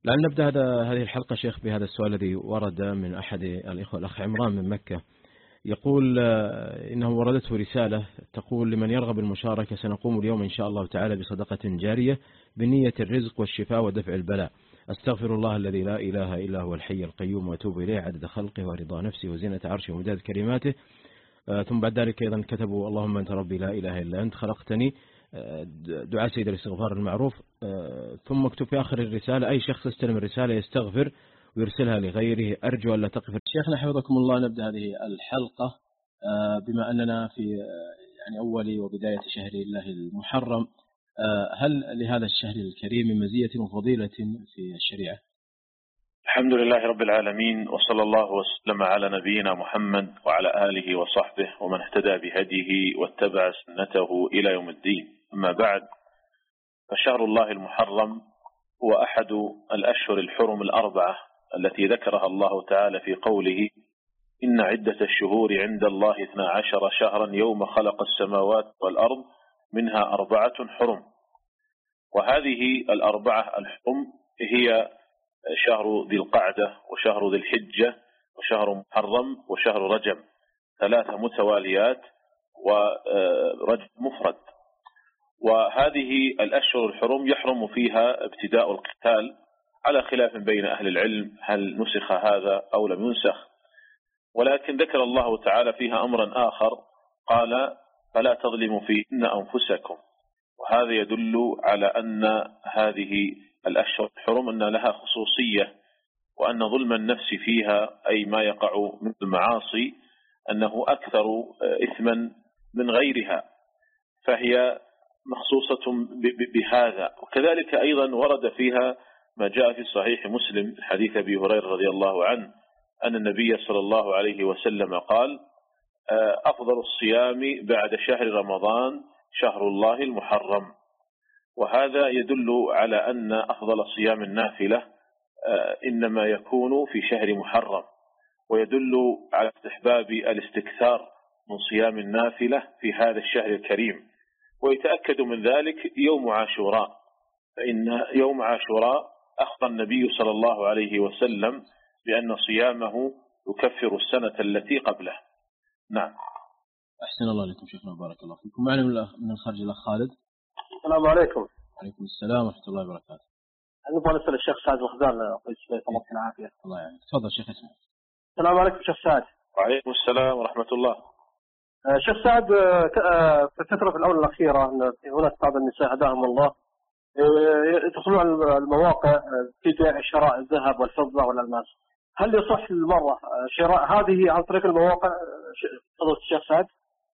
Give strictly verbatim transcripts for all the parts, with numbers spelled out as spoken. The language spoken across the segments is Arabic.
لعل نبدأ هذا هذه الحلقة شيخ بهذا السؤال الذي ورد من أحد الإخوة، الأخ عمران من مكة، يقول إنه وردته رسالة تقول: لمن يرغب المشاركة سنقوم اليوم إن شاء الله تعالى بصدقة جارية بنية الرزق والشفاء ودفع البلاء. أستغفر الله الذي لا إله إلا هو الحي القيوم وأتوب إليه عدد خلقه ورضا نفسه وزينة عرشه ومداد كلماته. ثم بعد ذلك أيضا كتبوا: اللهم أنت ربي لا إله إلا أنت خلقتني، دعاء سيد الاستغفار المعروف. ثم اكتب في آخر الرسالة: أي شخص يستلم الرسالة يستغفر ويرسلها لغيره، أرجو أن لا تقف. شيخنا حفظكم الله، نبدأ هذه الحلقة بما أننا في يعني أول وبداية شهر الله المحرم. هل لهذا الشهر الكريم مزية وفضيلة في الشريعة؟ الحمد لله رب العالمين، وصلى الله وسلم على نبينا محمد وعلى آله وصحبه ومن اهتدى بهديه واتبع سنته إلى يوم الدين. أما بعد، فشهر الله المحرم هو أحد الأشهر الحرم الأربعة التي ذكرها الله تعالى في قوله: إن عدة الشهور عند الله اثنا عشر شهرا يوم خلق السماوات والأرض منها أربعة حرم. وهذه الأربعة الحرم هي شهر ذي القعدة وشهر ذي الحجة وشهر محرم وشهر رجب، ثلاثة متواليات ورجب مفرد. وهذه الأشهر الحرم يحرم فيها ابتداء القتال على خلاف بين أهل العلم هل نسخ هذا أو لم ينسخ، ولكن ذكر الله تعالى فيها أمرا آخر، قال: فلا تظلموا فيهن أنفسكم. وهذا يدل على أن هذه الأشهر الحرم أن لها خصوصية، وأن ظلم النفس فيها أي ما يقع من المعاصي أنه أكثر إثما من غيرها، فهي مخصوصة بهذا. وكذلك أيضا ورد فيها ما جاء في صحيح مسلم حديث أبي هريرة رضي الله عنه أن النبي صلى الله عليه وسلم قال: أفضل الصيام بعد شهر رمضان شهر الله المحرم. وهذا يدل على أن أفضل صيام النافلة إنما يكون في شهر محرم، ويدل على استحباب الاستكثار من صيام النافلة في هذا الشهر الكريم. ويتأكد من ذلك يوم عاشوراء، فإن يوم عاشوراء أخبر النبي صلى الله عليه وسلم بأن صيامه يكفر السنة التي قبله. نعم. أحسن الله عليكم شيخنا، بارك الله فيكم. معنا من الخارج الأخ خالد. السلام عليكم. وعليكم السلام ورحمة الله وبركاته. نبغى نسأل الشيخ سعد الخزان قيس الله العافية. الله يعافيك. تفضل شيخ اسمه. السلام عليكم شيخ سعد. وعليكم السلام ورحمة الله. شيخ سعد، في الفترة الأولى الأخيرة هناك بعض النساء هداهم الله يتصلون على المواقع في بيع شراء الذهب والفضة والألماس، هل يصح للمرة شراء هذه عن طريق المواقع؟ فضيلة الشيخ سعد،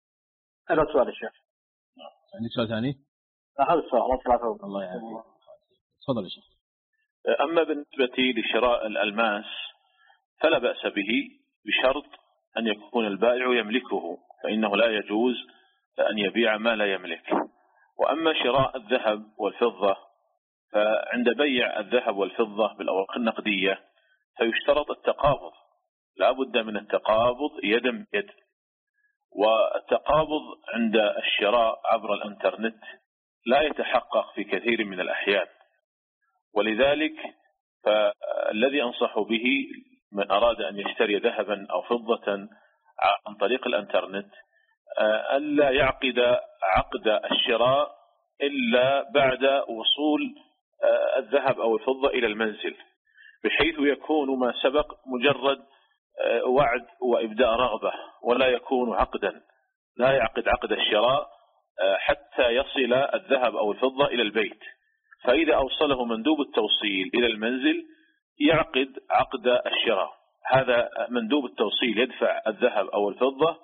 هذا سؤال الشيخ. عندك سؤال ثاني؟ هذا السؤال. الله يسلمك. الله يعافيك. تفضل يا شيخ. أما بالنسبة لشراء الألماس فلا بأس به بشرط أن يكون البائع يملكه، فإنه لا يجوز أن يبيع ما لا يملك. وأما شراء الذهب والفضة فعند بيع الذهب والفضة بالأوراق النقدية فيشترط التقابض، لا بد من التقابض يدا بيد. والتقابض عند الشراء عبر الانترنت لا يتحقق في كثير من الأحيان، ولذلك فالذي أنصح به من أراد أن يشتري ذهبا أو فضة عن طريق الانترنت ألا يعقد عقد الشراء إلا بعد وصول الذهب أو الفضة إلى المنزل، بحيث يكون ما سبق مجرد وعد وإبداء رغبة، ولا يكون عقدا. لا يعقد عقد الشراء حتى يصل الذهب أو الفضة إلى البيت، فإذا أوصله مندوب التوصيل إلى المنزل يعقد عقد الشراء. هذا مندوب التوصيل يدفع الذهب أو الفضة،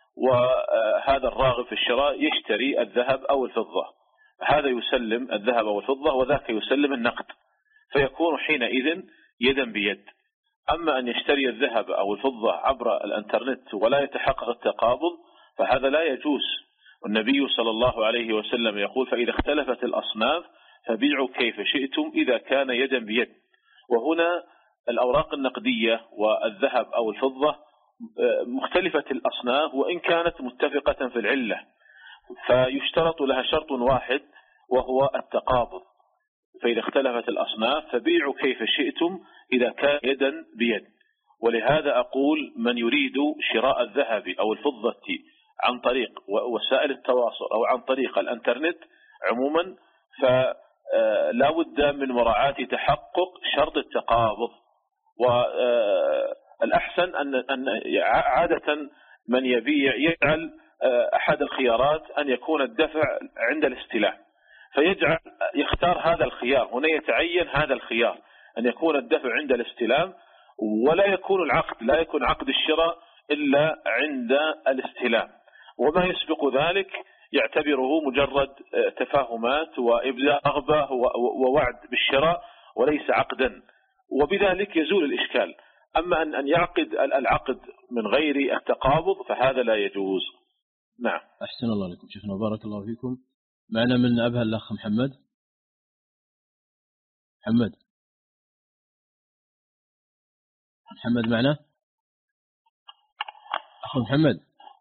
وهذا الراغب في الشراء يشتري الذهب أو الفضة، هذا يسلم الذهب أو الفضة وذاك يسلم النقد، فيكون حينئذ يدا بيد. أما أن يشتري الذهب أو الفضة عبر الانترنت ولا يتحقق التقابض فهذا لا يجوز. والنبي صلى الله عليه وسلم يقول: فإذا اختلفت الأصناف فبيعوا كيف شئتم إذا كان يدا بيد. وهنا الأوراق النقدية والذهب أو الفضة مختلفة الأصناف وإن كانت متفقة في العلة، فيشترط لها شرط واحد وهو التقابض. فإذا اختلفت الأصناف فبيعوا كيف شئتم إذا كان يدا بيد. ولهذا أقول من يريد شراء الذهب أو الفضة عن طريق وسائل التواصل أو عن طريق الانترنت عموما فلا بد من مراعاة تحقق شرط التقابض. والأحسن أن عادة من يبيع يجعل أحد الخيارات أن يكون الدفع عند الاستلام، فيجعل يختار هذا الخيار. هنا يتعين هذا الخيار أن يكون الدفع عند الاستلام، ولا يكون العقد لا يكون عقد الشراء إلا عند الاستلام، وما يسبق ذلك يعتبره مجرد تفاهمات وإبداء رغبة ووعد بالشراء وليس عقدا، وبذلك يزول الإشكال. أما أن أن يعقد العقد من غير التقابض فهذا لا يجوز. نعم. أحسن الله لكم شيخنا وبارك الله فيكم. معنا من أبها الأخ محمد. محمد محمد معنا أخو محمد.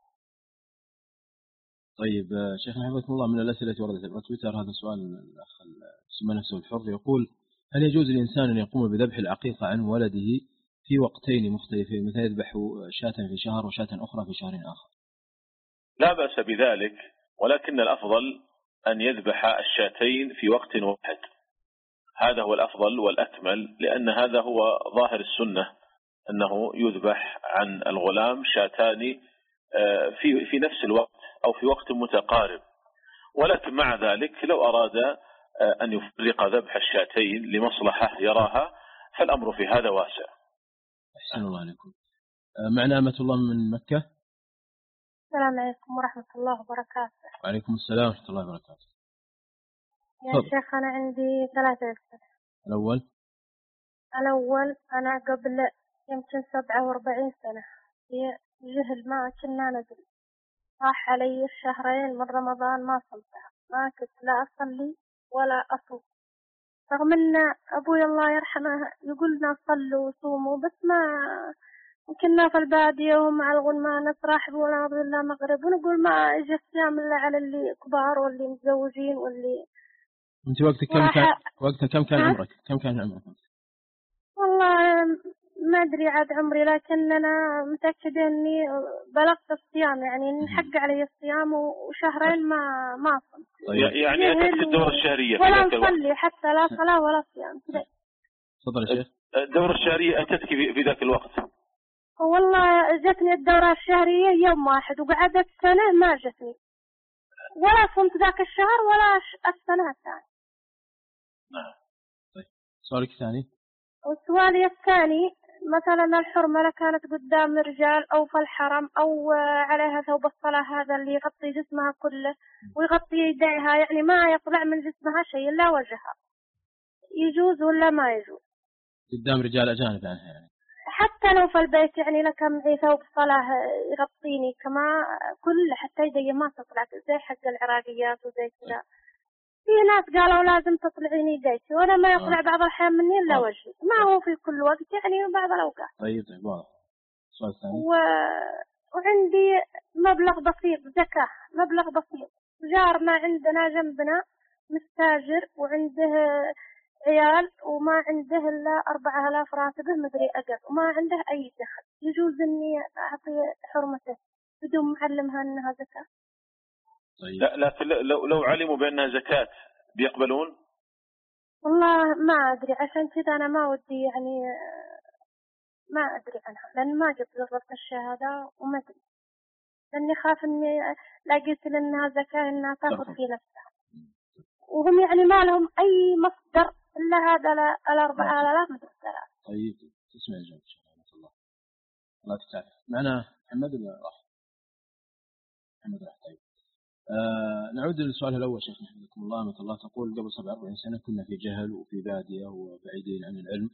طيب شيخنا حفظكم الله، من الأسئلة التي وردت على تويتر هذا سؤال الأخ سمى نفسه الحر يقول: هل يجوز للإنسان أن يقوم بذبح العقيقة عن ولده في وقتين مختلفين، مثل يذبح شاة في شهر وشاة أخرى في شهر آخر؟ لا بأس بذلك، ولكن الأفضل أن يذبح الشاتين في وقت واحد، هذا هو الأفضل والأكمل، لأن هذا هو ظاهر السنة أنه يذبح عن الغلام شاتان في في نفس الوقت أو في وقت متقارب. ولكن مع ذلك لو أراد أن يفرق ذبح الشاتين لمصلحة يراها فالأمر في هذا واسع. أحسن الله عليكم. معنا أمة الله من مكة. السلام عليكم ورحمة الله وبركاته. وعليكم السلام ورحمة الله وبركاته. يا طب. شيخ أنا عندي ثلاثة أسئلة. الأول الأول أنا قبل يمكن سبعة وأربعين سنة في جهل ما كنا ندري، راح علي الشهرين من رمضان ما صمتها، ما كنت لا أصلي ولا أصوم، رغم أن أبوي الله يرحمه يقولنا صلوا وصوموا، بس ما كنا في البادية ومع الغلمان نسرح ولا بالله مغرب، ونقول ما إجا الصيام إلا على اللي كبار واللي متزوجين واللي. أنت وقتك كم كان وقتك كم كان عمرك؟ كم كان عمرك؟ والله ما أدري عاد عمري، لكن أنا متأكدة إني بلغت الصيام، يعني نحق علي الصيام وشهرين ما ما صمت. طيب. يعني أتت الدورة الشهرية ولا نصلي حتى لا صلاة ولا صيام. تفضل يا شيخ. الدورة الشهرية أتتك في ذاك الوقت؟ والله جتني الدورة الشهرية يوم واحد وقعدت سنة ما جتني، ولا صمت ذاك الشهر ولا السنة الثانية. نعم. طيب سؤالك الثاني. والسؤال الثاني مثلا الحرمة كانت قدام رجال أو في الحرم أو عليها ثوب الصلاة هذا اللي يغطي جسمها كله ويغطي يديها، يعني ما يطلع من جسمها شيء إلا وجهها، يجوز ولا ما يجوز؟ قدام رجال أجانب عنها يعني؟ حتى لو في البيت، يعني لك معي ثوب صلاة يغطيني كما كل حتى يدي ما تطلع زي حق العراقيات وزي كذا. في ناس قالوا لازم تطلعيني يديك وانا ما يطلع بعض الأحيان مني إلا وجهي، ما هو في كل وقت يعني بعض الأوقات. طيب طيب واضح. سؤال ثاني. و... وعندي مبلغ بسيط زكاة، مبلغ بسيط. جارنا عندنا جنبنا مستاجر وعنده عيال وما عنده إلا أربعة آلاف راتبه مدري أقل وما عنده أي دخل، يجوز إني أعطي حرمته بدون معلمها أنها زكاة؟ طيب. لا لكن لو لو علموا بأنها زكاة بيقبلون؟ والله ما أدري، عشان كذا أنا ما ودي يعني ما أدري عنها، لأن ما جبت ضبط الشهادة وما أدري، لأني خاف إني لقيت لأنها زكاة إنها تأخذ في نفسها، وهم يعني ما لهم أي مصدر إلا هذا الأربعة آلاف مدري ثلاثة. طيب تسمع الجواب إن شاء الله. الله الله تسعف. معنا محمد ولا راح؟ محمد راح. طيب آه نعود للسؤال الأول. شيخ حفظكم الله أمة الله تقول: قبل سبعة وأربعين سنة كنا في جهل وفي بادية وبعيدين عن العلم،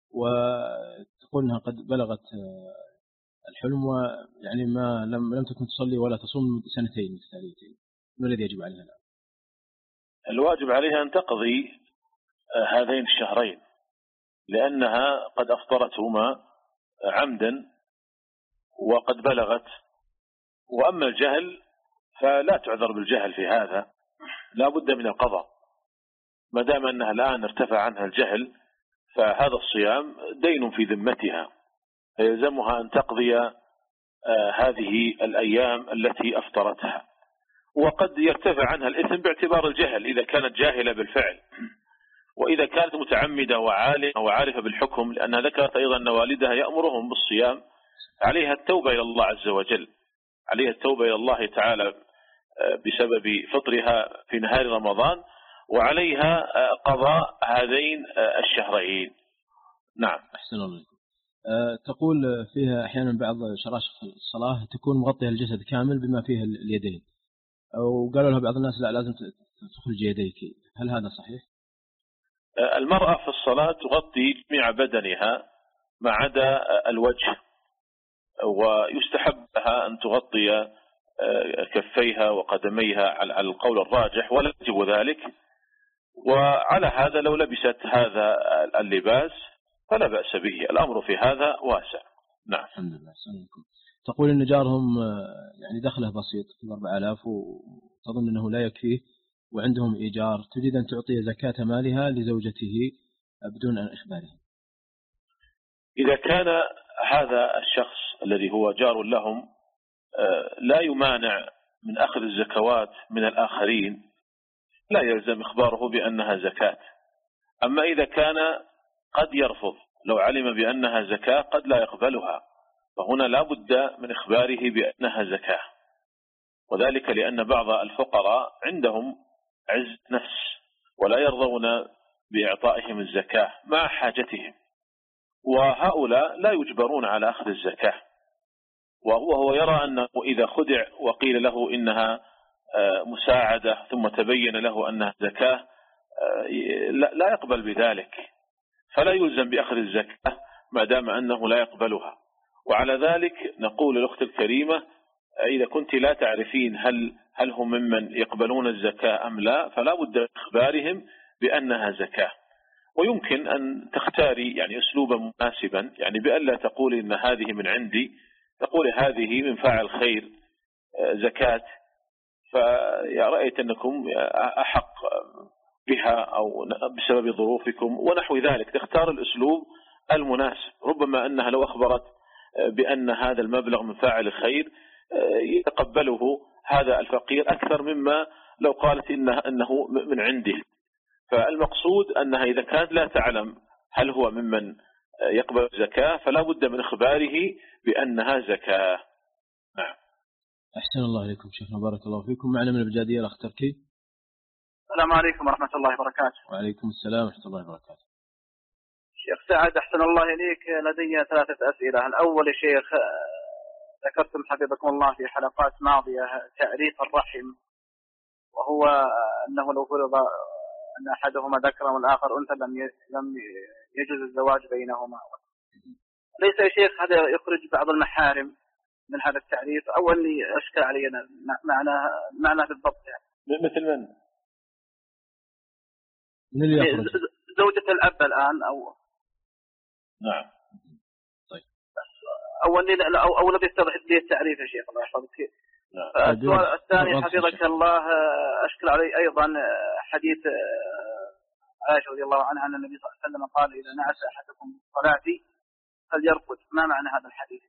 وتقول أنها قد بلغت الحلم ويعني ما لم لم تكن تصلي ولا تصوم سنتين متتاليتين، ما الذي يجب عليها الآن؟ الواجب عليها أن تقضي هذين الشهرين، لأنها قد أفطرتهما عمدا وقد بلغت. وأما الجهل فلا تعذر بالجهل في هذا، لا بد من القضاء، ما دام أنها الآن ارتفع عنها الجهل فهذا الصيام دين في ذمتها، يلزمها أن تقضي آه هذه الأيام التي أفطرتها. وقد يرتفع عنها الإثم باعتبار الجهل إذا كانت جاهلة بالفعل، وإذا كانت متعمدة وعالمة وعارفة بالحكم، لأنها ذكرت أيضا أن والدها يأمرهم بالصيام، عليها التوبة إلى الله عز وجل، عليها التوبة إلى الله تعالى بسبب فطرها في نهار رمضان، وعليها قضاء هذين الشهرين. نعم. أحسن الله. أه تقول فيها أحيانا بعض شراشف الصلاة تكون مغطية الجسد كامل بما فيها اليدين، وقالوا لها بعض الناس لا لازم تخرج يديك، هل هذا صحيح؟ المرأة في الصلاة تغطي جميع بدنها ما عدا الوجه، ويستحب لها أن تغطي كفيها وقدميها على القول الراجح، ولا يجب ذلك. وعلى هذا لو لبست هذا اللباس فلا بأس به، الأمر في هذا واسع. نعم. الحمد لله. تقول إن جارهم يعني دخله بسيط في أربعة آلاف وتظن أنه لا يكفيه وعندهم إيجار، تريد أن تعطي زكاة مالها لزوجته بدون أن إخبارها. إذا كان هذا الشخص الذي هو جار لهم لا يمانع من أخذ الزكوات من الآخرين لا يلزم إخباره بأنها زكاة. أما إذا كان قد يرفض، لو علم بأنها زكاة قد لا يقبلها، فهنا لا بد من إخباره بأنها زكاة، وذلك لأن بعض الفقراء عندهم عز نفس ولا يرضون بإعطائهم الزكاة مع حاجتهم، وهؤلاء لا يجبرون على أخذ الزكاة. وهو يرى أنه إذا خدع وقيل له إنها مساعدة ثم تبين له أنها زكاة لا يقبل بذلك، فلا يلزم بأخذ الزكاة ما دام أنه لا يقبلها. وعلى ذلك نقول للأخت الكريمة إذا كنت لا تعرفين هل هل هم ممن يقبلون الزكاة أم لا، فلا بد من إخبارهم بأنها زكاة. ويمكن أن تختاري يعني أسلوبا مناسبا، يعني بألا تقولي إن هذه من عندي، تقولي هذه من فاعل خير زكاة، فرأيت أنكم أحق بها أو بسبب ظروفكم ونحو ذلك، تختار الأسلوب المناسب. ربما أنها لو أخبرت بأن هذا المبلغ من فاعل خير يتقبله هذا الفقير أكثر مما لو قالت إنه, إنه من عنده. فالمقصود أنها إذا كانت لا تعلم هل هو ممن يقبل زكاة فلا بد من إخباره بأنها زكاة. نعم. أحسن الله عليكم شيخنا، بارك الله فيكم. معنا من البجادية الأخ تركي. السلام عليكم ورحمة الله وبركاته. وعليكم السلام ورحمة الله وبركاته. شيخ سعد أحسن الله إليك، لدي ثلاثة أسئلة. الأول يا شيخ، ذكرتم حفظكم الله في حلقات ماضية تعريف الرحم، وهو أنه لو فرض أن أحدهما ذكر والآخر أنثى لم لم يجوز الزواج بينهما. ليس يا شيخ هذا يخرج بعض المحارم من هذا التعريف؟ أول لي أشكى علينا معنى معنى بالضبط يعني. مثل من؟ من اللي يخرج؟ زوجة الأب الآن أو نعم. طيب. أول لي أو أول بيتضح لي التعريف يا شيخ الله يحفظك. نعم. السؤال الثاني حفظك الله، أشكل علي أيضا حديث عائشة رضي الله عنها أن النبي صلى الله عليه وسلم قال إذا نعس أحدكم صلاتي فليرقد. ما معنى هذا الحديث؟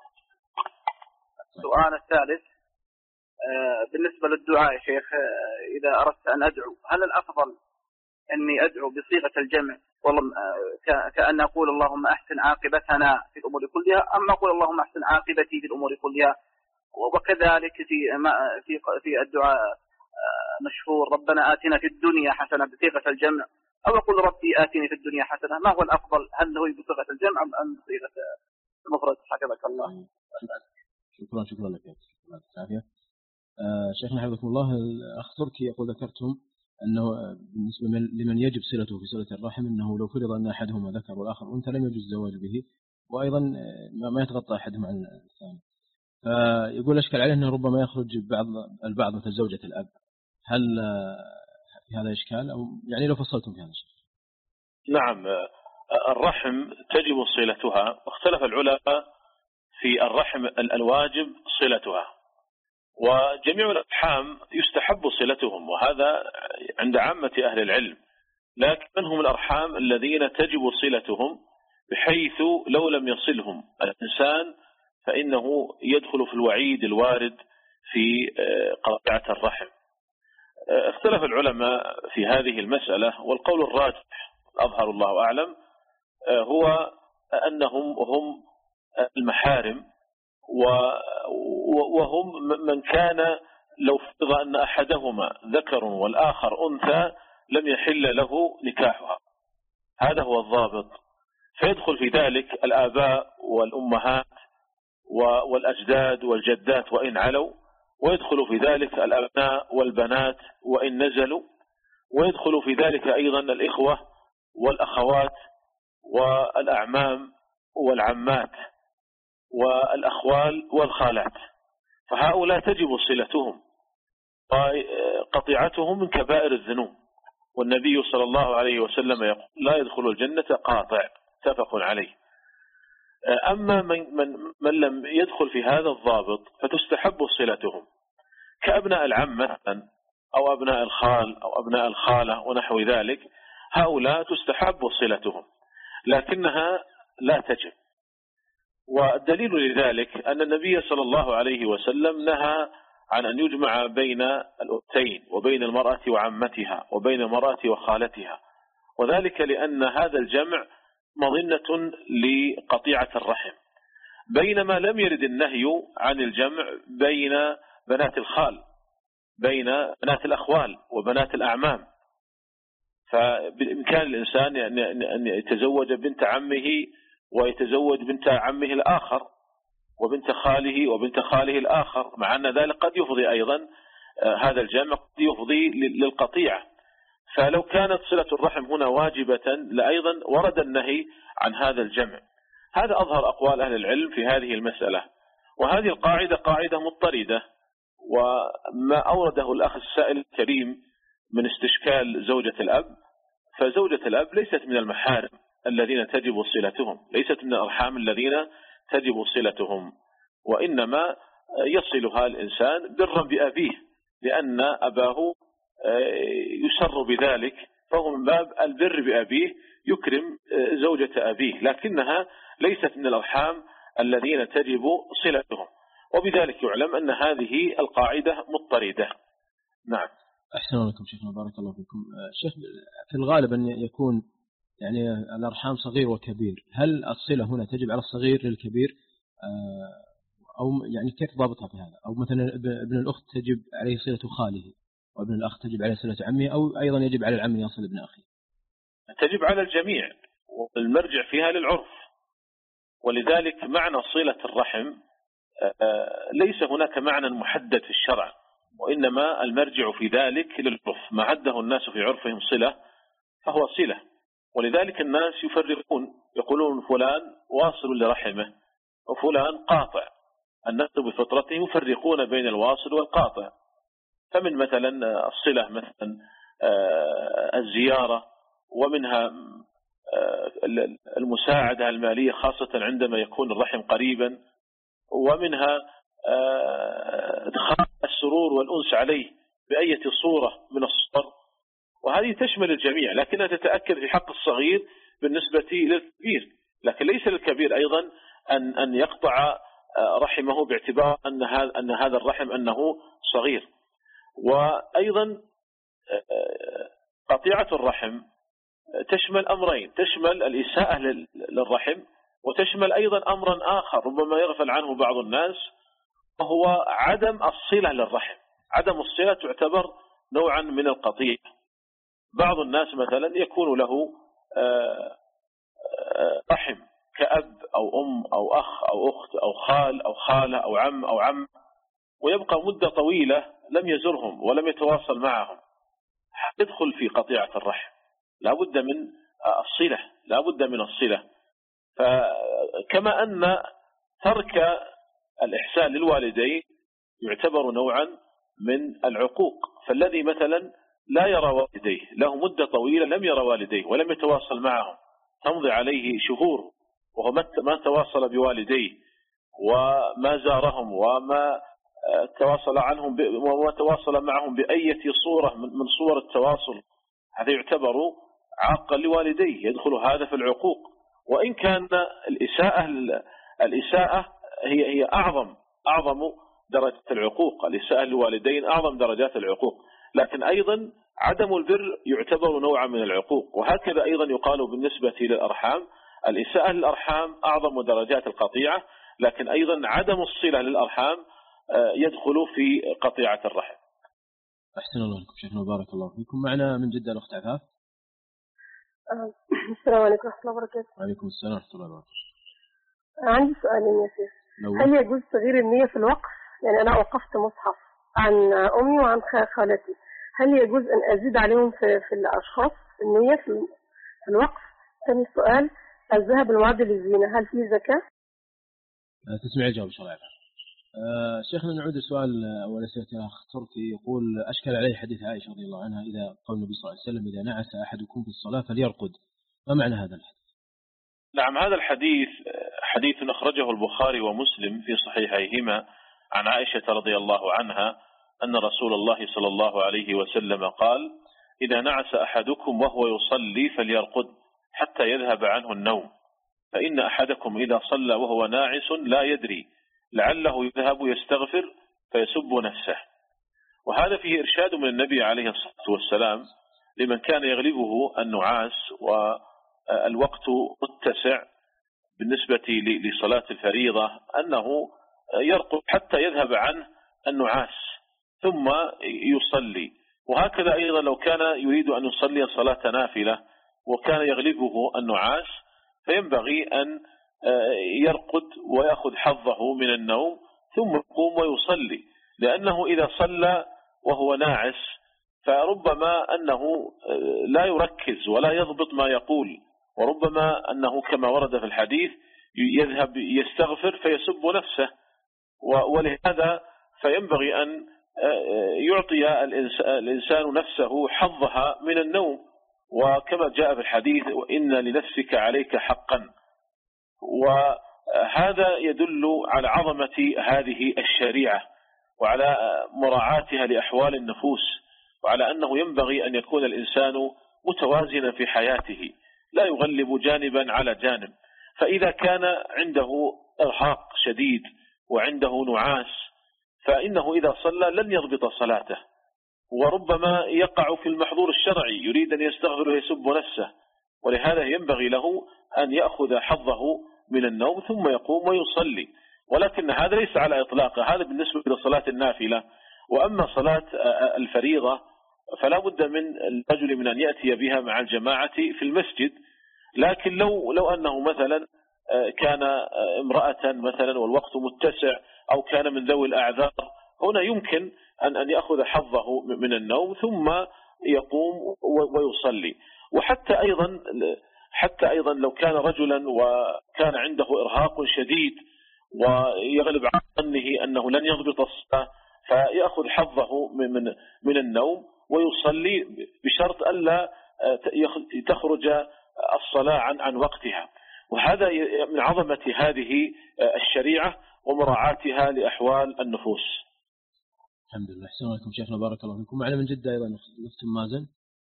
السؤال الثالث بالنسبة للدعاء يا شيخ، إذا أردت أن أدعو هل الأفضل أني أدعو بصيغة الجمع كأن أقول اللهم أحسن عاقبتنا في الأمور كلها، أم أقول اللهم أحسن عاقبتي في الأمور كلها؟ وكذلك في في في الدعاء مشهور ربنا آتنا في الدنيا حسنة بصيغة الجمع، أو أقول ربي آتني في الدنيا حسنة؟ ما هو الأفضل، هل هو بصيغة الجمع أم بصيغة المفرد؟ حفظك الله. شكرا شكرا لك يا العافية. آه شيخنا حفظكم الله، الأخ تركي يقول ذكرتم أنه بالنسبة لمن يجب صلته في صلة الرحم أنه لو فرض أن أحدهما ذكر والآخر أنثى لم يجوز الزواج به، وأيضا ما يتغطى أحدهم عن الثاني. فيقول أشكال عليه أنه ربما يخرج بعض البعض مثل زوجة الأب، هل في هذا إشكال أو يعني لو فصلتم في هذا الشيء؟ نعم، الرحم تجب صلتها، واختلف العلماء في الرحم الواجب صلتها، وجميع الأرحام يستحب صلتهم، وهذا عند عامة أهل العلم. لكن من هم الأرحام الذين تجب صلتهم بحيث لو لم يصلهم الإنسان فإنه يدخل في الوعيد الوارد في قطيعة الرحم. اختلف العلماء في هذه المسألة، والقول الراجح أظهر الله أعلم هو أنهم هم المحارم، وهم من كان لو فرض أن أحدهما ذكر والآخر أنثى لم يحل له نكاحها، هذا هو الضابط. فيدخل في ذلك الآباء والأمهات والأجداد والجدات وإن علوا، ويدخل في ذلك الأبناء والبنات وإن نزلوا، ويدخل في ذلك أيضا الإخوة والأخوات والأعمام والعمات والأخوال والخالات، فهؤلاء تجب صلتهم وقطيعتهم من كبائر الذنوب، والنبي صلى الله عليه وسلم يقول لا يدخل الجنة قاطع، متفق عليه. أما من, من, من لم يدخل في هذا الضابط فتستحب صلتهم كأبناء العم مثلا أو أبناء الخال أو أبناء الخالة ونحو ذلك، هؤلاء تستحب صلتهم لكنها لا تجب. والدليل لذلك أن النبي صلى الله عليه وسلم نهى عن أن يجمع بين الأختين وبين المرأة وعمتها وبين المرأة وخالتها، وذلك لأن هذا الجمع مظنة لقطيعة الرحم، بينما لم يرد النهي عن الجمع بين بنات الخال، بين بنات الأخوال وبنات الأعمام. فبإمكان الإنسان أن يتزوج بنت عمه ويتزوج بنت عمه الآخر وبنت خاله وبنت خاله الآخر، مع أن ذلك قد يفضي أيضا هذا الجمع قد يفضي للقطيعة. فلو كانت صلة الرحم هنا واجبة لأيضا ورد النهي عن هذا الجمع. هذا أظهر أقوال أهل العلم في هذه المسألة، وهذه القاعدة قاعدة مضطردة. وما أورده الأخ السائل الكريم من استشكال زوجة الأب، فزوجة الأب ليست من المحارم الذين تجب صلتهم، ليست من الأرحام الذين تجب صلتهم، وإنما يصلها الإنسان برا بأبيه لأن أباه يسر بذلك، فهو من باب البر بأبيه يكرم زوجة أبيه، لكنها ليست من الأرحام الذين تجب صلتهم، وبذلك يعلم أن هذه القاعدة مضطردة. نعم. أحسن لكم شيخنا، بارك الله فيكم. شيخ، في الغالب أن يكون يعني الأرحام صغير وكبير، هل الصلة هنا تجب على الصغير للكبير أو يعني كيف ضابطها في هذا؟ أو مثلا ابن الأخت تجب عليه صلة خاله، وابن الأخ تجب عليه صلة عمه، أو أيضا يجب على العم يصل ابن أخيه؟ تجب على الجميع، والمرجع فيها للعرف، ولذلك معنى صلة الرحم ليس هناك معنى محدد في الشرع، وإنما المرجع في ذلك للعرف، ما عده الناس في عرفهم صلة فهو صلة. ولذلك الناس يفرقون، يقولون فلان واصل لرحمه وفلان قاطع، الناس بفطرتهم يفرقون بين الواصل والقاطع. فمن مثلا الصلة مثلا الزيارة، ومنها المساعدة المالية خاصة عندما يكون الرحم قريبا، ومنها إدخال السرور والأنس عليه بأية صورة من الصور، وهذه تشمل الجميع، لكنها تتأكد في حق الصغير بالنسبة للكبير، لكن ليس للكبير أيضا أن أن يقطع رحمه باعتبار أن هذا أن هذا الرحم أنه صغير. وأيضا قطيعة الرحم تشمل أمرين، تشمل الإساءة للرحم، وتشمل أيضا أمرا آخر ربما يغفل عنه بعض الناس، وهو عدم الصلة للرحم. عدم الصلة تعتبر نوعا من القطيعة. بعض الناس مثلا يكون له رحم كأب أو أم أو أخ أو أخت أو خال أو خالة أو عم أو عم، ويبقى مدة طويلة لم يزرهم ولم يتواصل معهم، يدخل في قطيعة الرحم. لا بد من الصلة، لا بد من الصلة. فكما أن ترك الإحسان للوالدين يعتبر نوعا من العقوق، فالذي مثلا لا يرى والديه، له مدة طويلة لم يرى والديه ولم يتواصل معهم، تمضي عليه شهور وهو ما تواصل بوالديه وما زارهم وما تواصل عنهم وما تواصل معهم بأية صورة من صور التواصل، هذا يعتبر عاقا لوالديه، يدخل هذا في العقوق. وإن كان الإساءة الإساءة هي هي أعظم أعظم درجة العقوق، الإساءة للوالدين أعظم درجات العقوق، لكن أيضا عدم البر يعتبر نوعا من العقوق. وهكذا أيضا يقال بالنسبة للأرحام، الإساءة للأرحام أعظم درجات القطيعة، لكن أيضا عدم الصلة للأرحام يدخل في قطيعة الرحم. أحسن الله لكم شيخنا وبارك الله فيكم. معنا من جدة الأخت عفاف. السلام عليكم ورحمة الله وبركاته. وعليكم السلام ورحمة الله وبركاته. عندي سؤالين يا شيخ. هل يجوز تغيير النية في الوقف؟ يعني أنا وقفت مصحف عن أمي وعن خالتي، هل يجوز أن أزيد عليهم في, في الأشخاص النية في الوقف؟ ثاني سؤال، الذهب المعدل للزينة هل فيه زكاة؟ تسمع الجواب إن شاء الله. أه شيخنا نعود السؤال أول أسئلة الأخ تركي، يقول أشكل عليه حديث عائشة رضي الله عنها إذا قال النبي صلى الله عليه وسلم إذا نعس أحدكم في الصلاة فليرقد، ما معنى هذا الحديث؟ نعم، هذا الحديث حديث أخرجه البخاري ومسلم في صحيحيهما عن عائشة رضي الله عنها أن رسول الله صلى الله عليه وسلم قال إذا نعس أحدكم وهو يصلي فليرقد حتى يذهب عنه النوم، فإن أحدكم إذا صلى وهو ناعس لا يدري لعله يذهب يستغفر فيسب نفسه. وهذا فيه إرشاد من النبي عليه الصلاة والسلام لمن كان يغلبه النعاس والوقت متسع بالنسبة لصلاة الفريضة أنه يرقد حتى يذهب عنه النعاس ثم يصلي. وهكذا أيضا لو كان يريد أن يصلي صلاة نافلة وكان يغلبه النعاس فينبغي أن يرقد ويأخذ حظه من النوم ثم يقوم ويصلي، لأنه إذا صلى وهو ناعس فربما أنه لا يركز ولا يضبط ما يقول، وربما أنه كما ورد في الحديث يذهب يستغفر فيسب نفسه. ولهذا فينبغي أن يعطي الإنسان نفسه حظها من النوم، وكما جاء في الحديث وإن لنفسك عليك حقا. وهذا يدل على عظمة هذه الشريعة وعلى مراعاتها لأحوال النفوس، وعلى أنه ينبغي أن يكون الإنسان متوازنا في حياته لا يغلب جانبا على جانب. فإذا كان عنده إرهاق شديد وعنده نعاس فإنه إذا صلى لن يضبط صلاته، وربما يقع في المحظور الشرعي يريد أن يستغفر ويسب نفسه. ولهذا ينبغي له أن يأخذ حظه من النوم ثم يقوم ويصلي. ولكن هذا ليس على إطلاقه، هذا بالنسبة لصلاة النافلة. وأما صلاة الفريضة فلا بد من الرجل من أن يأتي بها مع الجماعة في المسجد. لكن لو لو أنه مثلا كان امرأة مثلا والوقت متسع أو كان من ذوي الأعذار، هنا يمكن أن أن يأخذ حظه من النوم ثم يقوم ويصلي. وحتى أيضا حتى أيضا لو كان رجلا وكان عنده إرهاق شديد ويغلب عن ظنه أنه لن يضبط الصلاة فيأخذ حظه من من النوم ويصلي بشرط ألا تخرج الصلاة عن عن وقتها. وهذا من عظمة هذه الشريعة ومراعاتها لأحوال النفوس. الحمد لله. أحسن لكم شيخنا بارك الله فيكم. معنا من جدة أيضا أخت مازن.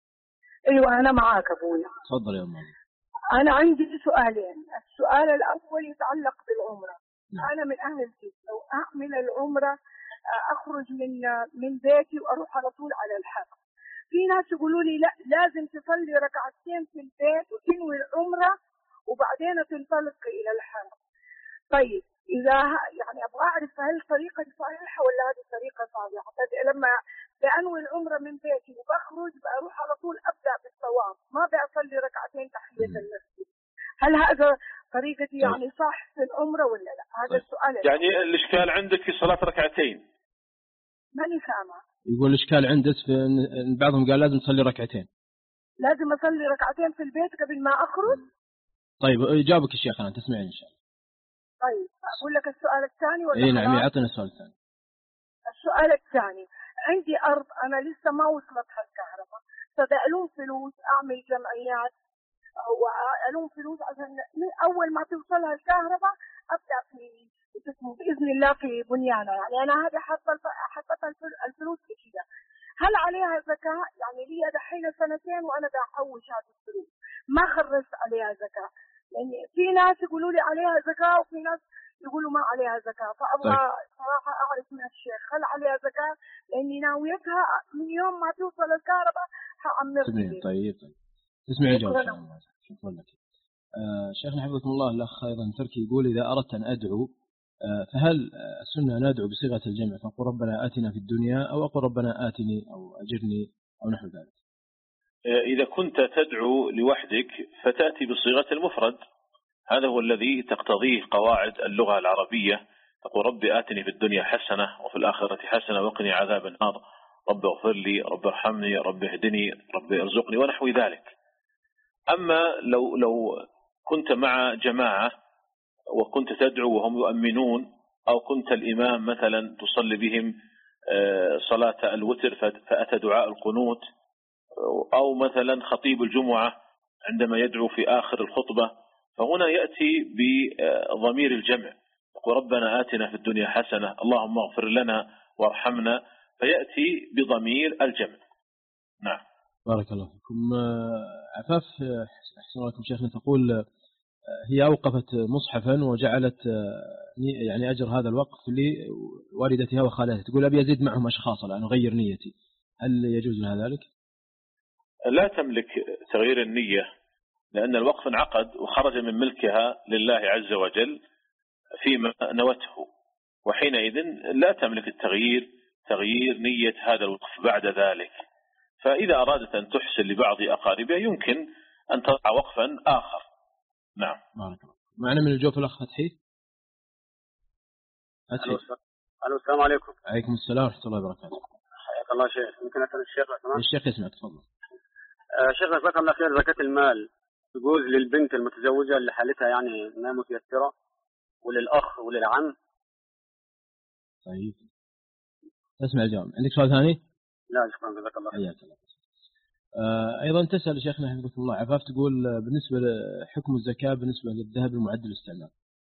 أيوة أنا معاك أبويا. تفضل يا مازن. أنا عندي سؤالين، السؤال الأول يتعلق بالعمرة. نعم. أنا من أهل الجدة وأعمل العمرة أخرج من من بيتي وأروح على طول على الحرم. في ناس يقولوا لي لا لازم تصلي ركعتين في البيت وتنوي العمرة وبعدين تنطلق إلى الحرم. طيب إذا يعني أبغى أعرف هل الطريقة صحيحة ولا هذه الطريقة صحيحة؟ لما بأنوي العمرة من بيتي وبخرج بأروح على طول أبدأ بالطواف، ما بأصلي ركعتين تحية المسجد. هل هذا طريقتي يعني صح في العمرة ولا لا؟ هذا السؤال. يعني الإشكال عندك في صلاة ركعتين؟ ماني فاهمة. يقول الإشكال عندك في إن بعضهم قال لازم تصلي ركعتين. لازم أصلي ركعتين في البيت قبل ما أخرج؟ طيب إجابك الشيخ أنا تسمعين إن شاء الله. طيب أقول لك السؤال الثاني ولا؟ إيه نعم يعطينا السؤال الثاني. السؤال الثاني، عندي أرض أنا لسه ما وصلتها الكهرباء، فبألوم فلوس أعمل جمعيات وألوم فلوس عشان أول ما توصلها الكهرباء أبدأ في بإذن الله في بنيانة. يعني أنا هذه حطت حطت الفلوس في كذا. هل عليها زكاة؟ يعني لي دحين سنتين وأنا دا أحوش هذه الفلوس ما خرجت عليها زكاة، يعني في ناس يقولوا لي عليها زكاة وفي ناس يقولوا ما عليها زكاة، فأبغى صراحة أعرف من الشيخ هل عليها زكاة، لأني ناويتها من يوم ما توصل الكهرباء هعمرها. طيب طيب تسمع الجواب إن شاء الله. شكرا لك. آه شيخنا حفظكم الله، الأخ أيضا تركي يقول إذا أردت أن أدعو آه فهل السنة ندعو بصيغة الجمع فأقول ربنا آتنا في الدنيا أو أقول ربنا آتني أو أجرني أو نحو ذلك؟ إذا كنت تدعو لوحدك فتأتي بصيغة المفرد، هذا هو الذي تقتضيه قواعد اللغة العربية، تقول رب آتني في الدنيا حسنة وفي الآخرة حسنة وقني عذاب النار، رب اغفر لي، رب ارحمني، رب اهدني، رب ارزقني ونحو ذلك. أما لو لو كنت مع جماعة وكنت تدعو وهم يؤمنون، أو كنت الإمام مثلا تصلي بهم صلاة الوتر فأتى دعاء القنوت، أو مثلا خطيب الجمعة عندما يدعو في آخر الخطبة، فهنا يأتي بضمير الجمع، يقول ربنا آتنا في الدنيا حسنة اللهم اغفر لنا وارحمنا، فيأتي بضمير الجمع. نعم. بارك الله فيكم. عفاف أحسن لكم شيخنا تقول هي أوقفت مصحفا وجعلت يعني أجر هذا الوقف لوالدتها وخالاتها، تقول أبي أزيد معهم أشخاص الآن أغير نيتي، هل يجوز لها ذلك؟ لا تملك تغيير النية، لأن الوقف انعقد وخرج من ملكها لله عز وجل فيما نوته، وحينئذ لا تملك التغيير تغيير نية هذا الوقف بعد ذلك. فإذا أرادت أن تحسن لبعض أقاربها يمكن أن تضع وقفا آخر. نعم. بارك الله. معنا من الجوف الأخ فتحي. ألو السلام عليكم. عليكم السلام ورحمة الله وبركاته. حياك الله شيخ. ممكن أسأل الشيخ لو سمحت؟ الشيخ يسمعك تفضل. آه شيخنا جزاك الله خير، زكاة المال تجوز للبنت المتزوجة اللي حالتها يعني ما متيسرة، وللأخ وللعم؟ طيب تسمع الجواب. عندك سؤال ثاني؟ لا شكرا جزاك الله خير. حياك الله. آه أيضا تسأل شيخنا حفظكم الله عفاف تقول بالنسبة لحكم الزكاة بالنسبة للذهب المعد للاستعمال.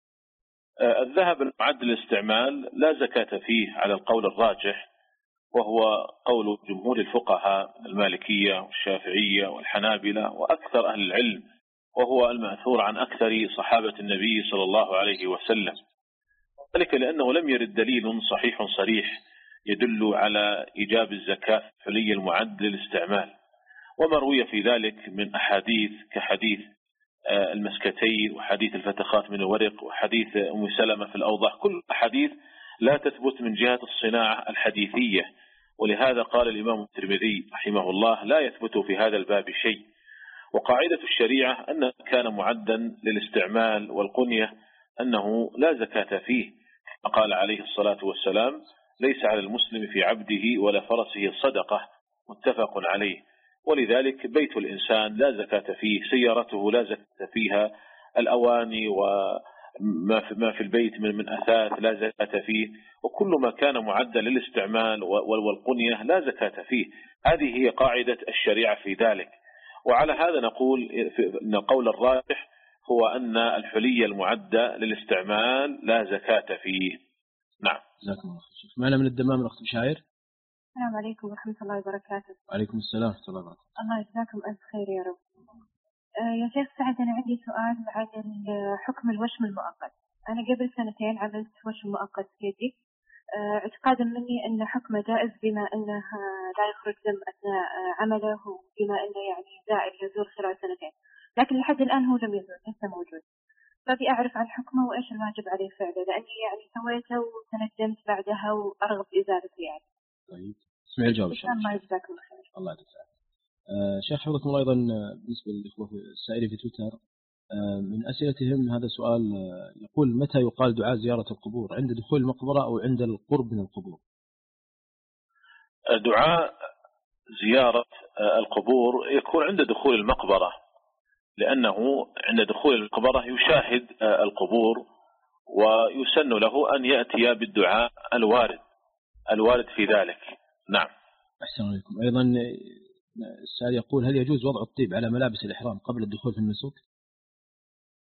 آه الذهب المعد للاستعمال لا زكاة فيه على القول الراجح، وهو قول جمهور الفقهاء المالكية والشافعية والحنابلة وأكثر أهل العلم، وهو المأثور عن أكثر صحابة النبي صلى الله عليه وسلم، ذلك لأنه لم يرد دليل صحيح صريح يدل على إيجاب الزكاة في الحلي المعد للاستعمال، وما روي في ذلك من أحاديث كحديث المسكتين وحديث الفتخات من الورق وحديث أم سلمة في الأوضاع، كل أحاديث لا تثبت من جهة الصناعة الحديثية، ولهذا قال الإمام الترمذي رحمه الله لا يثبت في هذا الباب شيء. وقاعدة الشريعة أنه كان معدا للاستعمال والقنية أنه لا زكاة فيه، قال عليه الصلاة والسلام ليس على المسلم في عبده ولا فرسه صدقة، متفق عليه. ولذلك بيت الإنسان لا زكاة فيه، سيارته لا زكاة فيها، الأواني وما في البيت من أثاث لا زكاة فيه، وكل ما كان معدا للاستعمال والقنية لا زكاة فيه. هذه هي قاعدة الشريعة في ذلك. وعلى هذا نقول أن القول الراجح هو أن الحلي المعدة للاستعمال لا زكاة فيه. نعم. جزاكم الله خير. معنا من الدمام الأخت بشاير. السلام عليكم ورحمة الله وبركاته. وعليكم السلام ورحمة الله وبركاته. الله يجزاكم ألف خير يا رب. آه يا شيخ سعد، أنا عندي سؤال عن حكم الوشم المؤقت. أنا قبل سنتين عملت وشم مؤقت في يدي، آه اعتقادا مني أن حكمه جائز بما أنه لا يخرج دم أثناء عمله، وبما أنه يعني زائد يزور خلال سنتين، لكن لحد الآن هو لم يزور لسه موجود. فبي أعرف عن حكمه وإيش الواجب عليه فعله، لأني يعني سويته وتندمت بعدها وأرغب بإزالته يعني. طيب اسمع الجواب إن شاء الله. الله يجزاكم خير. الله يجزاك. آه شيخ حفظكم الله، أيضا بالنسبة للإخوة السائلين في تويتر آه من أسئلتهم هذا سؤال آه يقول متى يقال دعاء زيارة القبور، عند دخول المقبرة أو عند القرب من القبور؟ دعاء زيارة القبور يكون عند دخول المقبرة، لأنه عند دخول المقبرة يشاهد القبور ويسن له أن يأتي بالدعاء الوارد الوارد في ذلك. نعم. أحسن عليكم. أيضا السائل يقول هل يجوز وضع الطيب على ملابس الإحرام قبل الدخول في النسك؟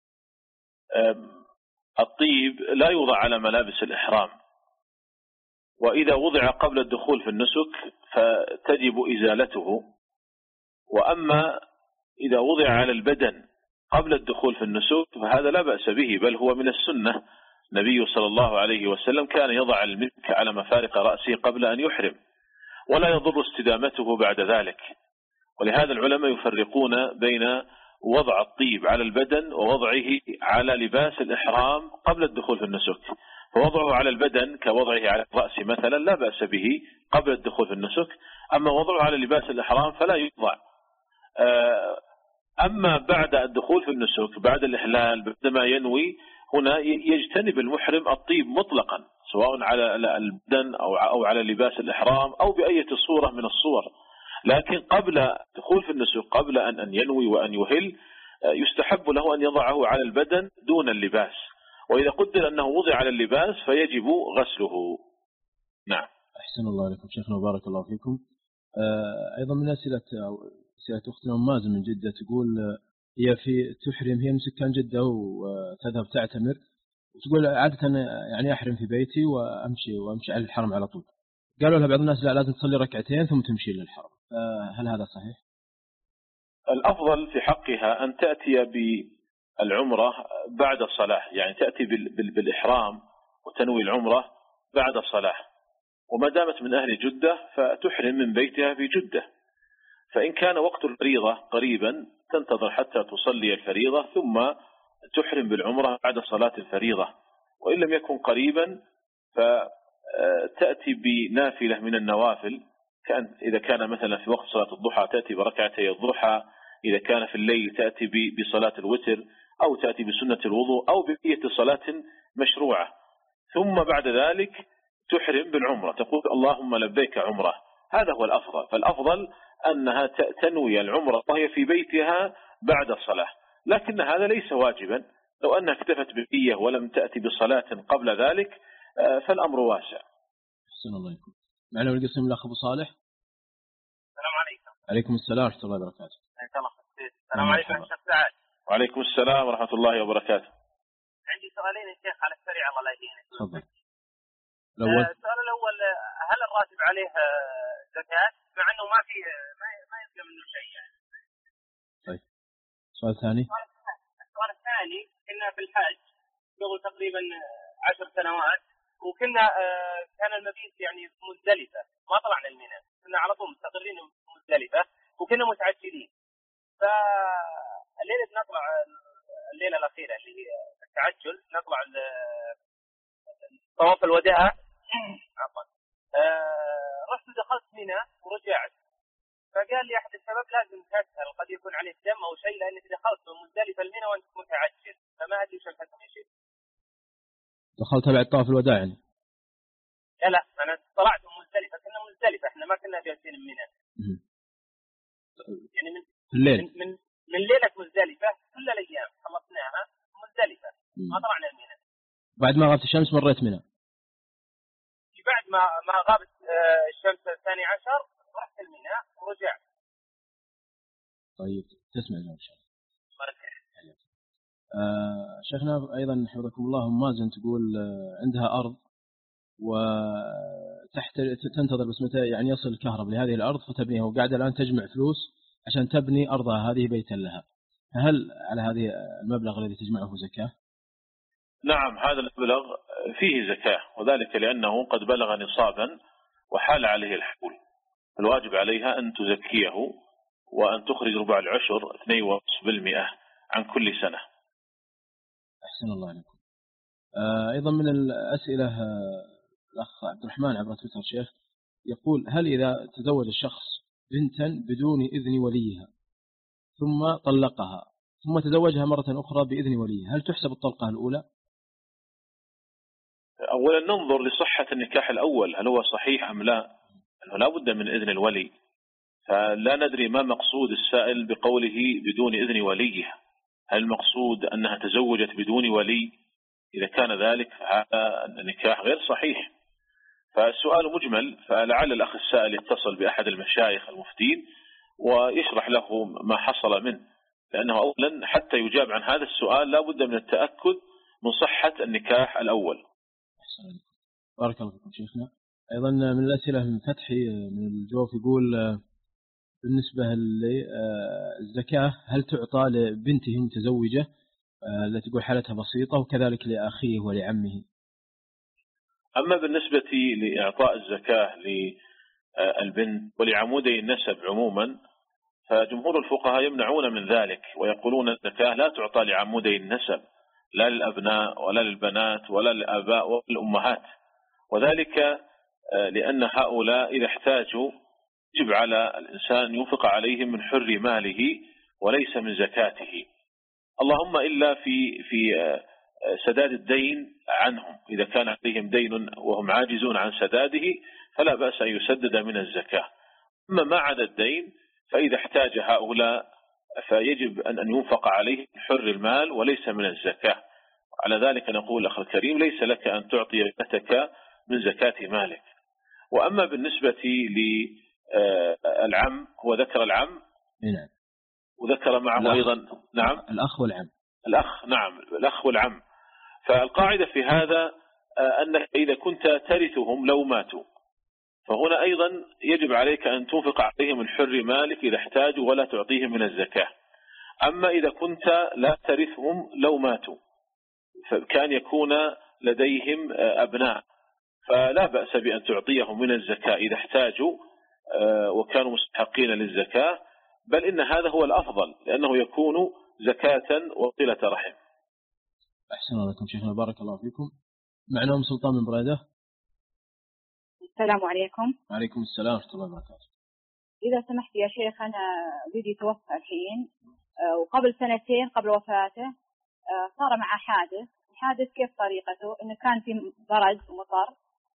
الطيب لا يوضع على ملابس الإحرام، وإذا وضع قبل الدخول في النسك فتجب إزالته. وأما إذا وضع على البدن قبل الدخول في النسك فهذا لا بأس به، بل هو من السنة. النبي صلى الله عليه وسلم كان يضع المسك على مفارق رأسه قبل أن يحرم، ولا يضر استدامته بعد ذلك. ولهذا العلماء يفرقون بين وضع الطيب على البدن ووضعه على لباس الإحرام قبل الدخول في النسك. فوضعه على البدن كوضعه على الرأس مثلا لا بأس به قبل الدخول في النسك، أما وضعه على لباس الإحرام فلا يوضع. أما بعد الدخول في النسك بعد الإحلال بعدما ينوي، هنا يجتنب المحرم الطيب مطلقا، سواء على البدن أو على لباس الإحرام أو بأي صورة من الصور. لكن قبل الدخول في النسك قبل أن ينوي وأن يهل يستحب له أن يضعه على البدن دون اللباس، وإذا قدر أنه وضع على اللباس فيجب غسله. نعم. أحسن الله عليكم شيخنا وبارك الله فيكم. أيضا من أسئلة أسئلة أختنا مازن من جدة تقول هي في تحرم، هي من سكان جدة وتذهب تعتمر، وتقول عادة يعني أحرم في بيتي وأمشي وأمشي على الحرم على طول. قالوا لها بعض الناس لا لازم تصلي ركعتين ثم تمشي للحرم، هل هذا صحيح؟ الأفضل في حقها أن تأتي بالعمرة بعد الصلاة، يعني تأتي بالإحرام وتنوي العمرة بعد الصلاة، وما دامت من أهل جدة فتحرم من بيتها في جدة. فإن كان وقت الفريضة قريبا تنتظر حتى تصلي الفريضة ثم تحرم بالعمرة بعد صلاة الفريضة، وإن لم يكن قريبا فتأتي بنافلة من النوافل، كان إذا كان مثلا في وقت صلاة الضحى تأتي بركعتي الضحى، إذا كان في الليل تأتي بصلاة الوتر، أو تأتي بسنة الوضوء، أو بأية صلاة مشروعة، ثم بعد ذلك تحرم بالعمرة، تقول اللهم لبيك عمرة. هذا هو الأفضل. فالأفضل أنها تنوي العمرة وهي في بيتها بعد الصلاة، لكن هذا ليس واجبا. لو أنها اكتفت بقية ولم تأتي بصلاة قبل ذلك فالأمر واسع. أحسن الله عليكم. معنا القسم الأخ أبو صالح. السلام عليكم. عليكم السلام ورحمة الله وبركاته. السلام عليكم يا شيخ سعد. وعليكم السلام ورحمة الله وبركاته. عندي سؤالين يا شيخ على السريع الله لا يهينك. تفضل. السؤال الأول، هل الراتب عليه زكاة مع أنه ما في ما ما يلزم منه شيء يعني؟ طيب. السؤال الثاني. السؤال الثاني، كنا في الحج قبل تقريبا عشر سنوات، وكنا كان المبيت يعني في مزدلفة، ما طلعنا المينا، كنا على طول مستقرين في مزدلفة وكنا متعجلين. فالليلة نطلع الليلة الأخيرة اللي هي التعجل، نطلع طواف الوداع. عفوا. آه رحت دخلت مينا ورجعت، فقال لي أحد الشباب لازم تسأل قد يكون عليه دم أو شيء، لأنك دخلت من مزدلفة المينا وأنت متعجل، فما أدري وش الحكم يا شيخ. دخلت بعد طواف الوداع يعني؟ لا لا أنا طلعت من مزدلفة، كنا مزدلفة إحنا ما كنا جالسين مينا. يعني من الليل. من من, من ليلة مزدلفة كل الأيام خلصناها مزدلفة، ما طلعنا المينا. بعد ما غابت الشمس مريت منها. بعد ما ما غابت الشمس الثاني عشر رحت الميناء ورجعت. طيب تسمع إن شاء الله. آه شيخنا أيضا حفظكم الله مازن تقول عندها أرض وتحت تنتظر بس متى يعني يصل الكهرب لهذه الأرض فتبنيها، وقاعدة الآن تجمع فلوس عشان تبني أرضها هذه بيتا لها، هل على هذه المبلغ الذي تجمعه زكاة؟ نعم هذا المبلغ فيه زكاة، وذلك لأنه قد بلغ نصابا وحال عليه الحول، الواجب عليها أن تزكيه وأن تخرج ربع العشر اثنين ونصف بالمئة عن كل سنة. أحسن الله عليكم. آه أيضا من الأسئلة آه الأخ عبد الرحمن عبر تويتر شيخ يقول هل إذا تزوج الشخص بنتا بدون إذن وليها ثم طلقها ثم تزوجها مرة أخرى بإذن وليها، هل تحسب الطلقة الأولى؟ أولا ننظر لصحة النكاح الأول هل هو صحيح أم لا، أنه لا بد من إذن الولي، فلا ندري ما مقصود السائل بقوله بدون إذن وليه، هل المقصود أنها تزوجت بدون ولي؟ إذا كان ذلك هذا النكاح غير صحيح. فالسؤال مجمل، فلعل الأخ السائل يتصل بأحد المشايخ المفتين ويشرح له ما حصل منه، لأنه أولا حتى يجاب عن هذا السؤال لا بد من التأكد من صحة النكاح الأول. بارك الله فيكم شيخنا. أيضا من الأسئلة من فتحي من الجوف يقول بالنسبة للزكاة هل تعطى لبنته متزوجة التي تقول حالتها بسيطة وكذلك لأخيه ولعمه؟ أما بالنسبة لإعطاء الزكاة للبنت ولعمودي النسب عموما فجمهور الفقهاء يمنعون من ذلك ويقولون الزكاة لا تعطى لعمودي النسب لا للأبناء ولا للبنات ولا للآباء ولا للأمهات، وذلك لأن هؤلاء إذا احتاجوا يجب على الإنسان ينفق عليهم من حر ماله وليس من زكاته، اللهم إلا في في سداد الدين عنهم، إذا كان عليهم دين وهم عاجزون عن سداده فلا بأس أن يسدد من الزكاة. أما ما عدا الدين فإذا احتاج هؤلاء فيجب أن ينفق عليه حر المال وليس من الزكاة. على ذلك نقول أخي الكريم ليس لك أن تعطي ابنتك من زكاة مالك. وأما بالنسبة للعم هو ذكر العم نعم وذكر معه الأخ. أيضا نعم الأخ والعم الأخ نعم الأخ والعم. فالقاعدة في هذا أنك إذا كنت ترثهم لو ماتوا فهنا أيضا يجب عليك أن تنفق عليهم من حر مالك إذا احتاجوا ولا تعطيهم من الزكاة. أما إذا كنت لا ترثهم لو ماتوا فكان يكون لديهم أبناء فلا بأس بأن تعطيهم من الزكاة إذا احتاجوا وكانوا مستحقين للزكاة، بل إن هذا هو الأفضل لأنه يكون زكاة وصلة رحم. أحسن الله لكم شيخنا بارك الله فيكم. معنا أم سلطان من بريدة. السلام عليكم. وعليكم السلام ورحمة الله وبركاته. إذا سمحت يا شيخ أنا والدي توفى الحين وقبل سنتين قبل وفاته صار معه حادث. الحادث كيف طريقته؟ إنه كان في برد ومطر،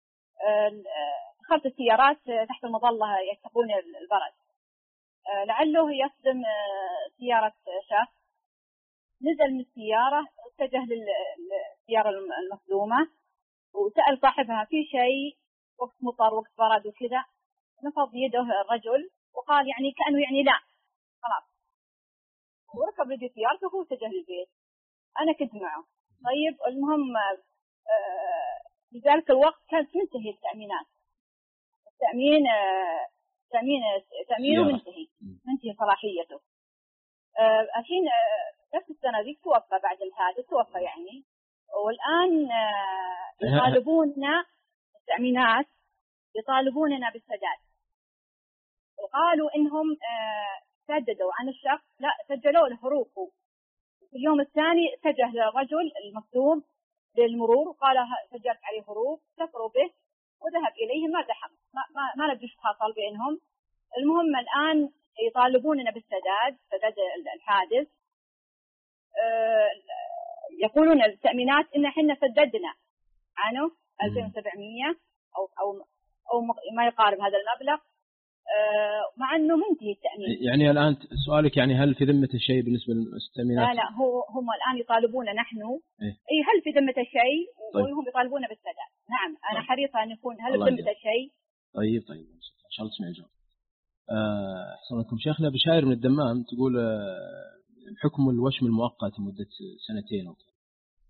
دخلت السيارات تحت المظلة يتقون البرد، لعله يصدم سيارة شخص، نزل من السيارة اتجه للسيارة المصدومة وسأل صاحبها في شيء وقت مطر وقت برد وكذا، نفض يده الرجل وقال يعني كأنه يعني لا خلاص، وركب لدي سيارته وهو اتجه للبيت. أنا كنت معه. طيب المهم في ذلك الوقت كانت منتهي التأمينات، التأمين تأمين تأمينه منتهي منتهي صلاحيته. الحين نفس السنة ذيك توفى بعد الحادث توفى يعني، والآن يطالبوننا التأمينات يطالبوننا بالسداد، وقالوا إنهم سددوا عن الشخص، لا سجلوا له حروفه. في اليوم الثاني اتجه للرجل المصدوم للمرور وقال سجلت عليه حروف، كفروا به وذهب إليه ما دحم ما, ما, ما ندري ايش حصل بينهم. المهم الآن يطالبوننا بالسداد سداد الحادث. أه يقولون التأمينات إن احنا سددنا عنه ألفين وسبعمية أو أو أو ما يقارب هذا المبلغ، أه مع إنه منتهي التأمين. يعني الآن سؤالك يعني هل في ذمة الشيء بالنسبة للتأمينات؟ لا لا هو هم الآن يطالبون نحن إيه؟ أي هل في ذمة الشيء طيب. وهم يطالبون بالسداد. نعم أنا طيب. حريصة أن يكون هل في ذمة الشيء. طيب طيب إن شاء الله تسمع الجواب. أحسن لكم شيخنا. بشاير من الدمام تقول حكم الوشم المؤقت لمدة سنتين أو كذا.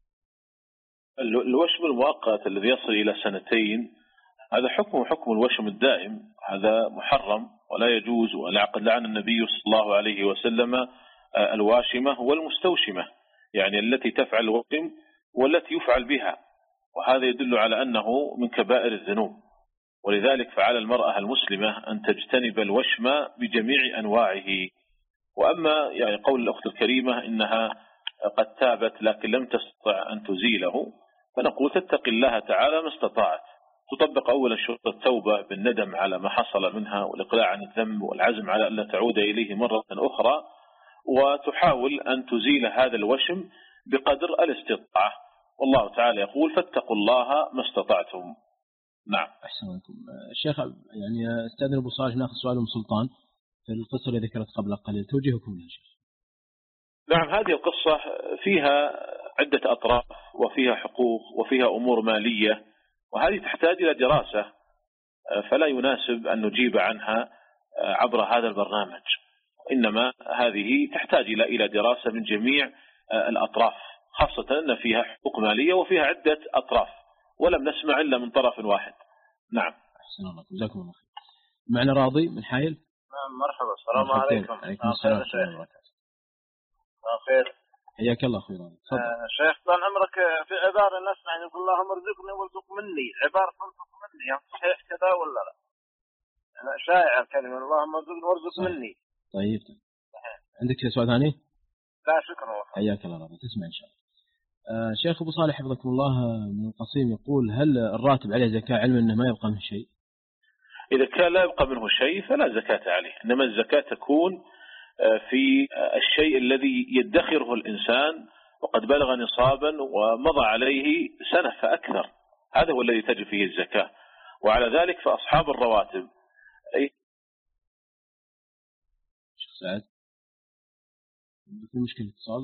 الوشم المؤقت الذي يصل إلى سنتين هذا حكم حكم الوشم الدائم، هذا محرم ولا يجوز، ولقد لعن النبي صلى الله عليه وسلم الواشمة والمستوشمة، يعني التي تفعل الوشم والتي يفعل بها، وهذا يدل على أنه من كبائر الذنوب. ولذلك فعلى المرأة المسلمة أن تجتنب الوشم بجميع أنواعه. وأما يعني قول الأخت الكريمة إنها قد تابت لكن لم تستطع أن تزيله، فنقول تتق الله تعالى ما استطاعت، تطبق أولا شروط التوبة بالندم على ما حصل منها والإقلاع عن الذنب والعزم على أن لا تعود إليه مرة أخرى، وتحاول أن تزيل هذا الوشم بقدر الاستطاعة. والله تعالى يقول فاتقوا الله ما استطعتم. نعم. أحسن لكم الشيخ. يعني استاذن أبو صالح ناخذ سؤال أم سلطان في القصة اللي ذكرت قبل قليل، توجيهكم لها شيخ. نعم هذه القصة فيها عدة أطراف وفيها حقوق وفيها أمور مالية، وهذه تحتاج إلى دراسة، فلا يناسب أن نجيب عنها عبر هذا البرنامج، إنما هذه تحتاج إلى إلى دراسة من جميع الأطراف، خاصة أن فيها حقوق مالية وفيها عدة أطراف ولم نسمع إلا من طرف واحد. نعم. أحسن الله جزاكم الله خير. معنا راضي من حايل. نعم مرحبا. السلام عليكم. عليكم السلام ورحمة الله وبركاته. خير. حياك الله أخوي راضي. تفضل. آه شيخ طال عمرك في عبارة نسمع يقول اللهم ارزقني وارزق مني، عبارة ارزق مني يعني صحيح كذا ولا لا؟ أنا شائع الكلمة اللهم ارزقني وارزق مني. طيب. عندك سؤال ثاني؟ لا شكرا. حياك الله راضي تسمع إن شاء الله. آه شيخ أبو صالح حفظكم الله من القصيم يقول هل الراتب عليه زكاة علما أنه ما يبقى منه شيء؟ إذا كان لا يبقى منه شيء فلا زكاة عليه، إنما الزكاة تكون في الشيء الذي يدخره الإنسان وقد بلغ نصابا ومضى عليه سنة فأكثر، هذا هو الذي تجب فيه الزكاة. وعلى ذلك فأصحاب الرواتب أي شيخ سعد في مشكلة اتصال.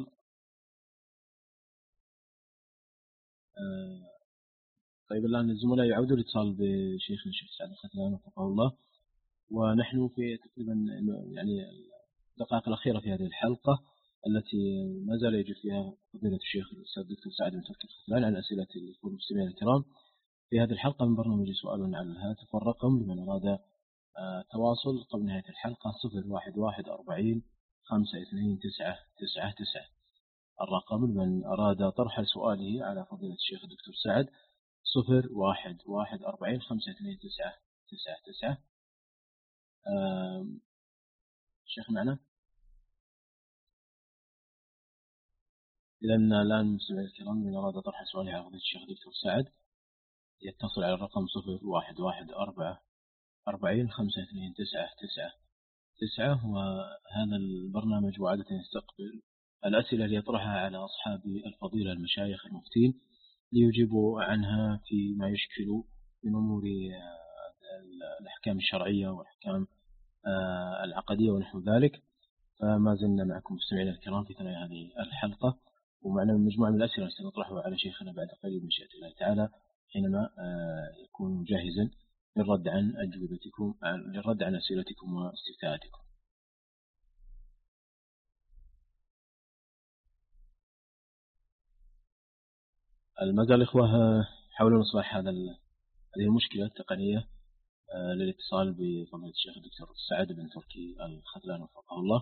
آه طيب الآن الزملاء يعودوا الاتصال بشيخنا الشيخ سعد الختلان وفقه الله، ونحن في تقريبا يعني الدقائق الأخيرة في هذه الحلقة التي ما زال يجب فيها فضيلة الشيخ الأستاذ الدكتور سعد بن تركي الختلان عن أسئلة المستمعين الكرام في هذه الحلقة من برنامج سؤال على الهاتف، والرقم لمن أراد التواصل قبل نهاية الحلقة صفر واحد واحد أربعين خمسة اثنين تسعة تسعة تسعة. الرقم لمن أراد طرح سؤاله على فضيلة الشيخ الدكتور سعد صفر واحد واحد أربعين خمسة اثنين تسعة تسعة تسعة. الشيخ معنا؟ إذا الآن مستمعي الكرام من أراد طرح سؤاله على فضيلة الشيخ الدكتور سعد يتصل على الرقم صفر واحد واحد أربعة أربعين خمسة اثنين تسعة تسعة تسعة. وهذا البرنامج وعادة يستقبل الأسئلة اللي يطرحها على أصحاب الفضيلة المشايخ المفتين ليجيبوا عنها فيما يشكل من أمور الأحكام الشرعية والأحكام العقدية ونحو ذلك. فما زلنا معكم مستمعينا الكرام في ثنايا هذه الحلقة، ومعنا مجموعة من الأسئلة سنطرحها على شيخنا بعد قليل من مشيئة الله تعالى حينما يكون جاهزا للرد عن أجوبتكم للرد عن أسئلتكم واستفتاءاتكم. ما زال الإخوة حاولوا إصلاح هذا هذه المشكلة التقنية للاتصال بفضيلة الشيخ الدكتور سعد بن تركي الختلان وفقه الله.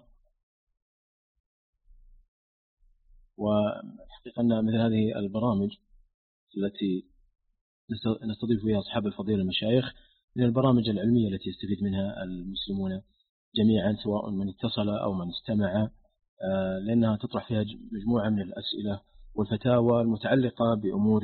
وحقيقة أن مثل هذه البرامج التي نستضيف فيها أصحاب الفضيلة المشايخ من البرامج العلمية التي يستفيد منها المسلمون جميعا سواء من اتصل أو من استمع، لأنها تطرح فيها مجموعة من الأسئلة والفتاوى المتعلقة بأمور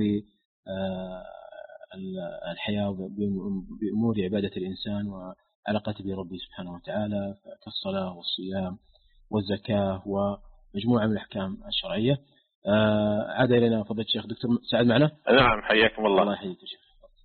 الحياة بأمور عبادة الإنسان وعلاقته بربه سبحانه وتعالى كالصلاة والصيام والزكاة ومجموعة من الأحكام الشرعية. عاد إلينا فضيلة الشيخ دكتور سعد معنا. نعم حياكم الله. الله يحييك شيخ.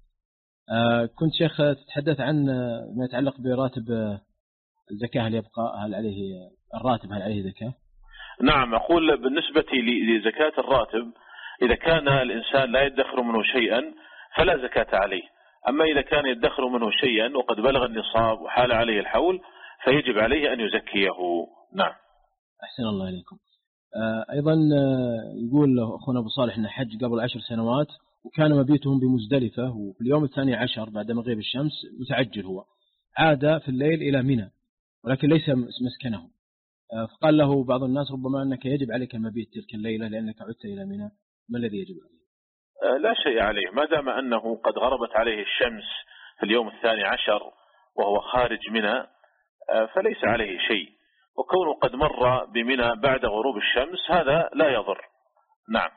كنت شيخ تتحدث عن ما يتعلق براتب الزكاة، هل يبقى هل عليه الراتب هل عليه زكاة؟ نعم أقول بالنسبة لزكاة الراتب إذا كان الإنسان لا يدخر منه شيئا فلا زكاة عليه، أما إذا كان يدخر منه شيئا وقد بلغ النصاب وحال عليه الحول فيجب عليه أن يزكيه. نعم. أحسن الله إليكم. أيضا يقول أخونا أبو صالح أنه حج قبل عشر سنوات وكان مبيتهم بمزدلفة، وفي اليوم الثاني عشر بعد مغيب الشمس متعجل هو عاد في الليل إلى منى ولكن ليس مسكنه، فقال له بعض الناس ربما أنك يجب عليك المبيت تلك الليلة لأنك عدت إلى منى، ما الذي يجب عليه؟ لا شيء عليه ما دام أنه قد غربت عليه الشمس في اليوم الثاني عشر وهو خارج منى فليس عليه شيء، وكونه قد مر بمنى بعد غروب الشمس هذا لا يضر. نعم.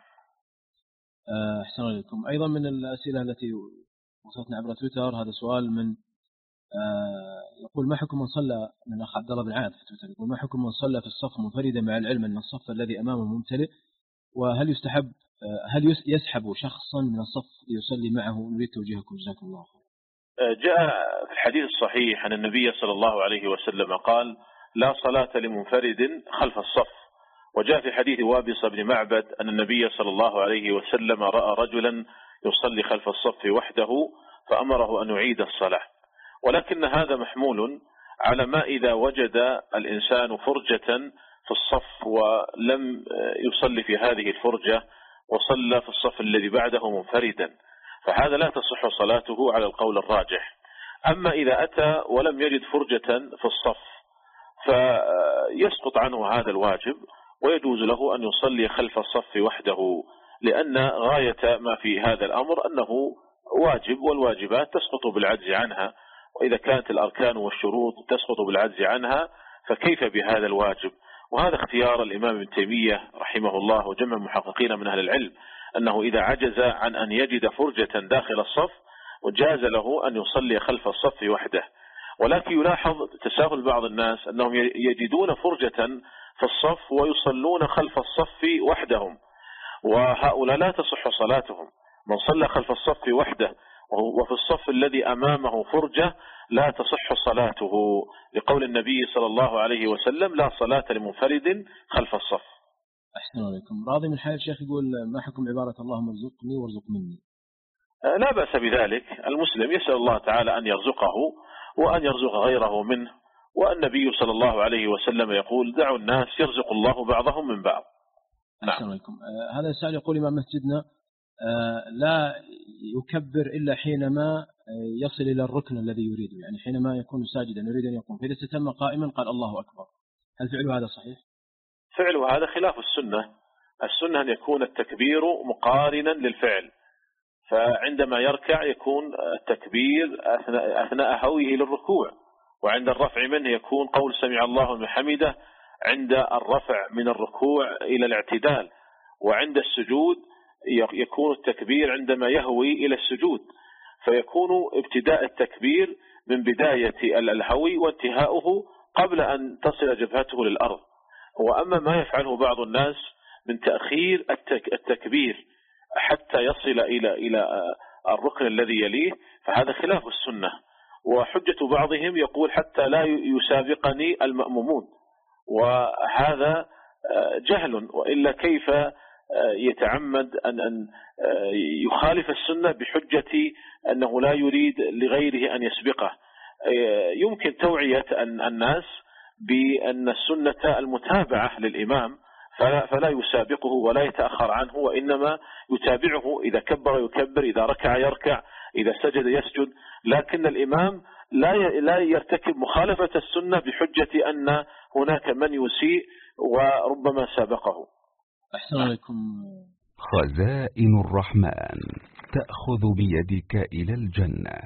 أحسن عليكم. أيضا من الأسئلة التي وصلتنا عبر تويتر هذا سؤال من يقول ما حكم من صلى من الأخ عبد الله بن عاد في تويتر يقول ما حكم من صلى في الصف منفردا مع العلم أن الصف الذي أمامه ممتلئ، وهل يستحب هل يسحب شخصا من الصف ليصلي معه؟ نريد توجيهكم جزاكم الله خير. جاء في الحديث الصحيح أن النبي صلى الله عليه وسلم قال لا صلاة لمنفرد خلف الصف، وجاء في حديث وابصة بن معبد أن النبي صلى الله عليه وسلم رأى رجلا يصلي خلف الصف وحده فأمره أن يعيد الصلاة، ولكن هذا محمول على ما إذا وجد الإنسان فرجة في الصف ولم يصلي في هذه الفرجة وصلى في الصف الذي بعده منفردا، فهذا لا تصح صلاته على القول الراجح. أما إذا أتى ولم يجد فرجة في الصف فيسقط عنه هذا الواجب، ويجوز له أن يصلي خلف الصف وحده، لأن غاية ما في هذا الأمر أنه واجب، والواجبات تسقط بالعجز عنها، وإذا كانت الأركان والشروط تسقط بالعجز عنها فكيف بهذا الواجب؟ وهذا اختيار الإمام ابن تيمية رحمه الله وجمع محققين من أهل العلم، أنه إذا عجز عن أن يجد فرجة داخل الصف وجاز له أن يصلي خلف الصف وحده. ولكن يلاحظ تساهل بعض الناس أنهم يجدون فرجة في الصف ويصلون خلف الصف وحدهم، وهؤلاء لا تصح صلاتهم. من صلى خلف الصف وحده وفي الصف الذي أمامه فرجة لا تصح صلاته، لقول النبي صلى الله عليه وسلم: لا صلاة لمنفرد خلف الصف. أحسن عليكم. راضي من حال الشيخ يقول: ما حكم عبارة اللهم ارزقني وارزق مني؟ لا بأس بذلك، المسلم يسأل الله تعالى أن يرزقه وأن يرزق غيره منه، والنبي صلى الله عليه وسلم يقول: دعوا الناس يرزق الله بعضهم من بعض. أحسن عليكم. آه هذا السؤال يقول: إمام مسجدنا آه لا يكبر إلا حينما يصل إلى الركن الذي يريده، يعني حينما يكون ساجدا يريد أن يقوم، فإذا استتم قائما قال الله أكبر. هل فعله هذا صحيح؟ فعله هذا خلاف السنة. السنة أن يكون التكبير مقارنا للفعل، فعندما يركع يكون التكبير أثناء, أثناء هويه للركوع، وعند الرفع منه يكون قول سمع الله لمن حمده عند الرفع من الركوع إلى الاعتدال، وعند السجود يكون التكبير عندما يهوي إلى السجود، فيكون ابتداء التكبير من بداية الهوي وانتهاؤه قبل أن تصل جبهته للأرض. وأما ما يفعله بعض الناس من تأخير التكبير حتى يصل إلى إلى الركن الذي يليه فهذا خلاف السنة. وحجة بعضهم يقول: حتى لا يسابقني المأمومون، وهذا جهل، وإلا كيف يتعمد أن أن يخالف السنة بحجة أنه لا يريد لغيره أن يسبقه؟ يمكن توعية الناس بأن السنة المتابعة للإمام، فلا, فلا يسابقه ولا يتأخر عنه، وإنما يتابعه، إذا كبر يكبر، إذا ركع يركع، إذا سجد يسجد، لكن الإمام لا لا يرتكب مخالفة السنة بحجة أن هناك من يسيء وربما سابقه. أحسن عليكم. خزائن الرحمن تأخذ بيدك إلى الجنة.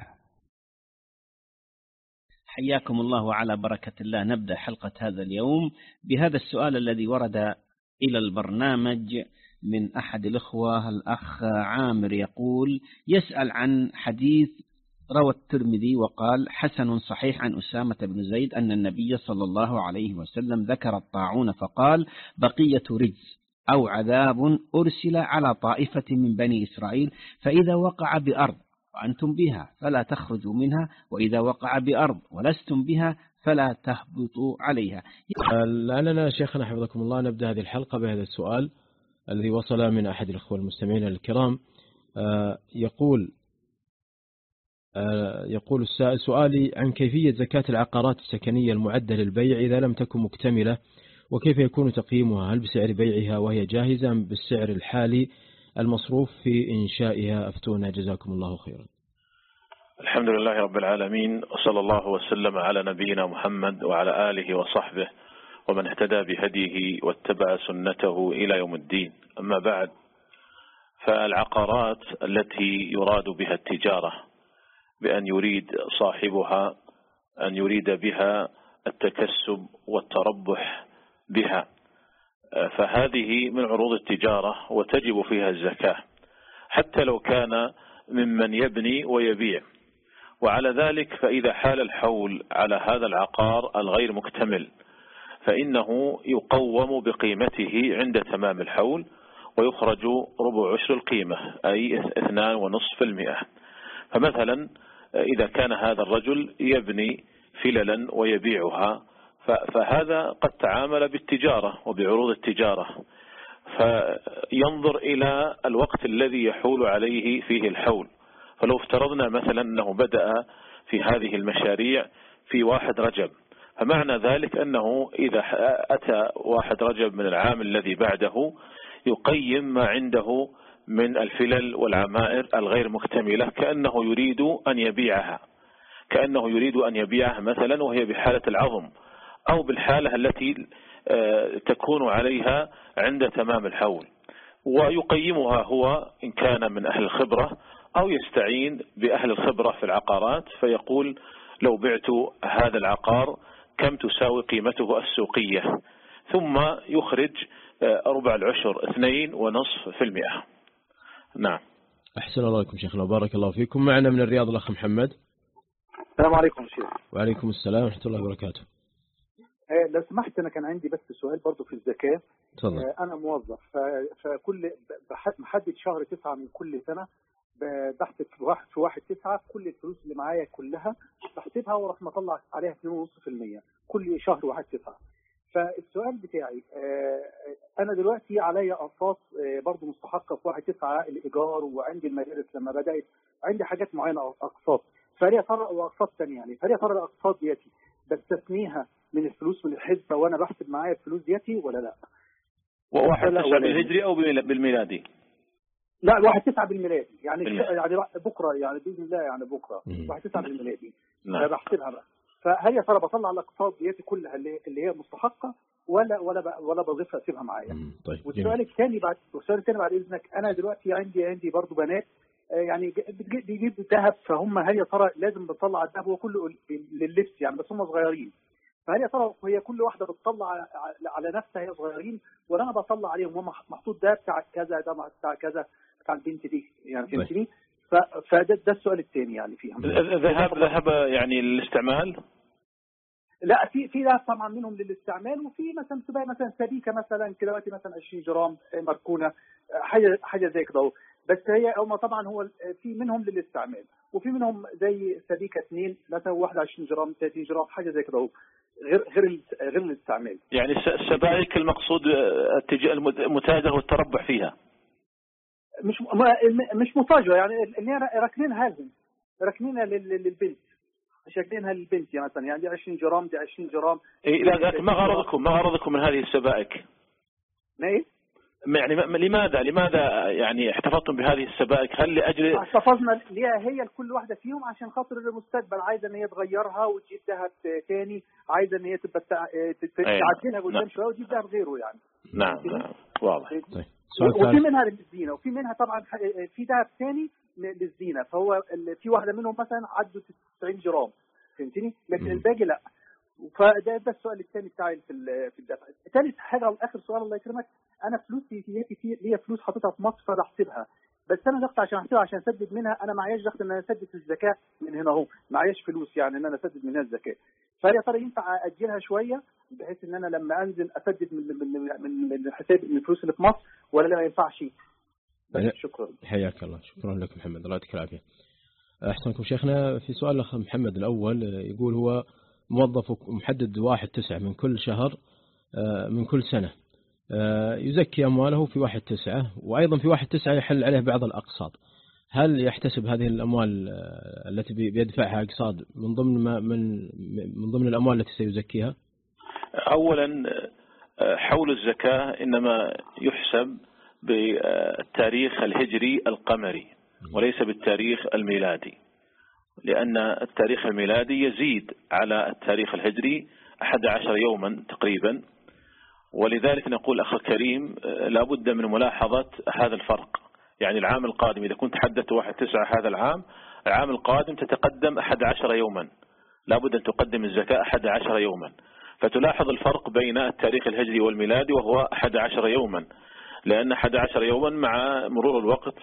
حياكم الله وعلى بركة الله. نبدأ حلقة هذا اليوم بهذا السؤال الذي ورد إلى البرنامج من أحد الإخوة، الأخ عامر، يقول: يسأل عن حديث روى الترمذي وقال: حسن صحيح عن أسامة بن زيد أن النبي صلى الله عليه وسلم ذكر الطاعون فقال: بقية رجز أو عذاب أرسل على طائفة من بني إسرائيل، فإذا وقع بأرض وأنتم بها فلا تخرجوا منها، وإذا وقع بأرض ولستم بها فلا تهبطوا عليها. لعلنا شيخنا حفظكم الله نبدأ هذه الحلقة بهذا السؤال الذي وصل من أحد الأخوة المستمعين الكرام. يقول يقول السائل: سؤالي عن كيفية زكاة العقارات السكنية المعدة للبيع إذا لم تكن مكتملة، وكيف يكون تقييمها؟ هل بسعر بيعها وهي جاهزة أم بالسعر الحالي المصروف في إنشائها؟ أفتونا جزاكم الله خيرا. الحمد لله رب العالمين، وصلى الله وسلم على نبينا محمد وعلى آله وصحبه ومن اهتدى بهديه واتبع سنته إلى يوم الدين. أما بعد، فالعقارات التي يراد بها التجارة بأن يريد صاحبها أن يريد بها التكسب والتربح بها، فهذه من عروض التجارة وتجب فيها الزكاة حتى لو كان ممن يبني ويبيع. وعلى ذلك فإذا حال الحول على هذا العقار الغير مكتمل فإنه يقوم بقيمته عند تمام الحول ويخرج ربع عشر القيمة، أي اثنان ونصف المئة. فمثلا إذا كان هذا الرجل يبني فللا ويبيعها فهذا قد تعامل بالتجارة وبعروض التجارة، فينظر إلى الوقت الذي يحول عليه فيه الحول. فلو افترضنا مثلا أنه بدأ في هذه المشاريع في واحد رجب، فمعنى ذلك أنه إذا أتى واحد رجب من العام الذي بعده يقيم ما عنده من الفلل والعمائر الغير مكتملة كأنه يريد أن يبيعها. كأنه يريد أن يبيعها مثلا وهي بحالة العظم، أو بالحالة التي تكون عليها عند تمام الحول، ويقيمها هو إن كان من أهل الخبرة، أو يستعين بأهل الخبرة في العقارات فيقول لو بعت هذا العقار كم تساوي قيمته السوقية، ثم يخرج ربع العشر اثنين ونصف في المئة. نعم. أحسن الله لكم شيخنا وبارك الله فيكم. معنا من الرياض الأخ محمد. السلام عليكم شيخ. وعليكم السلام ورحمة الله وبركاته. آه لو سمحت أنا كان عندي بس سؤال برضو في الزكاة. آه أنا موظف، فكل محدد شهر تسعة من كل سنة بحسب في واحد تسعة كل الفلوس اللي معايا كلها بحسبها وراح مطلع عليها اثنين فاصلة خمسة بالمئة كل شهر واحد تسعة. فالسؤال بتاعي أنا دلوقتي عليا أقساط برضو مستحقة في واحد تسعة الإيجار، وعندي المدارس لما بدأت عندي حاجات معينة أقساط، فليه ترى وأقساط ثانية يعني فليه ترى الأقساط ديتي بستثنيها من الفلوس من الحسبة وأنا بحسب معايا الفلوس ديتي ولا لا؟ وواحد تسعة بالهجري أو بالميلادي؟ لا واحد تسعة بالميلادي يعني بالميلادي. يعني بكرة يعني بإذن الله يعني بكرة واحد تسعة بالميلادي بحسبها بقى. فهل يا ترى بطلع الاقساط ديتي كلها اللي هي مستحقه ولا ولا ولا بضيفها اسيبها معايا؟ طيب. والسؤال الثاني بعد والسؤال الثاني بعد اذنك، انا دلوقتي عندي عندي برضو بنات يعني بيجيب ذهب، فهم هل يا ترى لازم بتطلع الذهب هو كله لللبس يعني بس هم صغيرين، فهل يا ترى هي كل واحده بتطلع على نفسها هي صغيرين ولا انا بطلع عليهم هم محطوط ده بتاع كذا ده بتاع كذا بتاع البنت دي يعني فهمتني؟ فده ده السؤال الثاني يعني فيهم. ذهب ذهب يعني للاستعمال؟ لا في في ذهب طبعا منهم للاستعمال، وفي مثلا تبقى مثلا سبيكه مثلا كيلواتي مثلا عشرين جرام مركونه حاجه حاجه زي كده، بس هي هم طبعا هو في منهم للاستعمال وفي منهم زي سبيكه اثنين مثلا واحد وعشرين جرام ثلاثين جرام حاجه زي كده غير غير غير الاستعمال. يعني السبائك المقصود المتاجره والتربح فيها؟ مش مش متاجره يعني اللي هي راكنينها لهم راكنينها للبنت شاكلينها للبنت يعني مثلا يعني دي عشرين جرام دي عشرين جرام. إيه لا ما غرضكم ما غرضكم من هذه السبائك؟ ما ايه؟ يعني لماذا لماذا يعني احتفظتم بهذه السبائك؟ هل لاجل احتفظنا ليها هي لكل واحده فيهم عشان خاطر المستقبل عايزه ان هي تغيرها وتجيب ذهب ثاني، عايزه ان هي تبقى تعدلها قدام شويه وتجيب ذهب غيره يعني. نعم نعم واضح. طيب. وفي منها للزينه وفي منها طبعا في ذهب ثاني للزينه، فهو في واحده منهم مثلا عدوا تسعين جرام فهمتني، لكن الباقي لا. فده ده السؤال الثاني بتاعي في في الدفع. ثالث حاجه اخر سؤال الله يكرمك، انا فلوسي هي كتير ليا فلوس حاططها في مصر فبحسبها، بس انا ضغط عشان احسبها عشان اسدد منها انا معياش ضغط ان انا اسدد الزكاه من هنا اهو، معياش فلوس يعني ان انا اسدد منها الزكاه، فهل يا ترى ينفع اجلها شويه بحيث ان انا لما انزل اسدد من من من, من حساب من الفلوس اللي في مصر ولا لا ما ينفعش؟ شكرا. حياك الله. شكرا لك محمد الله يعطيك العافيه. احسنكم شيخنا. في سؤال الاخ محمد الاول يقول هو موظف محدد واحد تسعة من كل شهر من كل سنة يزكي أمواله في واحد تسعة، وأيضا في واحد تسعة يحل عليه بعض الأقساط، هل يحتسب هذه الأموال التي بيدفعها أقساط من ضمن ما من من ضمن الأموال التي سيزكيها؟ أولا حول الزكاة إنما يحسب بالتاريخ الهجري القمري وليس بالتاريخ الميلادي، لأن التاريخ الميلادي يزيد على التاريخ الهجري أحد عشر يوما تقريبا، ولذلك نقول أخي الكريم لابد من ملاحظة هذا الفرق. يعني العام القادم إذا كنت حددت واحد تسعة هذا العام، العام القادم تتقدم أحد عشر يوما، لابد أن تقدم الزكاة أحد عشر يوما، فتلاحظ الفرق بين التاريخ الهجري والميلادي وهو أحد عشر يوما، لأن أحد عشر يوما مع مرور الوقت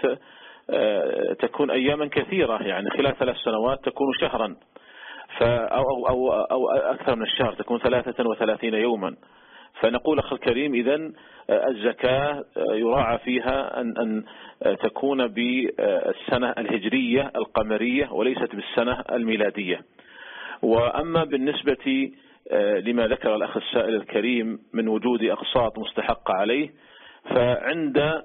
تكون أياما كثيرة، يعني خلال ثلاث سنوات تكون شهرا أو, أو, أو أكثر من الشهر تكون ثلاثة وثلاثين يوما. فنقول أخي الكريم إذن الزكاة يراعى فيها أن, أن تكون بالسنة الهجرية القمرية وليست بالسنة الميلادية. وأما بالنسبة لما ذكر الأخ السائل الكريم من وجود أقساط مستحقة عليه، فعند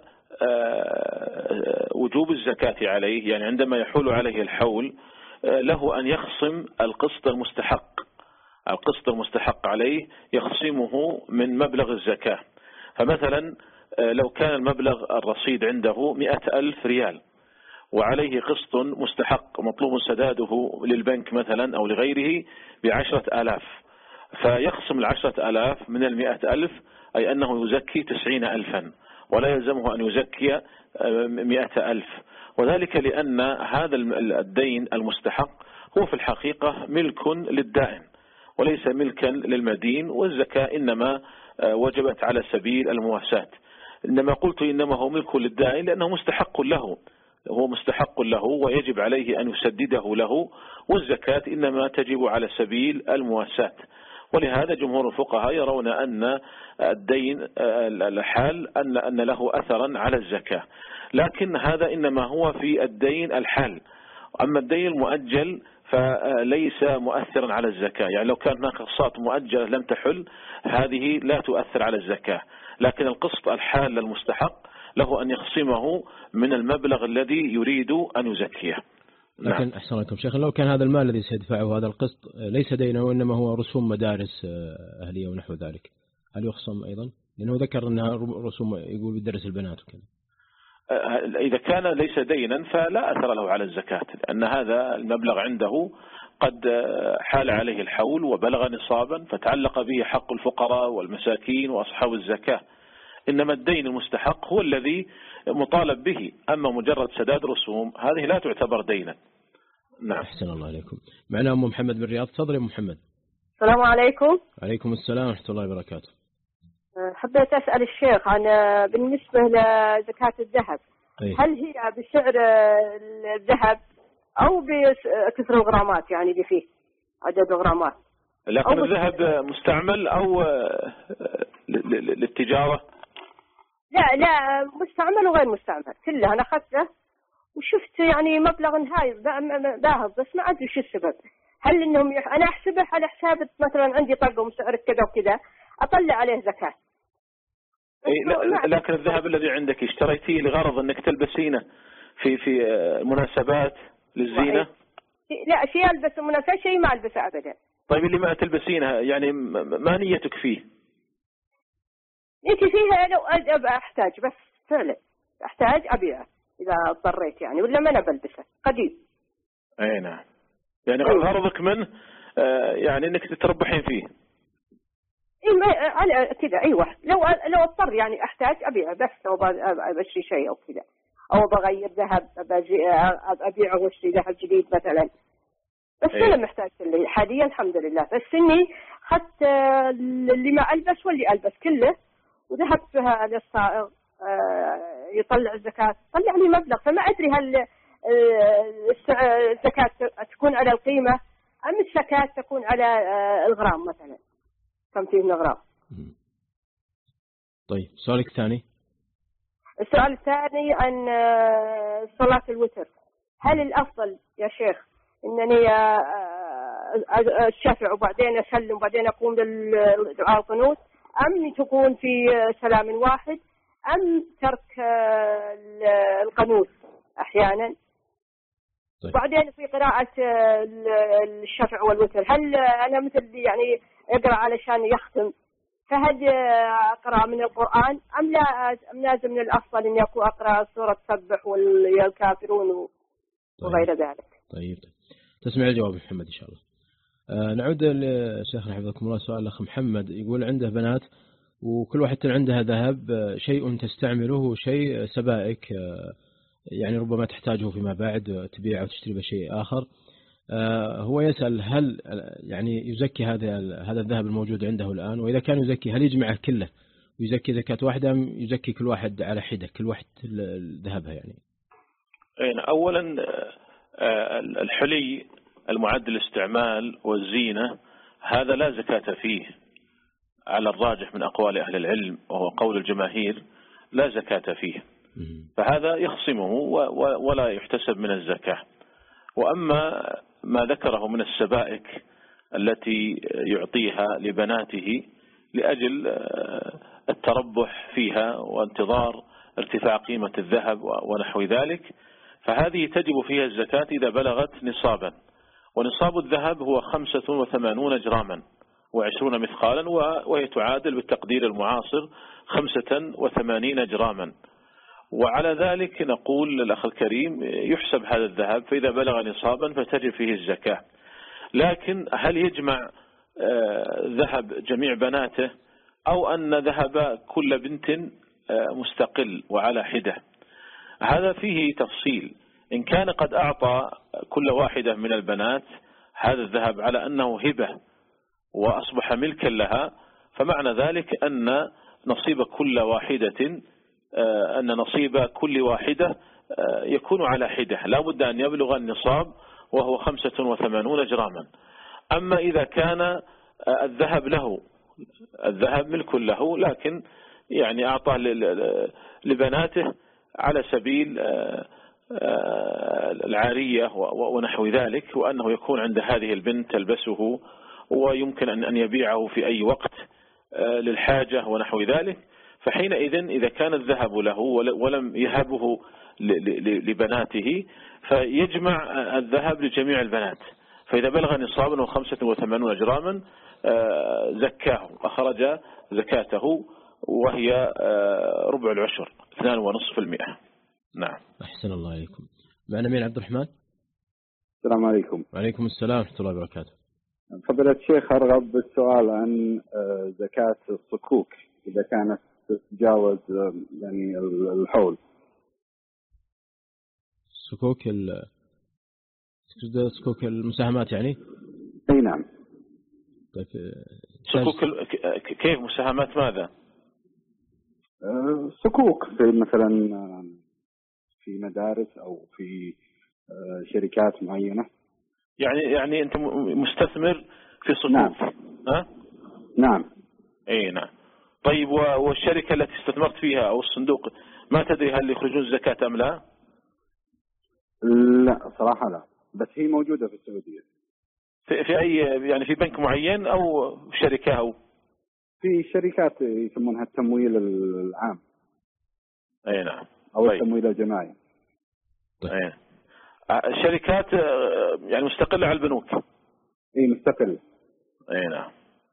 وجوب الزكاة عليه يعني عندما يحول عليه الحول له أن يخصم القسط المستحق، القسط المستحق عليه يخصمه من مبلغ الزكاة. فمثلا لو كان المبلغ الرصيد عنده مئة ألف ريال وعليه قسط مستحق مطلوب سداده للبنك مثلا أو لغيره بعشرة آلاف، فيخصم العشرة آلاف من المئة ألف، أي أنه يزكي تسعين ألفا ولا يلزمه أن يزكي مئة ألف، وذلك لأن هذا الدين المستحق هو في الحقيقة ملك للدائن وليس ملكا للمدين، والزكاة إنما وجبت على سبيل المواساة. إنما قلت إنما هو ملك للدائن لأنه مستحق له، هو مستحق له ويجب عليه أن يسدده له، والزكاة إنما تجب على سبيل المواساة. ولهذا جمهور الفقهاء يرون أن الدين الحال أن أن له أثرا على الزكاة، لكن هذا إنما هو في الدين الحال. أما الدين المؤجل فليس مؤثرا على الزكاة، يعني لو كان هناك أقساط مؤجلة لم تحل هذه لا تؤثر على الزكاة، لكن القسط الحال المستحق له أن يخصمه من المبلغ الذي يريد أن يزكيه. لكن أحسن لكم شيخ، لو كان هذا المال الذي سيدفعه هذا القسط ليس دينه وإنما هو رسوم مدارس أهلية ونحو ذلك، هل يخصم أيضا؟ لأنه ذكر أنها رسوم يقول بالدرس البنات وكذا. إذا كان ليس دينا فلا أثر له على الزكاة، لأن هذا المبلغ عنده قد حال عليه الحول وبلغ نصابا فتعلق به حق الفقراء والمساكين وأصحاب الزكاة. إنما الدين المستحق هو الذي مطالب به، أما مجرد سداد رسوم هذه لا تعتبر دينا. نعم. أحسن الله عليكم. معنا أم محمد من الرياض. تفضل يا محمد. السلام عليكم. عليكم السلام ورحمة الله وبركاته. حبيت أسأل الشيخ عن بالنسبة لزكاة الذهب، أيه؟ هل هي بسعر الذهب أو بكثر الغرامات، يعني اللي فيه عدد الغرامات؟ لكن الذهب مستعمل أو للتجارة؟ لا لا مستعمل وغير مستعمل كله. أنا أخذته وشفت يعني مبلغ هاي ذهب، بس ما أدري شو السبب. هل إنهم يح... أنا أحسبه على حساب مثلا عندي طقم سعر كذا وكذا أطلع عليه زكاة. إيه لا، لكن الذهب الذي عندك اشتريتيه لغرض أنك تلبسينه في في مناسبات للزينة؟ لا شيء ألبس مناسبات، شيء ما ألبسه أبدا. طيب اللي ما تلبسينها يعني ما نيتك فيه؟ نيتي فيها لو أبقى أحتاج، بس فعلا أحتاج أبيعه إذا اضطريت يعني، ولا ما أنا بلبسه قديم. أي نعم، يعني غرضك منه آه يعني أنك تتربحين فيه. إيه على كذا أيوة، لو لو اضطر يعني أحتاج أبيعه، بس لو بشتري شيء أو كذا، أو بغير ذهب أبيعه واشتري ذهب جديد مثلا. بس أيه. أنا محتاج اللي حاليا الحمد لله، بس إني أخذت اللي ما ألبس واللي ألبس كله وذهبت بها للصائغ يطلع الزكاة، طلع لي مبلغ، فما أدري هل الزكاة تكون على القيمة أم الزكاة تكون على الغرام مثلا، كم فيه من غرام. طيب سؤالك الثاني. السؤال الثاني عن صلاة الوتر، هل الأفضل يا شيخ إنني أشفع وبعدين أسلم وبعدين أقوم بالدعاء القنوت، أم تكون في سلام واحد، أم ترك القنوت أحيانا؟ طيب. بعدين في قراءة الشفع والوتر، هل أنا مثل يعني أقرأ علشان يختم، فهل أقرأ من القرآن أم لا، أم لازم من الأفضل إني أكون أقرأ سورة سبح والكافرون وغير طيب. ذلك؟ طيب تسمع الجواب محمد إن شاء الله. آه نعود لشيخنا حفظكم الله. سؤال الأخ محمد يقول عنده بنات وكل واحد عندها ذهب، شيء تستعمله وشيء سبائك يعني ربما تحتاجه فيما بعد تبيعه وتشتري بشيء آخر. هو يسأل هل يعني يزكي هذا هذا الذهب الموجود عنده الآن، وإذا كان يزكي هل يجمعه كله ويزكي زكاة واحدة أم يزكي كل واحد على حدة كل واحد ذهبها يعني؟ أولا الحلي المعد للاستعمال والزينة هذا لا زكاة فيه على الراجح من أقوال أهل العلم، وهو قول الجماهير لا زكاة فيه، فهذا يخصمه ولا يحتسب من الزكاة. وأما ما ذكره من السبائك التي يعطيها لبناته لأجل التربح فيها وانتظار ارتفاع قيمة الذهب ونحو ذلك، فهذه تجب فيها الزكاة إذا بلغت نصابا، ونصاب الذهب هو خمسة وثمانون جراما وعشرون مثقالا، وهي تعادل بالتقدير المعاصر خمسة وثمانين جراما. وعلى ذلك نقول للأخ الكريم يحسب هذا الذهب، فإذا بلغ نصابا فتجب فيه الزكاة. لكن هل يجمع ذهب جميع بناته أو أن ذهب كل بنت مستقل وعلى حدة؟ هذا فيه تفصيل. إن كان قد أعطى كل واحدة من البنات هذا الذهب على أنه هبة وأصبح ملكا لها، فمعنى ذلك أن نصيب كل واحدة أن نصيب كل واحدة يكون على حدة، لا بد أن يبلغ النصاب وهو خمسة وثمانون جراما. أما إذا كان الذهب له، الذهب ملك له، لكن يعني أعطاه لبناته على سبيل العارية ونحو ذلك، وأنه يكون عند هذه البنت تلبسه ويمكن أن يبيعه في أي وقت للحاجة ونحو ذلك، فحينئذ إذا كان الذهب له ولم يهبه لبناته فيجمع الذهب لجميع البنات، فإذا بلغ نصابا وخمسة وثمانون جراما زكاه، أخرج زكاته وهي ربع العشر اثنان ونصف في المئة. نعم. أحسن الله عليكم. معنا مين؟ عبد الرحمن. السلام عليكم. وعليكم السلام ورحمة الله وبركاته. فضيلة الشيخ، أرغب بالسؤال عن زكاة الصكوك إذا كانت تتجاوز يعني الحول. صكوك ال صكوك المساهمات يعني؟ أي نعم. طيب صكوك ال... كيف مساهمات ماذا؟ صكوك في مثلا في مدارس أو في شركات معينة. يعني يعني أنت مستثمر في صكوك؟ نعم. ها؟ نعم. أي نعم. طيب والشركة التي استثمرت فيها أو الصندوق ما تدري هل يخرجون الزكاة أم لا؟ لا صراحة لا، بس هي موجودة في السعودية. في, في أي يعني في بنك معين أو شركة أو؟ في شركات يسمونها التمويل العام. أي نعم. أو طيب. التمويل الجماعي. طيب. أي. الشركات يعني مستقلة على البنوك. اي مستقلة. اي نعم.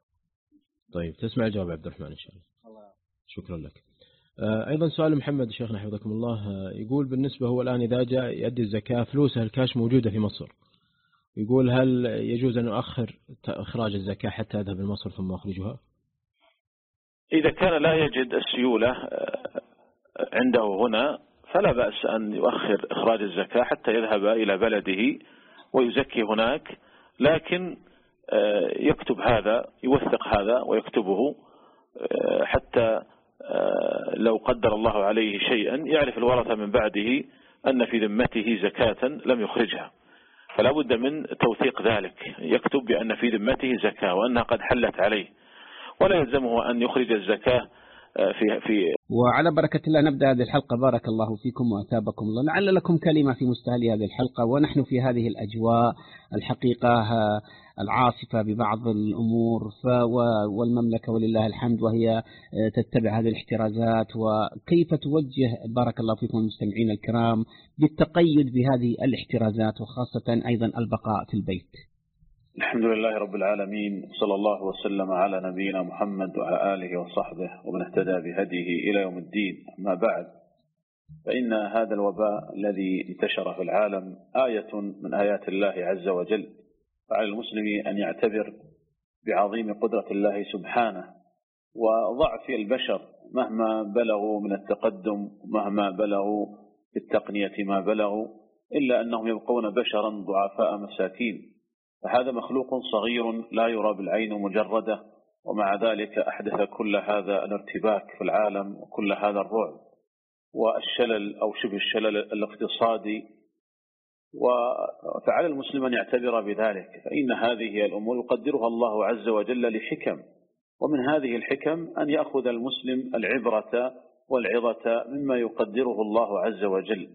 طيب تسمع الجواب عبد الرحمن ان شاء الله. شكرا لك. ايضا سؤال محمد شيخنا حفظكم الله، يقول بالنسبة هو الآن اذا جاء يؤدي الزكاة فلوسه الكاش موجودة في مصر، يقول هل يجوز ان يؤخر اخراج الزكاة حتى يذهب لمصر ثم اخرجها؟ اذا كان لا يجد السيولة عنده هنا فلا بأس أن يؤخر إخراج الزكاة حتى يذهب إلى بلده ويزكي هناك، لكن يكتب هذا، يوثق هذا ويكتبه حتى لو قدر الله عليه شيئا يعرف الورثة من بعده أن في ذمته زكاة لم يخرجها، فلا بد من توثيق ذلك، يكتب بأن في ذمته زكاة وأنها قد حلت عليه، ولا يلزمه أن يخرج الزكاة في في وعلى بركة الله نبدأ هذه الحلقة. بارك الله فيكم وأثابكم الله. لعل لكم كلمة في مستهل هذه الحلقة، ونحن في هذه الأجواء الحقيقة العاصفة ببعض الأمور، والمملكة ولله الحمد وهي تتبع هذه الاحترازات، وكيف توجه بارك الله فيكم المستمعين الكرام بالتقيد بهذه الاحترازات، وخاصة أيضا البقاء في البيت. الحمد لله رب العالمين، صلى الله وسلم على نبينا محمد وعلى آله وصحبه ومن اهتدى بهديه إلى يوم الدين. أما بعد، فإن هذا الوباء الذي انتشر في العالم آية من آيات الله عز وجل، فعلى المسلم أن يعتبر بعظيم قدرة الله سبحانه وضعف البشر مهما بلغوا من التقدم، مهما بلغوا في التقنية ما بلغوا، إلا أنهم يبقون بشرا ضعفاء مساكين، فهذا مخلوق صغير لا يرى بالعين مجردة، ومع ذلك أحدث كل هذا الارتباك في العالم وكل هذا الرعب والشلل أو شبه الشلل الاقتصادي. فعلى المسلم أن يعتبر بذلك، فإن هذه الأمور يقدرها الله عز وجل لحكم، ومن هذه الحكم أن يأخذ المسلم العبرة والعظة مما يقدره الله عز وجل.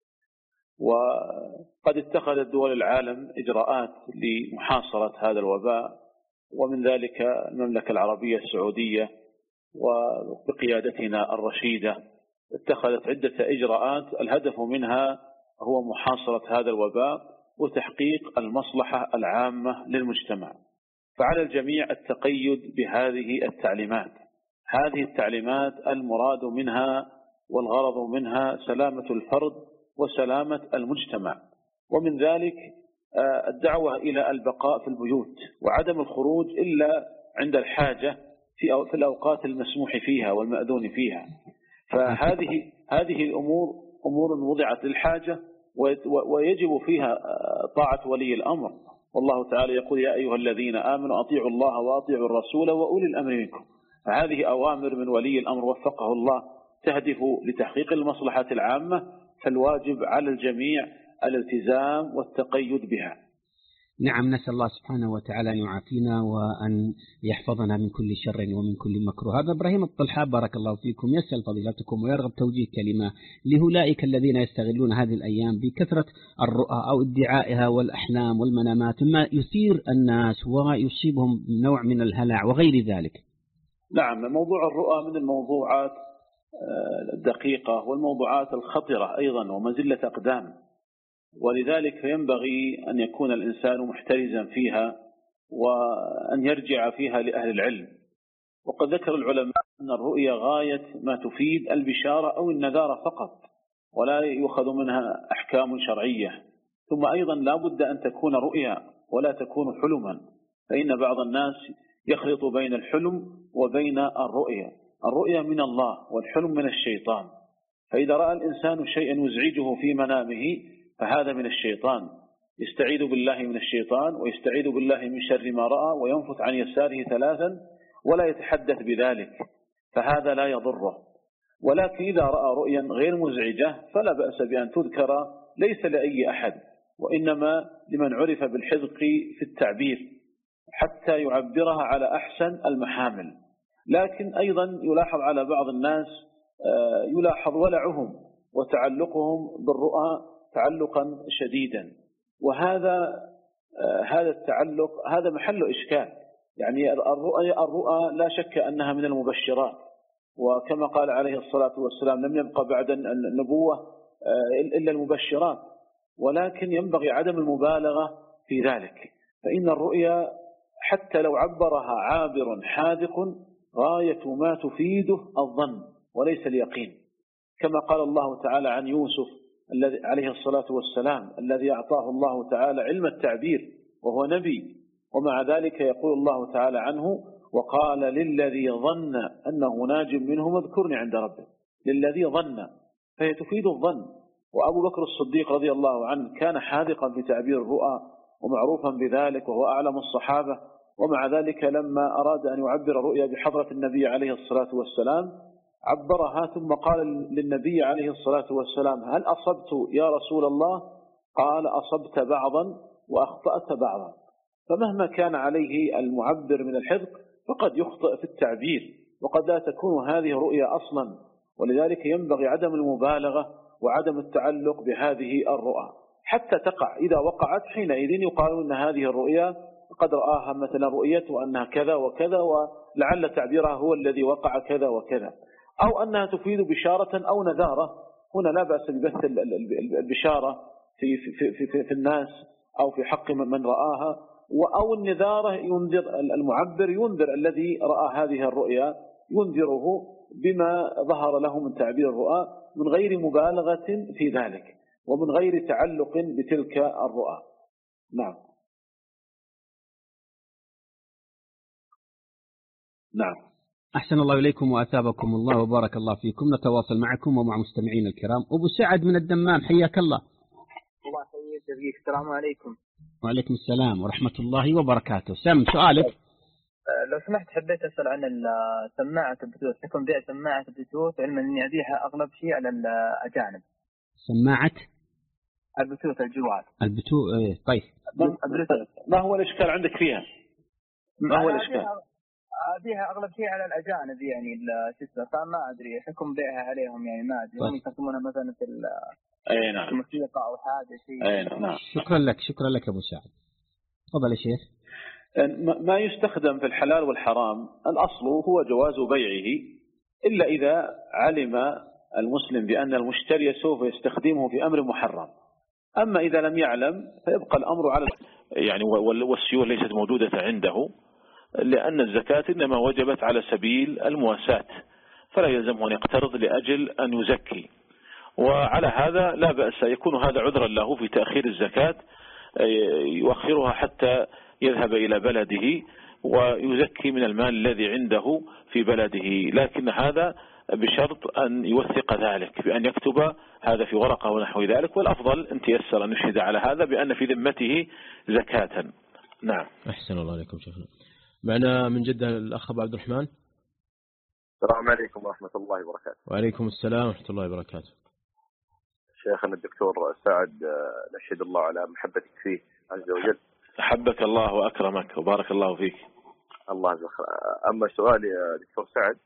وقد اتخذت دول العالم إجراءات لمحاصرة هذا الوباء، ومن ذلك المملكة العربية السعودية وبقيادتنا الرشيدة اتخذت عدة إجراءات الهدف منها هو محاصرة هذا الوباء وتحقيق المصلحة العامة للمجتمع. فعلى الجميع التقيد بهذه التعليمات. هذه التعليمات المراد منها والغرض منها سلامة الفرد وسلامة المجتمع. ومن ذلك الدعوة إلى البقاء في البيوت وعدم الخروج إلا عند الحاجة في الأوقات المسموح فيها والمأذون فيها. فهذه هذه الأمور أمور وضعت للحاجة ويجب فيها طاعة ولي الأمر. والله تعالى يقول: يا أيها الذين آمنوا أطيعوا الله وأطيعوا الرسول وأولي الأمر منكم. فهذه أوامر من ولي الأمر وفقه الله تهدف لتحقيق المصلحة العامة، فالواجب على الجميع الالتزام والتقيد بها. نعم، نسأل الله سبحانه وتعالى أن يعافينا وأن يحفظنا من كل شر ومن كل مكروه. هذا إبراهيم الطلحاب بارك الله فيكم يسأل فضيلتكم ويرغب توجيه كلمة لأولئك الذين يستغلون هذه الأيام بكثرة الرؤى أو ادعائها والأحلام والمنامات مما يثير الناس ويصيبهم نوع من الهلع وغير ذلك. نعم، موضوع الرؤى من الموضوعات الدقيقة والموضوعات الخطرة أيضا ومزلة أقدام، ولذلك ينبغي أن يكون الإنسان محترزا فيها وأن يرجع فيها لأهل العلم. وقد ذكر العلماء أن الرؤيا غاية ما تفيد البشارة أو النذارة فقط، ولا يؤخذ منها أحكام شرعية. ثم أيضا لا بد أن تكون رؤيا ولا تكون حلما، فإن بعض الناس يخلط بين الحلم وبين الرؤيا. الرؤيا من الله والحلم من الشيطان، فإذا رأى الإنسان شيئا يزعجه في منامه فهذا من الشيطان، يستعيذ بالله من الشيطان ويستعيذ بالله من شر ما رأى وينفث عن يساره ثلاثا ولا يتحدث بذلك، فهذا لا يضره. ولكن إذا رأى رؤيا غير مزعجة فلا بأس بأن تذكر، ليس لأي أحد، وإنما لمن عرف بالحذق في التعبير حتى يعبرها على أحسن المحامل. لكن أيضا يلاحظ على بعض الناس يلاحظ ولعهم وتعلقهم بالرؤى تعلقا شديدا، وهذا هذا التعلق هذا محل إشكال. يعني الرؤى الرؤى لا شك أنها من المبشرات، وكما قال عليه الصلاة والسلام: لم يبقى بعد النبوة إلا المبشرات، ولكن ينبغي عدم المبالغة في ذلك، فإن الرؤيا حتى لو عبرها عابر حاذق غاية ما تفيده الظن وليس اليقين، كما قال الله تعالى عن يوسف الذي عليه الصلاة والسلام الذي أعطاه الله تعالى علم التعبير وهو نبي، ومع ذلك يقول الله تعالى عنه: وقال للذي ظن أنه ناج منهم اذكرني عند ربه. للذي ظن، فهي تفيد الظن. وأبو بكر الصديق رضي الله عنه كان حاذقا في تعبير الرؤى ومعروفا بذلك وهو أعلم الصحابة، ومع ذلك لما أراد أن يعبر الرؤيا بحضرة النبي عليه الصلاة والسلام عبرها، ثم قال للنبي عليه الصلاة والسلام: هل أصبت يا رسول الله؟ قال: أصبت بعضا وأخطأت بعضا. فمهما كان عليه المعبر من الحذق فقد يخطئ في التعبير، وقد لا تكون هذه رؤيا أصلا، ولذلك ينبغي عدم المبالغة وعدم التعلق بهذه الرؤى حتى تقع. إذا وقعت حينئذ يقال أن هذه الرؤيا قد رآها مثلا رؤيته أنها كذا وكذا، ولعل تعبيرها هو الذي وقع كذا وكذا، أو أنها تفيد بشارة أو نذارة. هنا لا بأس ببث البشارة في, في, في, في, في الناس أو في حق من رآها، أو النذارة ينذر المعبر، ينذر الذي رأى هذه الرؤيا، ينذره بما ظهر له من تعبير الرؤى من غير مبالغة في ذلك ومن غير تعلق بتلك الرؤى. نعم نعم. أحسن الله إليكم وأثابكم الله وبارك الله فيكم. نتواصل معكم ومع مستمعين الكرام. أبو سعد من الدمام، حياك الله. الله يحييك. السلام عليكم. وعليكم السلام ورحمة الله وبركاته. سم سؤالك. لو سمحت حبيت أسأل عن سماعة البلوتوث، حكم بيع سماعة البلوتوث، علما أني أبيعها أغلب شيء على الأجانب. سماعة البلوتوث الجوال. البلوتوث طيب. ما هو الإشكال عندك فيها؟ ما هو الإشكال؟ أبيها أغلب شيء على الأجانب، يعني الشسلة، فما أدري حكم بيعها عليهم، يعني ما أدري هم يستخدمونها مثلا في أي نعم الموسيقى أو حاجة شيء. أي نعم. شكرا لك شكرا لك أبو سعد. تفضل يا شيخ. ما يستخدم في الحلال والحرام الأصل هو جواز بيعه، إلا إذا علم المسلم بأن المشتري سوف يستخدمه في أمر محرم. أما إذا لم يعلم فيبقى الأمر على يعني والسيولة ليست موجودة عنده، لأن الزكاة إنما وجبت على سبيل المواساة، فلا يلزمه أن يقترض لأجل أن يزكي. وعلى هذا لا بأس، يكون هذا عذرا له في تأخير الزكاة، يؤخرها حتى يذهب إلى بلده ويزكي من المال الذي عنده في بلده، لكن هذا بشرط أن يوثق ذلك بأن يكتب هذا في ورقة ونحو ذلك، والأفضل أن تيسر أن يشهد على هذا بأن في ذمته زكاة. نعم. أحسن الله عليكم شيخنا. معنا من جدة الأخ أبو عبد الرحمن. السلام عليكم ورحمة الله وبركاته. وعليكم السلام ورحمة الله وبركاته. شيخنا الدكتور سعد، نشهد الله على محبتك فيه عز وجل. أحبك الله وأكرمك وبارك الله فيك. الله يجزاك. أما سؤالي يا دكتور سعد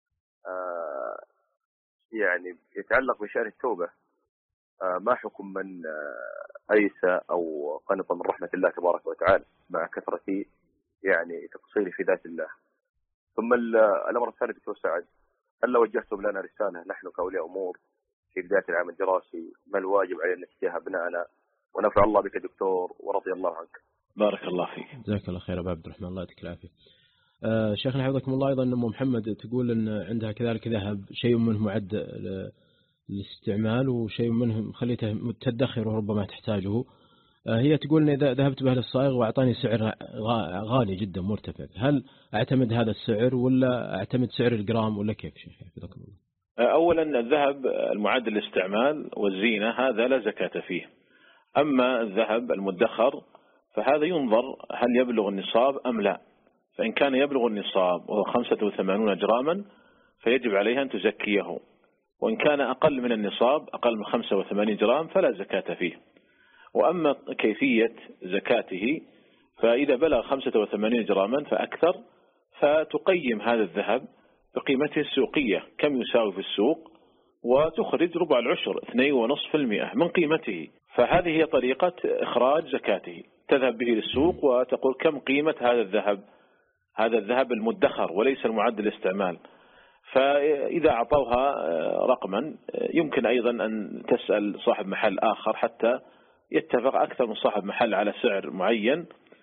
يعني يتعلق بشأن التوبة، ما حكم من أيس أو قنط من رحمة الله تبارك وتعالى مع كثرة يعني تقصيره في ذات الله؟ ثم الأمر الثاني دكتور سعد، هل لو وجهتم لنا رسالة نحن كأولياء أمور في بداية العام الدراسي، ما الواجب علينا تجاه أبنائنا؟ ونفع الله بك دكتور ورضي الله عنك. بارك الله فيك. جزاك الله خير أبو عبد الرحمن، الله يعطيك العافية. آه شيخنا حفظكم الله، أيضا أم محمد تقول أن عندها كذلك ذهب، شيء منه معد للاستعمال وشيء منه خليته تدخر وربما تحتاجه. آه هي تقول أن إذا ذهبت به للصائغ وأعطاني سعر غالي جدا مرتفع، هل أعتمد هذا السعر ولا أعتمد سعر الجرام ولا كيف شيخ حفظكم الله؟ أولا الذهب المعد للاستعمال والزينة هذا لا زكاة فيه. أما الذهب المدخر فهذا ينظر هل يبلغ النصاب أم لا، فإن كان يبلغ النصاب وهو خمسة وثمانين جراما فيجب عليها أن تزكيه، وإن كان أقل من النصاب أقل من خمسة وثمانين جرام فلا زكاة فيه. وأما كيفية زكاته فإذا بلغ خمسة وثمانين جراما فأكثر فتقيم هذا الذهب بقيمته السوقية كم يساوي في السوق، وتخرج ربع العشر اثنين ونصف المئة من قيمته. فهذه هي طريقة إخراج زكاته، تذهب به للسوق وتقول كم قيمة هذا الذهب، هذا الذهب المدخر وليس المعد للاستعمال. فإذا أعطوها رقما يمكن أيضا أن تسأل صاحب محل آخر حتى يتفق أكثر من صاحب محل على سعر معين،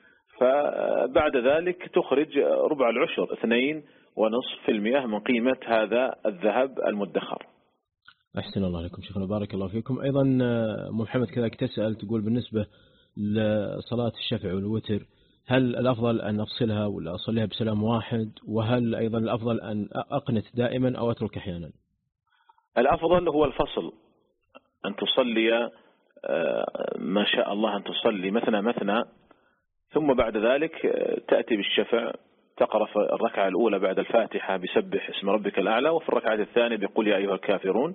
فبعد ذلك تخرج ربع العشر اثنين ونصف في المئة من قيمة هذا الذهب المدخر. أحسن الله عليكم شيخنا، بارك الله فيكم. أيضا محمد كذلك تسأل تقول بالنسبة لصلاة الشفع والوتر، هل الأفضل أن أفصلها ولا أصليها بسلام واحد؟ وهل أيضا الأفضل أن أقنت دائما أو أترك أحيانا؟ الأفضل هو الفصل، أن تصلي ما شاء الله أن تصلي مثنى مثنى، ثم بعد ذلك تأتي بالشفع تقرأ في الركعة الأولى بعد الفاتحة بسبح اسم ربك الأعلى، وفي الركعة الثانية بقول يا أيها الكافرون،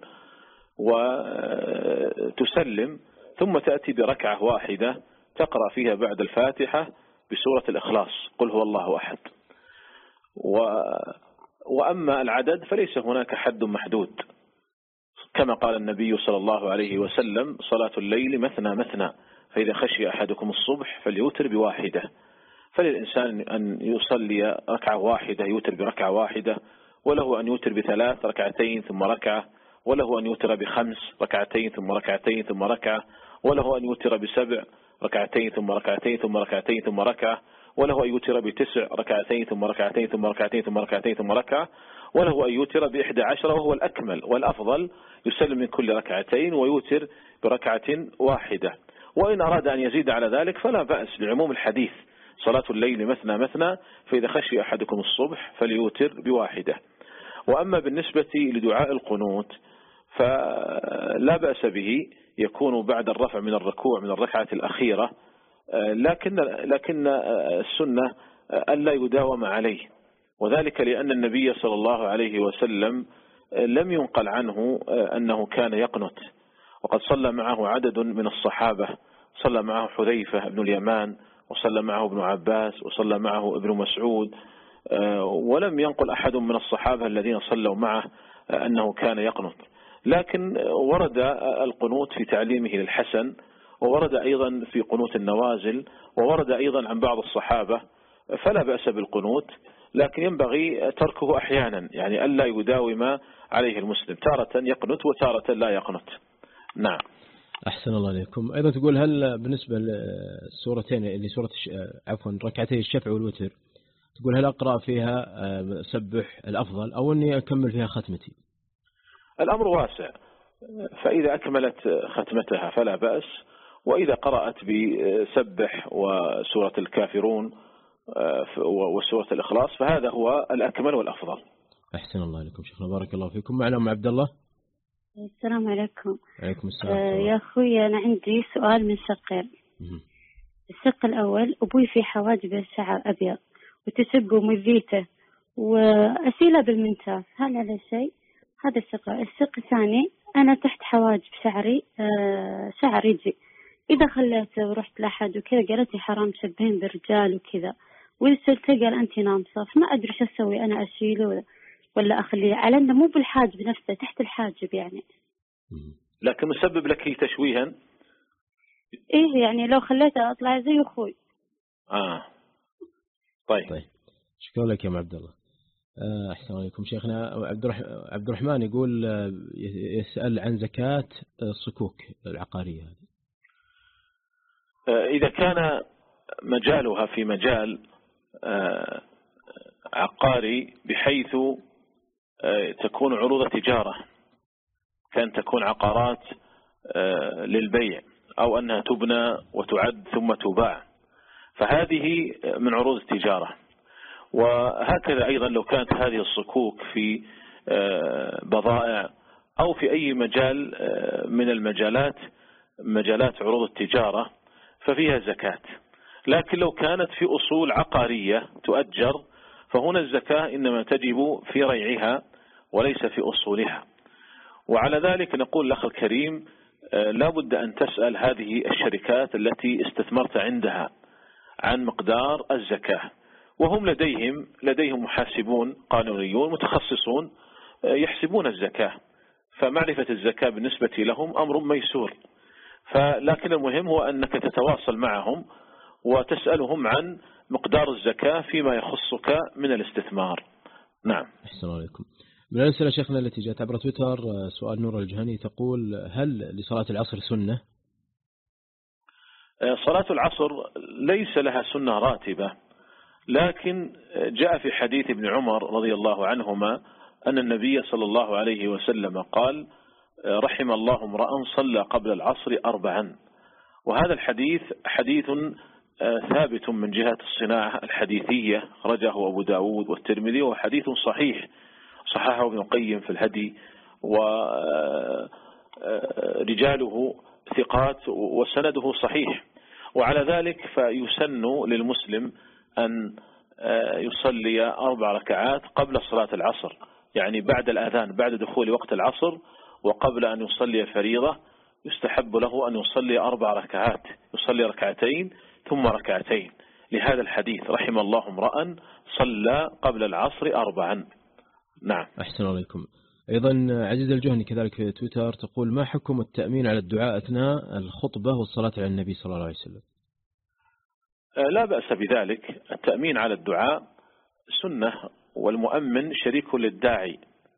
وتسلم، ثم تأتي بركعة واحدة تقرأ فيها بعد الفاتحة بسورة الإخلاص قل هو الله أحد. و... وأما العدد فليس هناك حد محدود، كما قال النبي صلى الله عليه وسلم صلاة الليل مثنى مثنى فإذا خشي أحدكم الصبح فليوتر بواحدة. فللإنسان أن يصلي ركعة واحدة يوتر بركعة واحدة، وله أن يوتر بثلاث ركعتين ثم ركعة، وله أن يوتر بخمس ركعتين ثم ركعتين ثم ركعة، وله أن يوتر بسبع ركعتين ثم ركعتين ثم ركعتين ثم ركعة، وله أن يوتر بتسع ركعتين ثم ركعتين ثم ركعتين ثم ركعتين ثم ركعة، وله أن يوتر بإحدى عشرة وهو الأكمل، والأفضل يسلم من كل ركعتين ويوتر بركعة واحدة. وإن أراد أن يزيد على ذلك فلا بأس لعموم الحديث صلاة الليل مثنى مثنى فإذا خشي أحدكم الصبح فليوتر بواحدة. وأما بالنسبة لدعاء القنوت فلا بأس به، يكون بعد الرفع من الركوع من الركعة الأخيرة، لكن لكن السنة ألا يداوم عليه، وذلك لأن النبي صلى الله عليه وسلم لم ينقل عنه أنه كان يقنت، وقد صلى معه عدد من الصحابة، صلى معه حذيفة بن اليمان، وصلى معه ابن عباس، وصلى معه ابن مسعود، ولم ينقل أحد من الصحابة الذين صلوا معه أنه كان يقنت. لكن ورد القنوت في تعليمه للحسن، وورد أيضا في قنوت النوازل، وورد أيضا عن بعض الصحابة، فلا بأس بالقنوت، لكن ينبغي تركه أحيانا، يعني ألا يداوم عليه المسلم، تارة يقنت وتارة لا يقنت. نعم. أحسن الله عليكم. أيضا تقول هل بالنسبة للسورتين اللي سورة عفوا ركعتي الشفع والوتر تقول هل أقرأ فيها سبح الأفضل أو أني أكمل فيها ختمتي؟ الأمر واسع، فإذا أكملت ختمتها فلا بأس، وإذا قرأت بسبح وسورة الكافرون وسورة الإخلاص فهذا هو الأكمل والأفضل. أحسن الله لكم شيخنا، بارك الله فيكم. معنا أم عبد الله. السلام عليكم. عليكم السلام. آه يا أخوي أنا عندي سؤال من شقين. الشق الأول أبوي في حواجبه شعر أبيض وتشبه مذيته وأسيله بالمنتاف، هل هذا شيء؟ هذا الشق. الشق الثاني أنا تحت حواجب شعري آه شعر يجي، إذا خليته ورحت لأحد وكذا قالت لي حرام تشبهين برجال وكذا، وإذا سألته قال أنت نامصة، فما أدري شو أسوي، أنا أشيله ولا أخليه على أنه مو بالحاجب نفسه تحت الحاجب يعني. لكن مسبب لك تشويها؟ إيه يعني لو خليته أطلع زي أخوي. آه طيب. طيب شكرا لك يا أم عبد الله. أحسن عليكم شيخنا. عبد الرحمن يقول يسأل عن زكاة الصكوك العقارية هذه. إذا كان مجالها في مجال عقاري بحيث تكون عروض تجارة، كان تكون عقارات للبيع أو أنها تبنى وتعد ثم تباع، فهذه من عروض التجارة. وهكذا أيضا لو كانت هذه الصكوك في بضائع أو في أي مجال من المجالات مجالات عروض التجارة ففيها زكاة. لكن لو كانت في أصول عقارية تؤجر فهنا الزكاة إنما تجب في ريعها وليس في أصولها. وعلى ذلك نقول الأخ الكريم لا بد أن تسأل هذه الشركات التي استثمرت عندها عن مقدار الزكاة، وهم لديهم لديهم محاسبون قانونيون متخصصون يحسبون الزكاة، فمعرفة الزكاة بالنسبة لهم أمر ميسور. فلكن المهم هو أنك تتواصل معهم وتسألهم عن مقدار الزكاة فيما يخصك من الاستثمار. نعم. أحسن عليكم. من الأسئلة شيخنا التي جاءت عبر تويتر سؤال نور الجهني تقول هل لصلاة العصر سنة؟ صلاة العصر ليس لها سنة راتبة، لكن جاء في حديث ابن عمر رضي الله عنهما أن النبي صلى الله عليه وسلم قال رحم الله امرأ صلى قبل العصر أربعا. وهذا الحديث حديث ثابت من جهة الصناعة الحديثية، خرجه أبو داود والترمذي، وحديث صحيح صححه ابن القيم في الهدي، ورجاله ثقات وسنده صحيح. وعلى ذلك فيسن للمسلم أن يصلي أربع ركعات قبل صلاة العصر، يعني بعد الأذان بعد دخول وقت العصر وقبل أن يصلي فريضة يستحب له أن يصلي أربع ركعات، يصلي ركعتين ثم ركعتين، لهذا الحديث رحم الله امرأ صلى قبل العصر أربعا. نعم. أحسن عليكم. أيضا عزيز الجهني كذلك في تويتر تقول ما حكم التأمين على الدعاء أثناء الخطبة والصلاة على النبي صلى الله عليه وسلم؟ لا بأس بذلك، التأمين على الدعاء سنة، والمؤمن شريك للداعي،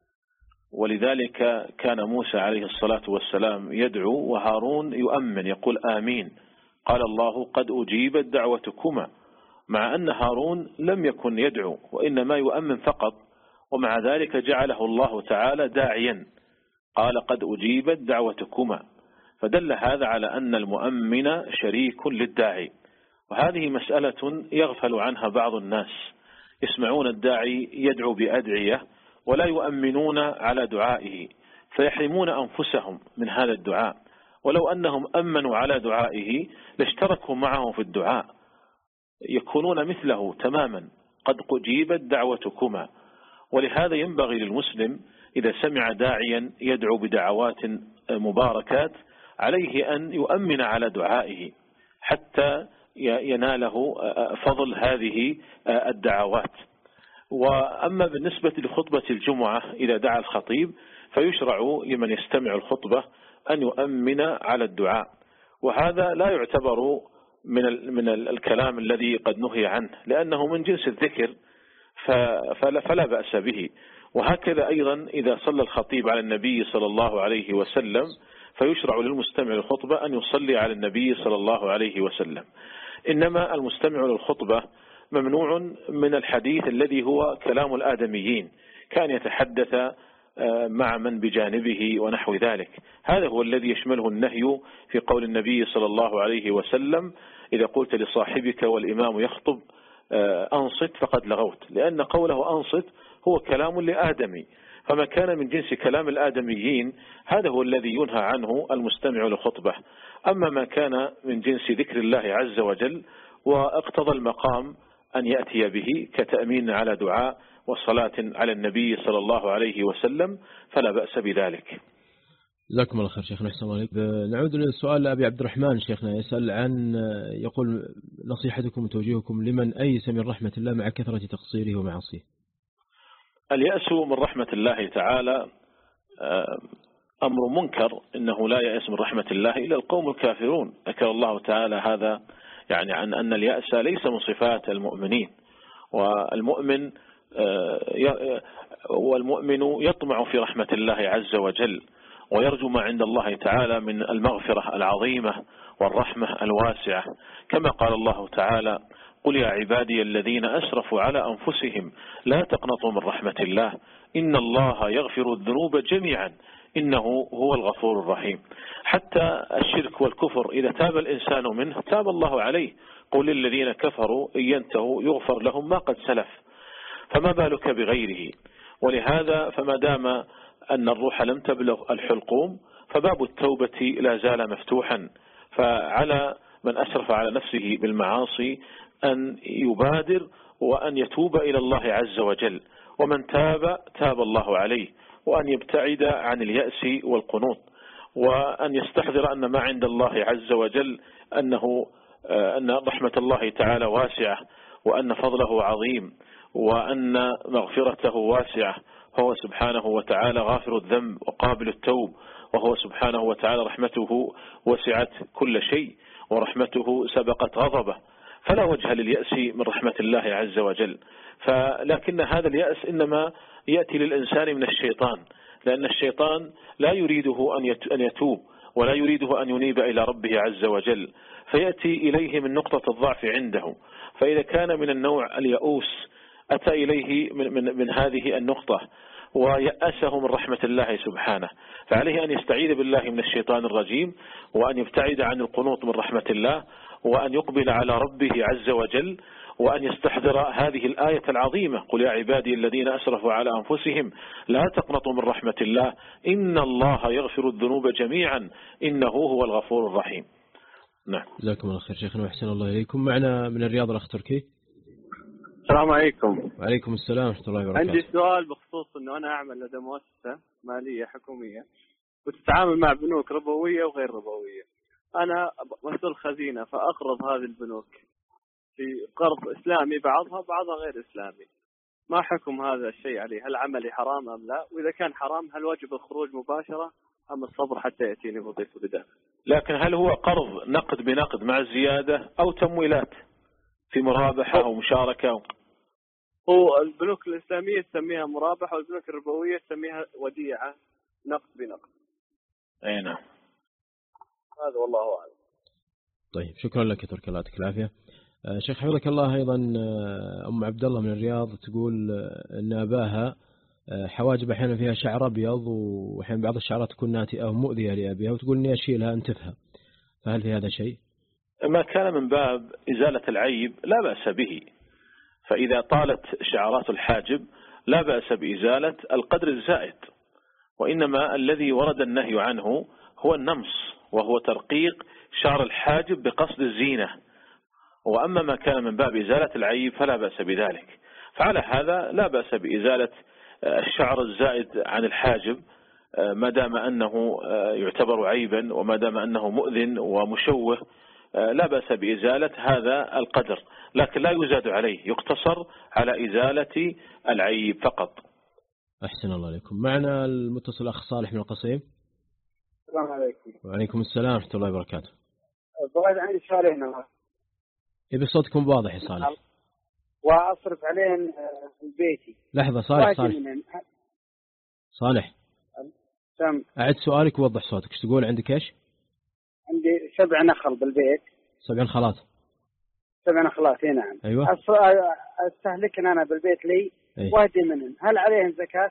ولذلك كان موسى عليه الصلاة والسلام يدعو وهارون يؤمن يقول آمين، قال الله قد أجيبت دعوتكما، مع أن هارون لم يكن يدعو وإنما يؤمن فقط، ومع ذلك جعله الله تعالى داعيا قال قد أجيبت دعوتكما، فدل هذا على أن المؤمن شريك للداعي. وهذه مسألة يغفل عنها بعض الناس، يسمعون الداعي يدعو بأدعية ولا يؤمنون على دعائه فيحرمون أنفسهم من هذا الدعاء، ولو أنهم أمنوا على دعائه لاشتركوا معه في الدعاء، يكونون مثله تماما قد أجيبت دعوتكما. ولهذا ينبغي للمسلم إذا سمع داعيا يدعو بدعوات مباركات عليه أن يؤمن على دعائه حتى يناله فضل هذه الدعوات. وأما بالنسبة لخطبة الجمعة إذا دعا الخطيب فيشرع لمن يستمع الخطبة أن يؤمن على الدعاء، وهذا لا يعتبر من من الكلام الذي قد نهي عنه لأنه من جنس الذكر فلا, فلا بأس به. وهكذا أيضا إذا صلى الخطيب على النبي صلى الله عليه وسلم فيشرع للمستمع الخطبة أن يصلي على النبي صلى الله عليه وسلم. إنما المستمع للخطبة ممنوع من الحديث الذي هو كلام الآدميين، كان يتحدث مع من بجانبه ونحو ذلك. هذا هو الذي يشمله النهي في قول النبي صلى الله عليه وسلم: إذا قلت لصاحبك والإمام يخطب أنصت فقد لغوت، لأن قوله أنصت هو كلام لآدمي، فما كان من جنس كلام الآدميين هذا هو الذي ينهى عنه المستمع للخطبة. أما ما كان من جنس ذكر الله عز وجل واقتضى المقام أن يأتي به كتأمين على دعاء والصلاة على النبي صلى الله عليه وسلم فلا بأس بذلك. جزاكم الله خير شيخنا، أحسن الله عليك. نعود للسؤال لأبي عبد الرحمن شيخنا، يسأل عن يقول: نصيحتكم وتوجيهكم لمن أيس من رحمة الله مع كثرة تقصيره ومعاصيه. اليأس من رحمة الله تعالى أمر منكر، إنه لا يأس من رحمة الله إلا القوم الكافرون. ذكر الله تعالى هذا يعني عن أن اليأس ليس من صفات المؤمنين، والمؤمن والمؤمن يطمع في رحمة الله عز وجل ويرجو ما عند الله تعالى من المغفرة العظيمة والرحمة الواسعة، كما قال الله تعالى: قل يا عبادي الذين أسرفوا على أنفسهم لا تقنطوا من رحمة الله إن الله يغفر الذنوب جميعا إنه هو الغفور الرحيم. حتى الشرك والكفر إذا تاب الإنسان منه تاب الله عليه. قل للذين كفروا إن ينتهوا يغفر لهم ما قد سلف، فما بالك بغيره. ولهذا فما دام أن الروح لم تبلغ الحلقوم فباب التوبة لا زال مفتوحا، فعلى من أسرف على نفسه بالمعاصي أن يبادر وأن يتوب إلى الله عز وجل، ومن تاب تاب الله عليه، وأن يبتعد عن اليأس والقنوط، وأن يستحضر أن ما عند الله عز وجل أنه أن رحمة الله تعالى واسعة، وأن فضله عظيم، وأن مغفرته واسعة، هو سبحانه وتعالى غافر الذنب وقابل التوب، وهو سبحانه وتعالى رحمته وسعت كل شيء ورحمته سبقت غضبه، فلا وجه لليأس من رحمة الله عز وجل. فلكن هذا اليأس إنما يأتي للإنسان من الشيطان، لأن الشيطان لا يريده أن يتوب ولا يريده أن ينيب إلى ربه عز وجل، فيأتي إليه من نقطة الضعف عنده. فإذا كان من النوع اليأوس أتى إليه من, من, من هذه النقطة ويأسه من رحمة الله سبحانه، فعليه أن يستعيذ بالله من الشيطان الرجيم، وأن يبتعد عن القنوط من رحمة الله، وأن يقبل على ربه عز وجل، وأن يستحضر هذه الآية العظيمة: قل يا عبادي الذين أسرفوا على أنفسهم لا تقنطوا من رحمة الله إن الله يغفر الذنوب جميعا إنه هو الغفور الرحيم. نعم. جزاكم الله خير شيخنا وأحسن الله إليكم. معنا من الرياض الأخ تركي. السلام عليكم. وعليكم السلام ورحمة الله وبركاته. عندي سؤال بخصوص أنه أنا أعمل لدى مؤسسة مالية حكومية وتتعامل مع بنوك ربوية وغير ربوية. أنا مسؤول خزينة فأقرض هذه البنوك في قرض إسلامي، بعضها بعضها غير إسلامي. ما حكم هذا الشيء عليه؟ هل عملي حرام أم لا؟ وإذا كان حرام هل واجب الخروج مباشرة أم الصبر حتى يأتيني مضيف بداخل؟ لكن هل هو قرض نقد بنقد مع الزيادة أو تمويلات في مرابحة أو مشاركة؟ هو البنوك الإسلامية تسميها مرابحة والبنوك الربوية تسميها وديعة نقد بنقد. أي نعم. هذا والله أعلم. طيب شكرا لك يا تركي، الله يعطيك العافية. شيخ حفظك الله، أيضا أم عبد الله من الرياض تقول أن أباها حواجب أحيانا فيها شعر أبيض وأحيانا بعض الشعرات تكون ناتئة ومؤذية لأبيها، وتقول إني أشيلها أنتفها، فهل في هذا شيء؟ ما كان من باب إزالة العيب لا بأس به، فإذا طالت شعرات الحاجب لا بأس بإزالة القدر الزائد، وإنما الذي ورد النهي عنه هو النمص، وهو ترقيق شعر الحاجب بقصد الزينة. وأما ما كان من باب إزالة العيب فلا بأس بذلك. فعلى هذا لا بأس بإزالة الشعر الزائد عن الحاجب ما دام أنه يعتبر عيبا وما دام أنه مؤذن ومشوه، لا بأس بإزالة هذا القدر، لكن لا يزاد عليه، يقتصر على إزالة العيب فقط. أحسن الله عليكم. معنا المتصل أخ صالح من القصيم. السلام عليكم. وعليكم السلام ورحمة الله وبركاته. بغيت عندي سؤال هنا. إذا صوتكم واضح يا صالح. وأصرف عليهن في بيتي. لحظة صالح صالح. صالح. سام. أعد سؤالك ووضح صوتك. ايش تقول؟ عندك ايش؟ عندي سبع نخل بالبيت. سبع نخلات. سبع نخلات. نعم. أيوة. استهلكن أنا بالبيت لي أيه. واحدة منهم، هل عليهم زكاة؟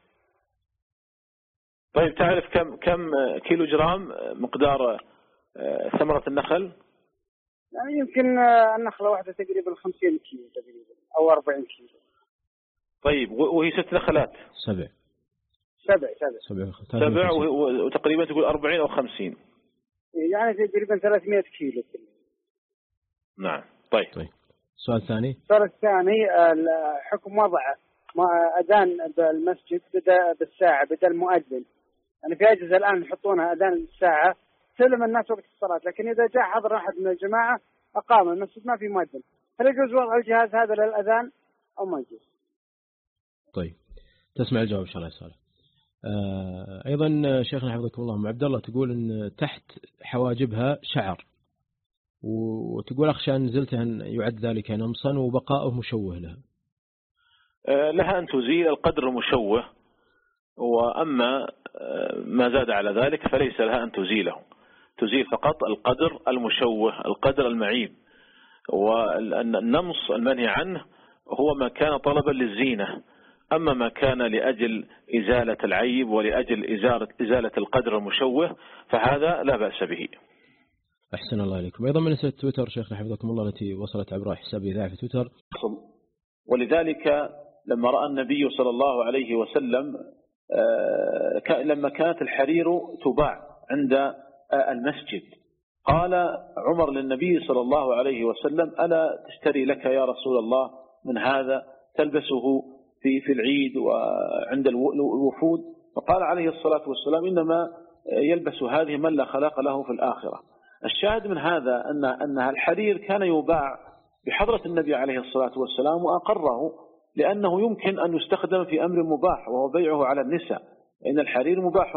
طيب تعرف كم كم كيلو جرام مقدار ثمرة النخل؟ يعني يمكن النخلة واحدة تقريبا خمسين كيلو تقريبا أو أربعين كيلو. طيب وهي ست نخلات؟ سبع. سبع سبع. سبع, سبع وتقريبا تقول أربعين أو خمسين. يعني تقريبا ثلاثمائة كيلو. نعم. طيب. طيب. السؤال الثاني. السؤال الثاني حكم وضع أذان بالمسجد بدأ بالساعة بدل مؤذن. يعني في أجهزة الآن يحطونها أذان الساعة سلم الناس وقت الصلاة، لكن إذا جاء حضر أحد من الجماعة أقام المسجد ما في مؤذن، هل يجوز وضع الجهاز هذا للأذان أو ما يجوز؟ طيب تسمع الجواب إن شاء الله يا صالح. آه أيضا شيخنا حفظكم الله أم عبد الله تقول إن تحت حواجبها شعر، وتقول أخشى أن نزلتها أن يعد ذلك نمصا وبقاؤه مشوه لها. آه لها أن تزيل القدر المشوه، وأما ما زاد على ذلك فليس لها أن تزيله، تزيل فقط القدر المشوه القدر المعيب. والنمص المنهي عنه هو ما كان طلبا للزينة، أما ما كان لأجل إزالة العيب ولأجل إزالة, إزالة القدر المشوه فهذا لا بأس به. أحسن الله عليكم. أيضا من نسأل تويتر شيخنا حفظكم الله التي وصلت عبر حساب إذاعة في تويتر. ولذلك لما رأى النبي صلى الله عليه وسلم لما كانت الحرير تباع عند المسجد قال عمر للنبي صلى الله عليه وسلم ألا تشتري لك يا رسول الله من هذا تلبسه في في العيد وعند الوفود؟ فقال عليه الصلاة والسلام إنما يلبس هذه من لا خلاق له في الآخرة. الشاهد من هذا أن أن الحرير كان يباع بحضرة النبي عليه الصلاة والسلام وأقره، لأنه يمكن أن يستخدم في أمر مباح وهو بيعه على النساء، لأن الحرير مباح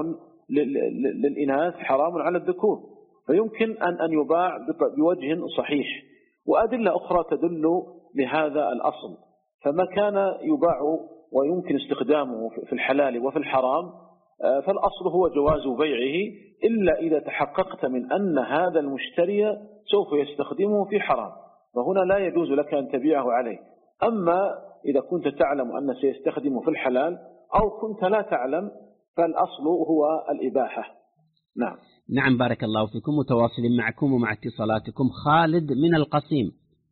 للإناث حرام على الذكور، فيمكن أن أن يباع بوجه صحيح. وأدلة أخرى تدل لهذا الأصل، فما كان يباع ويمكن استخدامه في الحلال وفي الحرام فالأصل هو جواز بيعه، إلا إذا تحققت من أن هذا المشتري سوف يستخدمه في حرام، فهنا لا يجوز لك أن تبيعه عليه. أما إذا كنت تعلم أن سيستخدمه في الحلال أو كنت لا تعلم فالأصل هو الإباحة. نعم. نعم بارك الله فيكم. متواصلين معكم ومع اتصالاتكم. خالد من القصيم.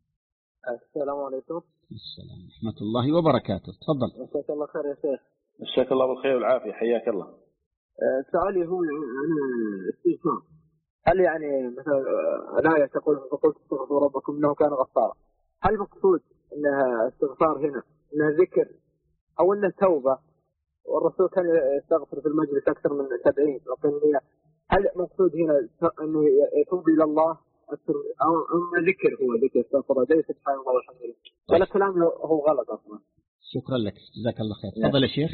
السلام عليكم. السلام ورحمة الله وبركاته. تفضل. مساك الله خير يا شيخ. مساك الله بالخير والعافية، حياك الله. سؤالي هو عن الاستغفار، هل يعني مثلا الآية تقول فقلت استغفروا ربكم إنه كان غفارا، هل المقصود انها استغفار هنا انها ذكر او انها توبه؟ والرسول كان يستغفر في المجلس اكثر من سبعين وقيل، هل المقصود هنا انه يتوب الى الله اكثر او ان ذكر هو ذكر استغفر ليس سبحان الله والحمد لله؟ ولا كلامه هو غلط اصلا؟ شكرا لك جزاك الله خير. تفضل يا شيخ.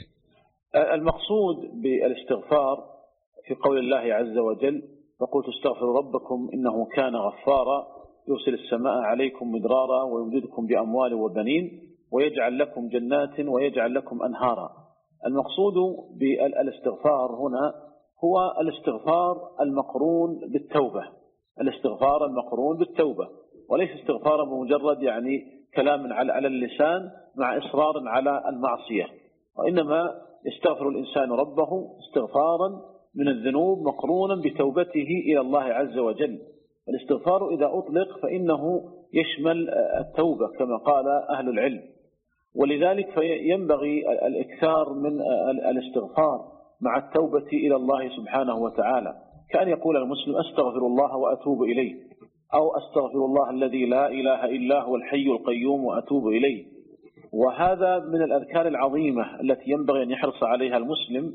المقصود بالاستغفار في قول الله عز وجل فقلت استغفروا ربكم انه كان غفارا يرسل السماء عليكم مدرارا ويمددكم بأموال وبنين ويجعل لكم جنات ويجعل لكم أنهارا. المقصود بالاستغفار هنا هو الاستغفار المقرون بالتوبة، الاستغفار المقرون بالتوبة، وليس استغفارا بمجرد يعني كلام على اللسان مع إصرار على المعصية، وإنما يستغفر الإنسان ربه استغفارا من الذنوب مقرونا بتوبته إلى الله عز وجل. الاستغفار إذا أطلق فإنه يشمل التوبة كما قال أهل العلم، ولذلك ينبغي الإكثار من الاستغفار مع التوبة إلى الله سبحانه وتعالى، كأن يقول المسلم أستغفر الله وأتوب إليه، أو أستغفر الله الذي لا إله إلا هو الحي القيوم وأتوب إليه. وهذا من الأذكار العظيمة التي ينبغي أن يحرص عليها المسلم،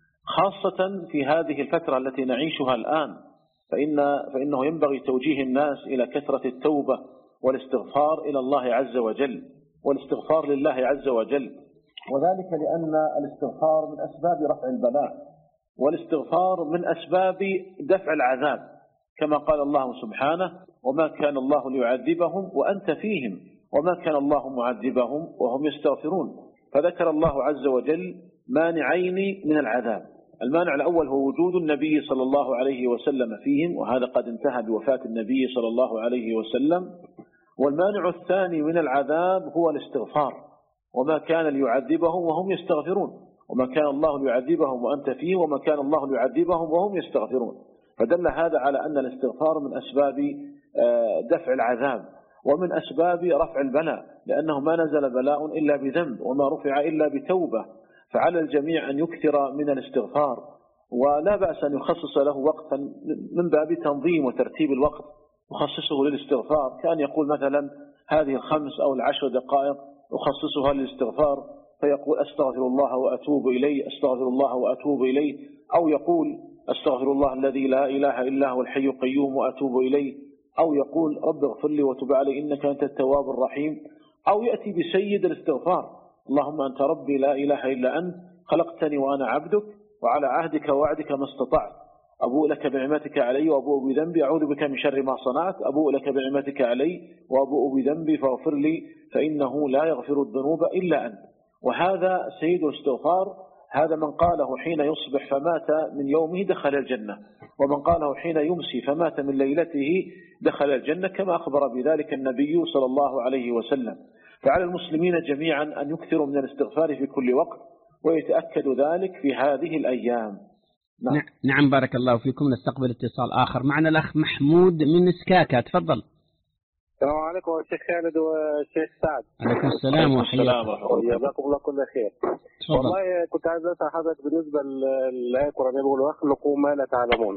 خاصة في هذه الفترة التي نعيشها الآن، فإن فإنه ينبغي توجيه الناس إلى كثرة التوبة والاستغفار إلى الله عز وجل والاستغفار لله عز وجل، وذلك لأن الاستغفار من أسباب رفع البلاء، والاستغفار من أسباب دفع العذاب، كما قال الله سبحانه وما كان الله ليعذبهم وأنت فيهم وما كان الله معذبهم وهم يستغفرون. فذكر الله عز وجل مانعين من العذاب، المانع الأول هو وجود النبي صلى الله عليه وسلم فيهم، وهذا قد انتهى بوفاة النبي صلى الله عليه وسلم، والمانع الثاني من العذاب هو الاستغفار، وما كان ليعذبهم وهم يستغفرون، وما كان الله ليعذبهم وأنت فيه، وما كان الله ليعذبهم وهم يستغفرون. فدل هذا على أن الاستغفار من أسباب دفع العذاب ومن أسباب رفع البلاء، لأنه ما نزل بلاء إلا بذنب وما رفع إلا بتوبة. فعلى الجميع أن يكثر من الاستغفار، ولا بأس أن يخصص له وقتا من باب تنظيم وترتيب الوقت، يخصصه للاستغفار، كان يقول مثلا هذه الخمس أو العشر دقائق أخصصها للاستغفار، فيقول أستغفر الله وأتوب إليه، أستغفر الله وأتوب إليه، أو يقول أستغفر الله الذي لا إله إلا هو الحي القيوم وأتوب إليه، أو يقول رب اغفر لي وتب علي إنك أنت التواب الرحيم، أو يأتي بسيد الاستغفار: اللهم أنت ربي لا إله إلا أنت خلقتني وأنا عبدك وعلى عهدك ووعدك ما استطعت، أبوء لك بنعمتك علي وأبوء بذنبي، أعوذ بك من شر ما صنعت، أبوء لك بنعمتك علي وأبوء بذنبي فاغفر لي فإنه لا يغفر الذنوب إلا أنت. وهذا سيد الاستغفار. هذا من قاله حين يصبح فمات من يومه دخل الجنة، ومن قاله حين يمسي فمات من ليلته دخل الجنة، كما أخبر بذلك النبي صلى الله عليه وسلم. فعلى المسلمين جميعا أن يكثروا من الاستغفار في كل وقت، ويتأكد ذلك في هذه الأيام. نعم. نعم بارك الله فيكم. نستقبل اتصال آخر. معنا الأخ محمود من سكاكا، تفضل. السلام عليكم الشيخ خالد والشيخ سعد. عليكم السلام وحياكم. جزاكم الله كل خير. والله كنت عايز اسال حضرتك بالنسبه للآية القرآنية بيقول واخلقوا ما لا تعلمون،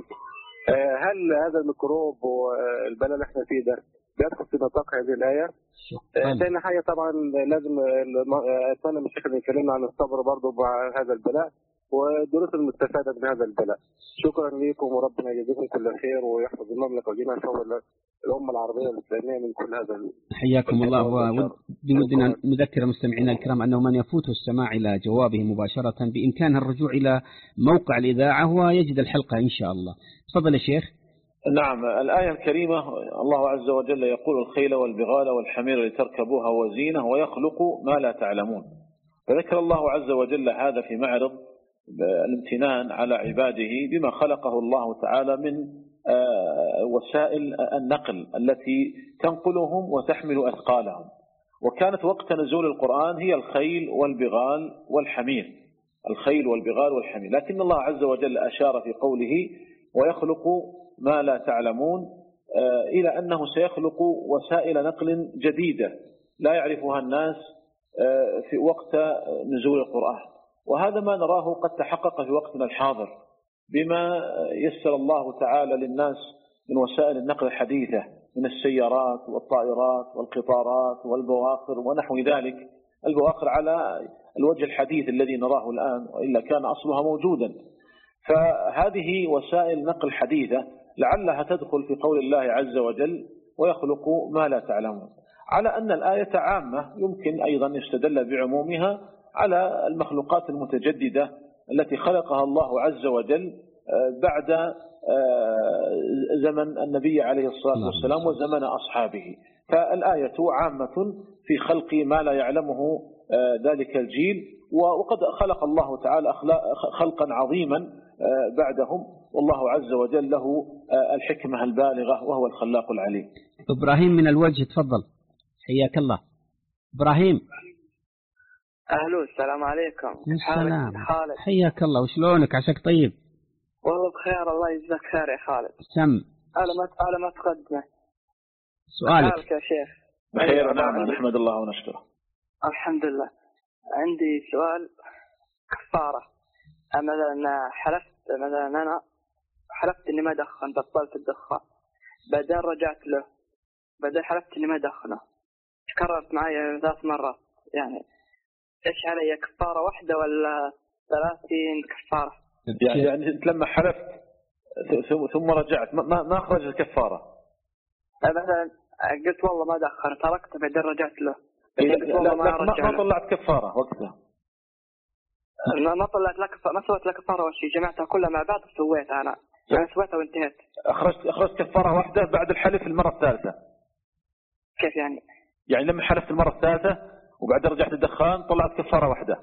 هل هذا الميكروب والبلاء اللي احنا فيه ده بيدخل في نطاق هذه الآية؟ ثاني حاجه طبعا لازم اتمنى من الشيخ اللي يكلمنا عن الصبر برضه مع هذا البلاء والدروس المستفادة من هذا البلاء. شكرا لكم وربنا يجزيكم كل خير ويحفظ المملكة وجميع شعوب الأمة العربية والإسلامية من كل هذا. حياكم الله. وبودنا نذكر مستمعينا الكرام أنه من يفوته السماع إلى جوابه مباشرة بإمكانه الرجوع إلى موقع الإذاعة ويجد الحلقة إن شاء الله. تفضل يا شيخ. نعم، الآية الكريمة الله عز وجل يقول الخيل والبغال والحمير لتركبوها وزينة ويخلق ما لا تعلمون. فذكر الله عز وجل هذا في معرض الامتنان على عباده بما خلقه الله تعالى من وسائل النقل التي تنقلهم وتحمل أثقالهم. وكانت وقت نزول القرآن هي الخيل والبغال والحمير، الخيل والبغال والحمير. لكن الله عز وجل أشار في قوله ويخلق ما لا تعلمون إلى أنه سيخلق وسائل نقل جديدة لا يعرفها الناس في وقت نزول القرآن. وهذا ما نراه قد تحقق في وقتنا الحاضر بما يسر الله تعالى للناس من وسائل النقل الحديثة من السيارات والطائرات والقطارات والبواخر ونحو ذلك. البواخر على الوجه الحديث الذي نراه الآن، وإلا كان أصلها موجودا. فهذه وسائل نقل حديثة لعلها تدخل في قول الله عز وجل ويخلق ما لا تعلمون، على أن الآية عامة يمكن أيضا يستدل بعمومها على المخلوقات المتجددة التي خلقها الله عز وجل بعد زمن النبي عليه الصلاة والسلام وزمن أصحابه. فالآية عامة في خلق ما لا يعلمه ذلك الجيل، وقد خلق الله تعالى خلقا عظيما بعدهم، والله عز وجل له الحكمة البالغة وهو الخلاق العليم. إبراهيم من الوجه، تفضل. حياك الله إبراهيم. أهلا، السلام عليكم. السلام. خالد. حياك الله، وشلونك؟ عساك طيب؟ والله بخير، الله يجزاك خير يا خالد. سم. أنا ما أنا ما تقدمه. سؤالك. سؤالك يا شيخ. بخير، نعم، نحمد الله ونشكره. الحمد لله. عندي سؤال كفارة. مثلا حلفت مثلا أنا حلفت إني ما أدخن، بطلت الدخان، بعدين رجعت له، بعدين حلفت إني ما أدخنه، تكررت معي ثلاث مرات، يعني إيش علي، كفارة واحدة ولا ثلاثين كفارة؟ يعني, يعني أنت لما حلفت ثم رجعت ما ما أخرج الكفارة؟ مثلا قلت والله ما دخن، تركت، بعدين رجعت له، لا لا ما, ما طلعت كفارة وقتها؟ ما طلعت لك كفارة، ما سويت لك كفارة ولا شيء، جمعتها كلها مع بعض وسويتها أنا، يعني سويتها وانتهيت. أخرجت أخرجت كفارة واحدة بعد الحلف المرة الثالثة. كيف يعني؟ يعني لما حلفت المرة الثالثة وبعدين رجعت الدخان طلعت كفارة واحدة.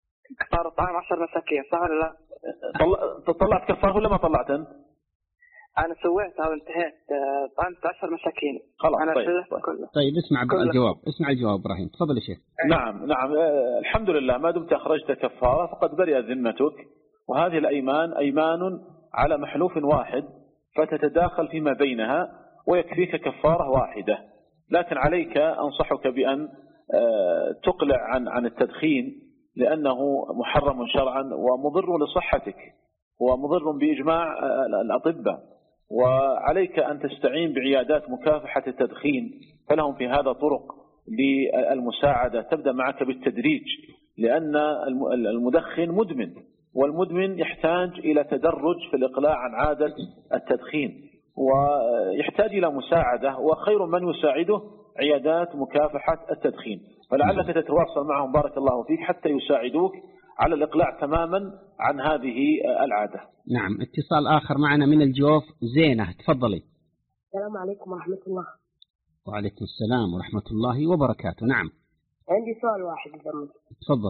كفارة طعام عشر مساكين، صح ولا لا؟ طلعت كفارة ولا ما طلعت أنت؟ أنا سويتها وانتهيت، طعمت عشر مساكين. خلاص أنا طيب. سويت كله. طيب اسمع كله. الجواب، اسمع الجواب إبراهيم، تفضل يا شيخ. نعم نعم آه، الحمد لله، ما دمت أخرجت كفارة فقد برئت ذمتك، وهذه الأيمان أيمان على محلوف واحد فتتداخل فيما بينها ويكفيك كفارة واحدة. لكن عليك أنصحك بأن آه، تقلع عن عن التدخين، لأنه محرم شرعا ومضر لصحتك ومضر بإجماع آه، الأطباء. وعليك أن تستعين بعيادات مكافحة التدخين، فلهم في هذا طرق للمساعدة تبدأ معك بالتدريج، لأن المدخن مدمن، والمدمن يحتاج إلى تدرج في الإقلاع عن عادة التدخين، ويحتاج إلى مساعدة، وخير من يساعده عيادات مكافحة التدخين. فلعلك تتواصل معهم بارك الله فيك حتى يساعدوك على الإقلاع تماما عن هذه العادة. نعم، اتصال آخر معنا من الجوف. زينة، تفضلي. السلام عليكم ورحمة الله. وعليكم السلام ورحمة الله وبركاته. نعم، عندي سؤال واحد إذا تفضل.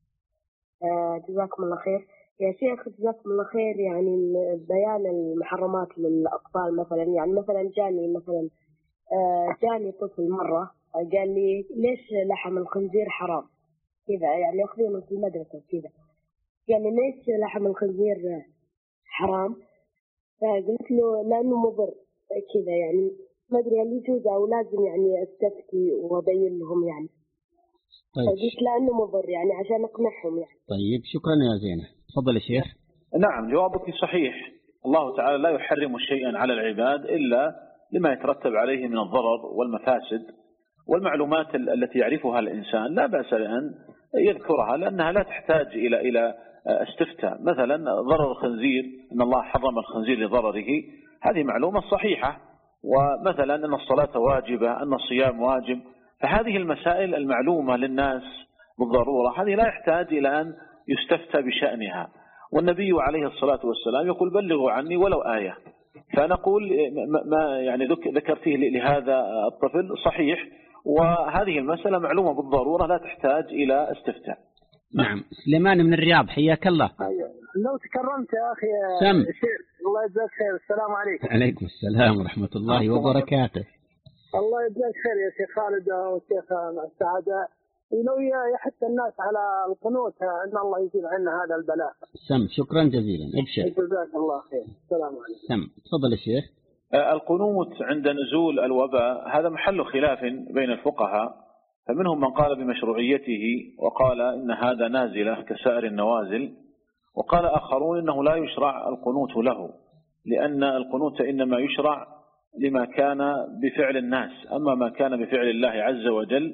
آه جزاكم الله خير يا شيخ. جزاكم الله خير. يعني بيان المحرمات للأطفال مثلا، يعني مثلا جاني مثلا آه جاني طفل مرة قال لي ليش لحم الخنزير حرام كذا، يعني ياخذونه في المدرسة كذا، يعني ليش لحم الخنزير حرام؟ فقلت له لأنه مضر كذا، يعني ما أدري هل يجوز أو لازم يعني أستفتي وأبين لهم يعني. طيب. فقلت لأنه مضر يعني عشان أقنعهم يعني. طيب شكرا يا زينة، تفضل يا شيخ. نعم جوابك صحيح، الله تعالى لا يحرم شيئا على العباد إلا لما يترتب عليه من الضرر والمفاسد، والمعلومات التي يعرفها الإنسان لا بأس بأن يذكرها، لأنها لا تحتاج إلى إلى استفتاء. مثلا ضرر الخنزير، أن الله حرم الخنزير لضرره، هذه معلومة صحيحة. ومثلا أن الصلاة واجبة، أن الصيام واجب، فهذه المسائل المعلومة للناس بالضرورة هذه لا يحتاج إلى أن يستفتى بشأنها. والنبي عليه الصلاة والسلام يقول بلغوا عني ولو آية. فنقول ما يعني ذكرته لهذا الطفل صحيح، وهذه المسألة معلومة بالضرورة لا تحتاج إلى استفتاء. نعم. سليمان من الرياض، حياك الله. لو تكرمت يا أخي سم. شيخ، الله يجزاك خير. السلام عليكم. عليكم السلام ورحمة الله وبركاته. الله يجزاك خير يا شيخ خالد والشيخ السعادة. لو يحث الناس على القنوت أن الله يزيل عنا هذا البلاء. سم، شكرا جزيلا، ابشر. جزاك الله خير. السلام عليكم. سم، تفضل يا شيخ. القنوت عند نزول الوباء هذا محل خلاف بين الفقهاء، فمنهم من قال بمشروعيته وقال إن هذا نازلة كسائر النوازل، وقال آخرون إنه لا يشرع القنوت له، لأن القنوت إنما يشرع لما كان بفعل الناس، أما ما كان بفعل الله عز وجل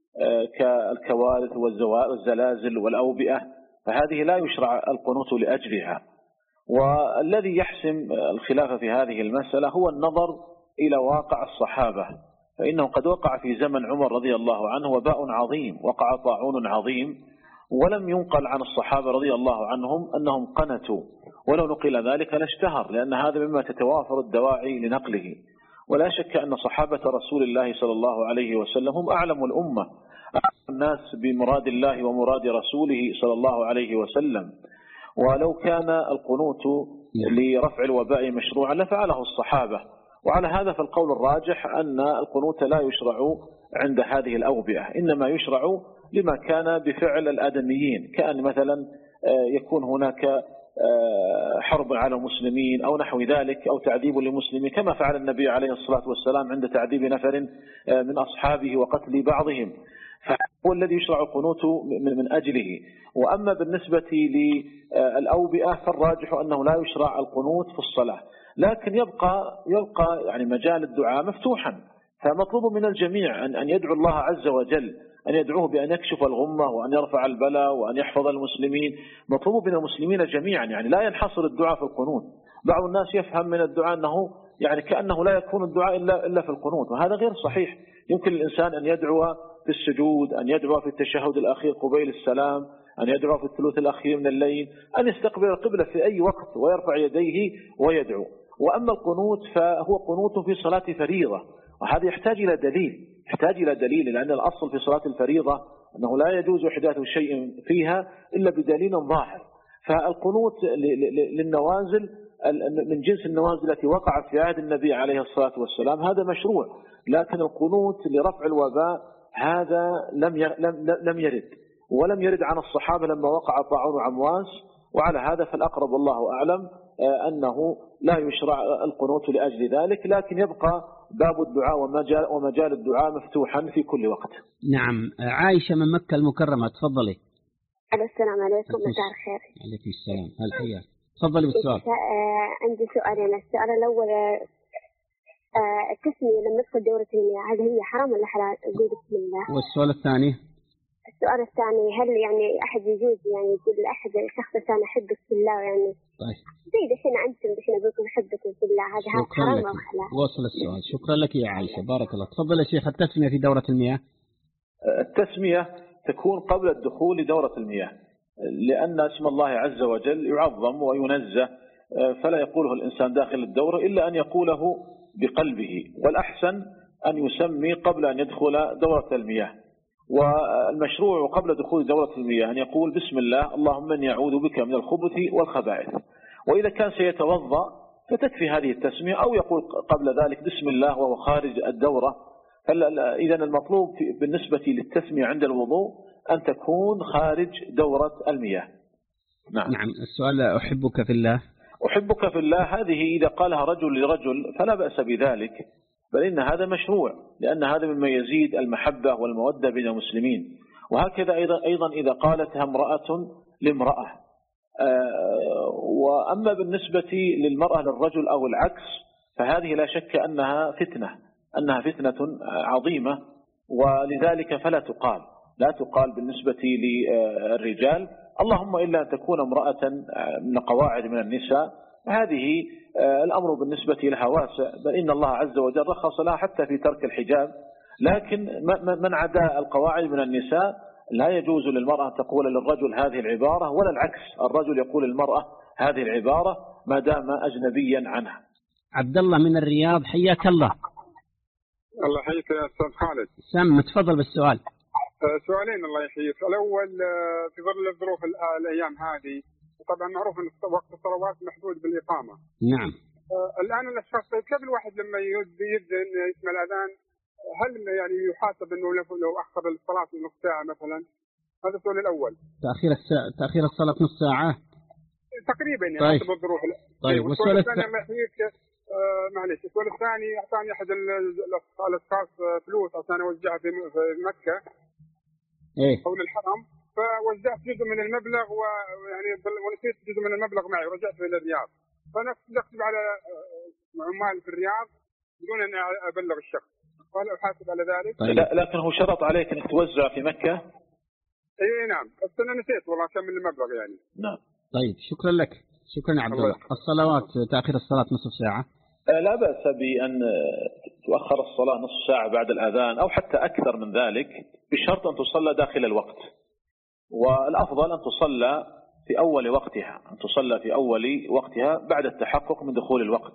كالكوارث والزلازل والأوبئة فهذه لا يشرع القنوت لأجلها. والذي يحسم الخلاف في هذه المسألة هو النظر إلى واقع الصحابة، فإنه قد وقع في زمن عمر رضي الله عنه وباء عظيم، وقع طاعون عظيم، ولم ينقل عن الصحابة رضي الله عنهم أنهم قنتوا، ولو نقل ذلك لاشتهر، لأن هذا مما تتوافر الدواعي لنقله. ولا شك أن صحابة رسول الله صلى الله عليه وسلم هم أعلم الأمة، أعلم الناس بمراد الله ومراد رسوله صلى الله عليه وسلم. ولو كان القنوت لرفع الوباء مشروعا لفعله الصحابة. وعلى هذا فالقول الراجح أن القنوت لا يشرع عند هذه الأوبئة، إنما يشرع لما كان بفعل الآدميين، كأن مثلا يكون هناك حرب على المسلمين أو نحو ذلك، أو تعذيب للمسلمين كما فعل النبي عليه الصلاة والسلام عند تعذيب نفر من أصحابه وقتل بعضهم، فهو الذي يشرع القنوت من أجله. وأما بالنسبة للأوبئة فالراجح أنه لا يشرع القنوت في الصلاة، لكن يبقى يبقى يعني مجال الدعاء مفتوحا، فمطلوب من الجميع أن يدعو الله عز وجل، أن يدعوه بأن يكشف الغمة وأن يرفع البلاء وأن يحفظ المسلمين. مطلوب من المسلمين جميعا، يعني لا ينحصر الدعاء في القنوت. بعض الناس يفهم من الدعاء أنه يعني كأنه لا يكون الدعاء إلا إلا في القنوت، وهذا غير صحيح. يمكن الإنسان أن يدعو في السجود، أن يدعو في التشهد الأخير قبيل السلام، أن يدعو في الثلث الأخير من الليل، أن يستقبل القبلة في أي وقت ويرفع يديه ويدعو. وأما القنوت فهو قنوت في صلاة فريضة، وهذا يحتاج إلى دليل، يحتاج إلى دليل، لأن الأصل في صلاة الفريضة أنه لا يجوز إحداث شيء فيها إلا بدليل ظاهر. فالقنوت للنوازل من جنس النوازل التي وقعت في عهد النبي عليه الصلاة والسلام هذا مشروع، لكن القنوت لرفع الوباء هذا لم لم يرد، ولم يرد عن الصحابة لما وقع طاعون عمواس. وعلى هذا فالأقرب والله أعلم أنه لا يشرع القنوت لأجل ذلك، لكن يبقى باب الدعاء ومجال, ومجال الدعاء مفتوحا في كل وقت. نعم. عائشة من مكة المكرمة، تفضلي. السلام عليكم، مساء الخير. عليكم السلام، هل حياك، تفضلي بالسؤال. عندي سؤالين. السؤال الأول التسمية لما ندخل دورة المياه هل هي حرام ولا حلال؟ أقول بسم الله. والسؤال الثاني؟ السؤال الثاني هل يعني أحد يجوز يعني يقول لأحد شخص أنا أحبك في الله يعني طيب زي دحين أنتم دحين أقولكم أحبكم في الله، هذا حرام أو حلال؟ وصل السؤال، شكرا لك يا عائشة، بارك الله. تفضل يا شيخ. التسمية في دورة المياه؟ التسمية تكون قبل الدخول لدورة المياه، لأن اسم الله عز وجل يعظم وينزه، فلا يقوله الإنسان داخل الدورة إلا أن يقوله بقلبه، والأحسن أن يسمي قبل أن يدخل دورة المياه. والمشروع قبل دخول دورة المياه أن يقول بسم الله اللهم إني أعوذ بك من الخبث والخبائث. وإذا كان سيتوضأ فتكفي هذه التسمية، أو يقول قبل ذلك بسم الله وهو خارج الدورة. إذا المطلوب بالنسبة للتسمية عند الوضوء أن تكون خارج دورة المياه. نعم. نعم. السؤال أحبك في الله. أحبك في الله هذه إذا قالها رجل لرجل فلا بأس بذلك، بل إن هذا مشروع، لأن هذا مما يزيد المحبة والمودة بين المسلمين. وهكذا أيضا أيضا إذا قالتها امرأة لامرأة. وأما بالنسبة للمرأة للرجل أو العكس فهذه لا شك أنها فتنة أنها فتنة عظيمة، ولذلك فلا تقال لا تقال بالنسبة للرجال، اللهم إلا أن تكون امرأة من قواعد من النساء، هذه الأمر بالنسبة لها واسع، بل إن الله عز وجل رخص لها حتى في ترك الحجاب. لكن من عدا القواعد من النساء لا يجوز للمرأة أن تقول للرجل هذه العبارة، ولا العكس، الرجل يقول للمرأة هذه العبارة ما دام أجنبيا عنها. عبد الله من الرياض، حياك الله. الله يحييك يا أستاذ خالد. سم، تفضل بالسؤال. سؤالين الله يحييك. الأول في ظل الظروف الأيام هذه طبعا معروف أن وقت الصلوات محدود بالإقامة. نعم. الآن الأشخاص كيف الواحد لما يؤذن يسمع الأذان هل يعني يحاسب أنه لو أخر الصلاة نص ساعة مثلا؟ هذا السؤال الأول. تأخير الساعة تأخير الصلاة نص ساعة تقريبا يعني طيب. حسب الظروف. طيب. والسؤال الثاني الله يحييك آه معلش، السؤال الثاني أعطاني أحد الأشخاص فلوس عشان أوزعها في مكة إيه؟ حول الحرم، فوزعت جزء من المبلغ ويعني ونسيت جزء من المبلغ معي ورجعت إلى الرياض، فأنا أكتب على عمال في الرياض بدون أن أبلغ الشخص، وهل أحاسب على ذلك؟ طيب. لا لكن هو شرط عليك أنك توزع في مكة. إيه نعم، بس أنا نسيت والله كم من المبلغ يعني. نعم. طيب شكرا لك، شكرا يا عبد الله. الصلوات تأخير الصلاة نصف ساعة لا بأس بأن تؤخر الصلاة نصف ساعة بعد الأذان أو حتى أكثر من ذلك، بشرط أن تصلى داخل الوقت، والأفضل أن تصلى في أول وقتها أن تصلى في أول وقتها بعد التحقق من دخول الوقت.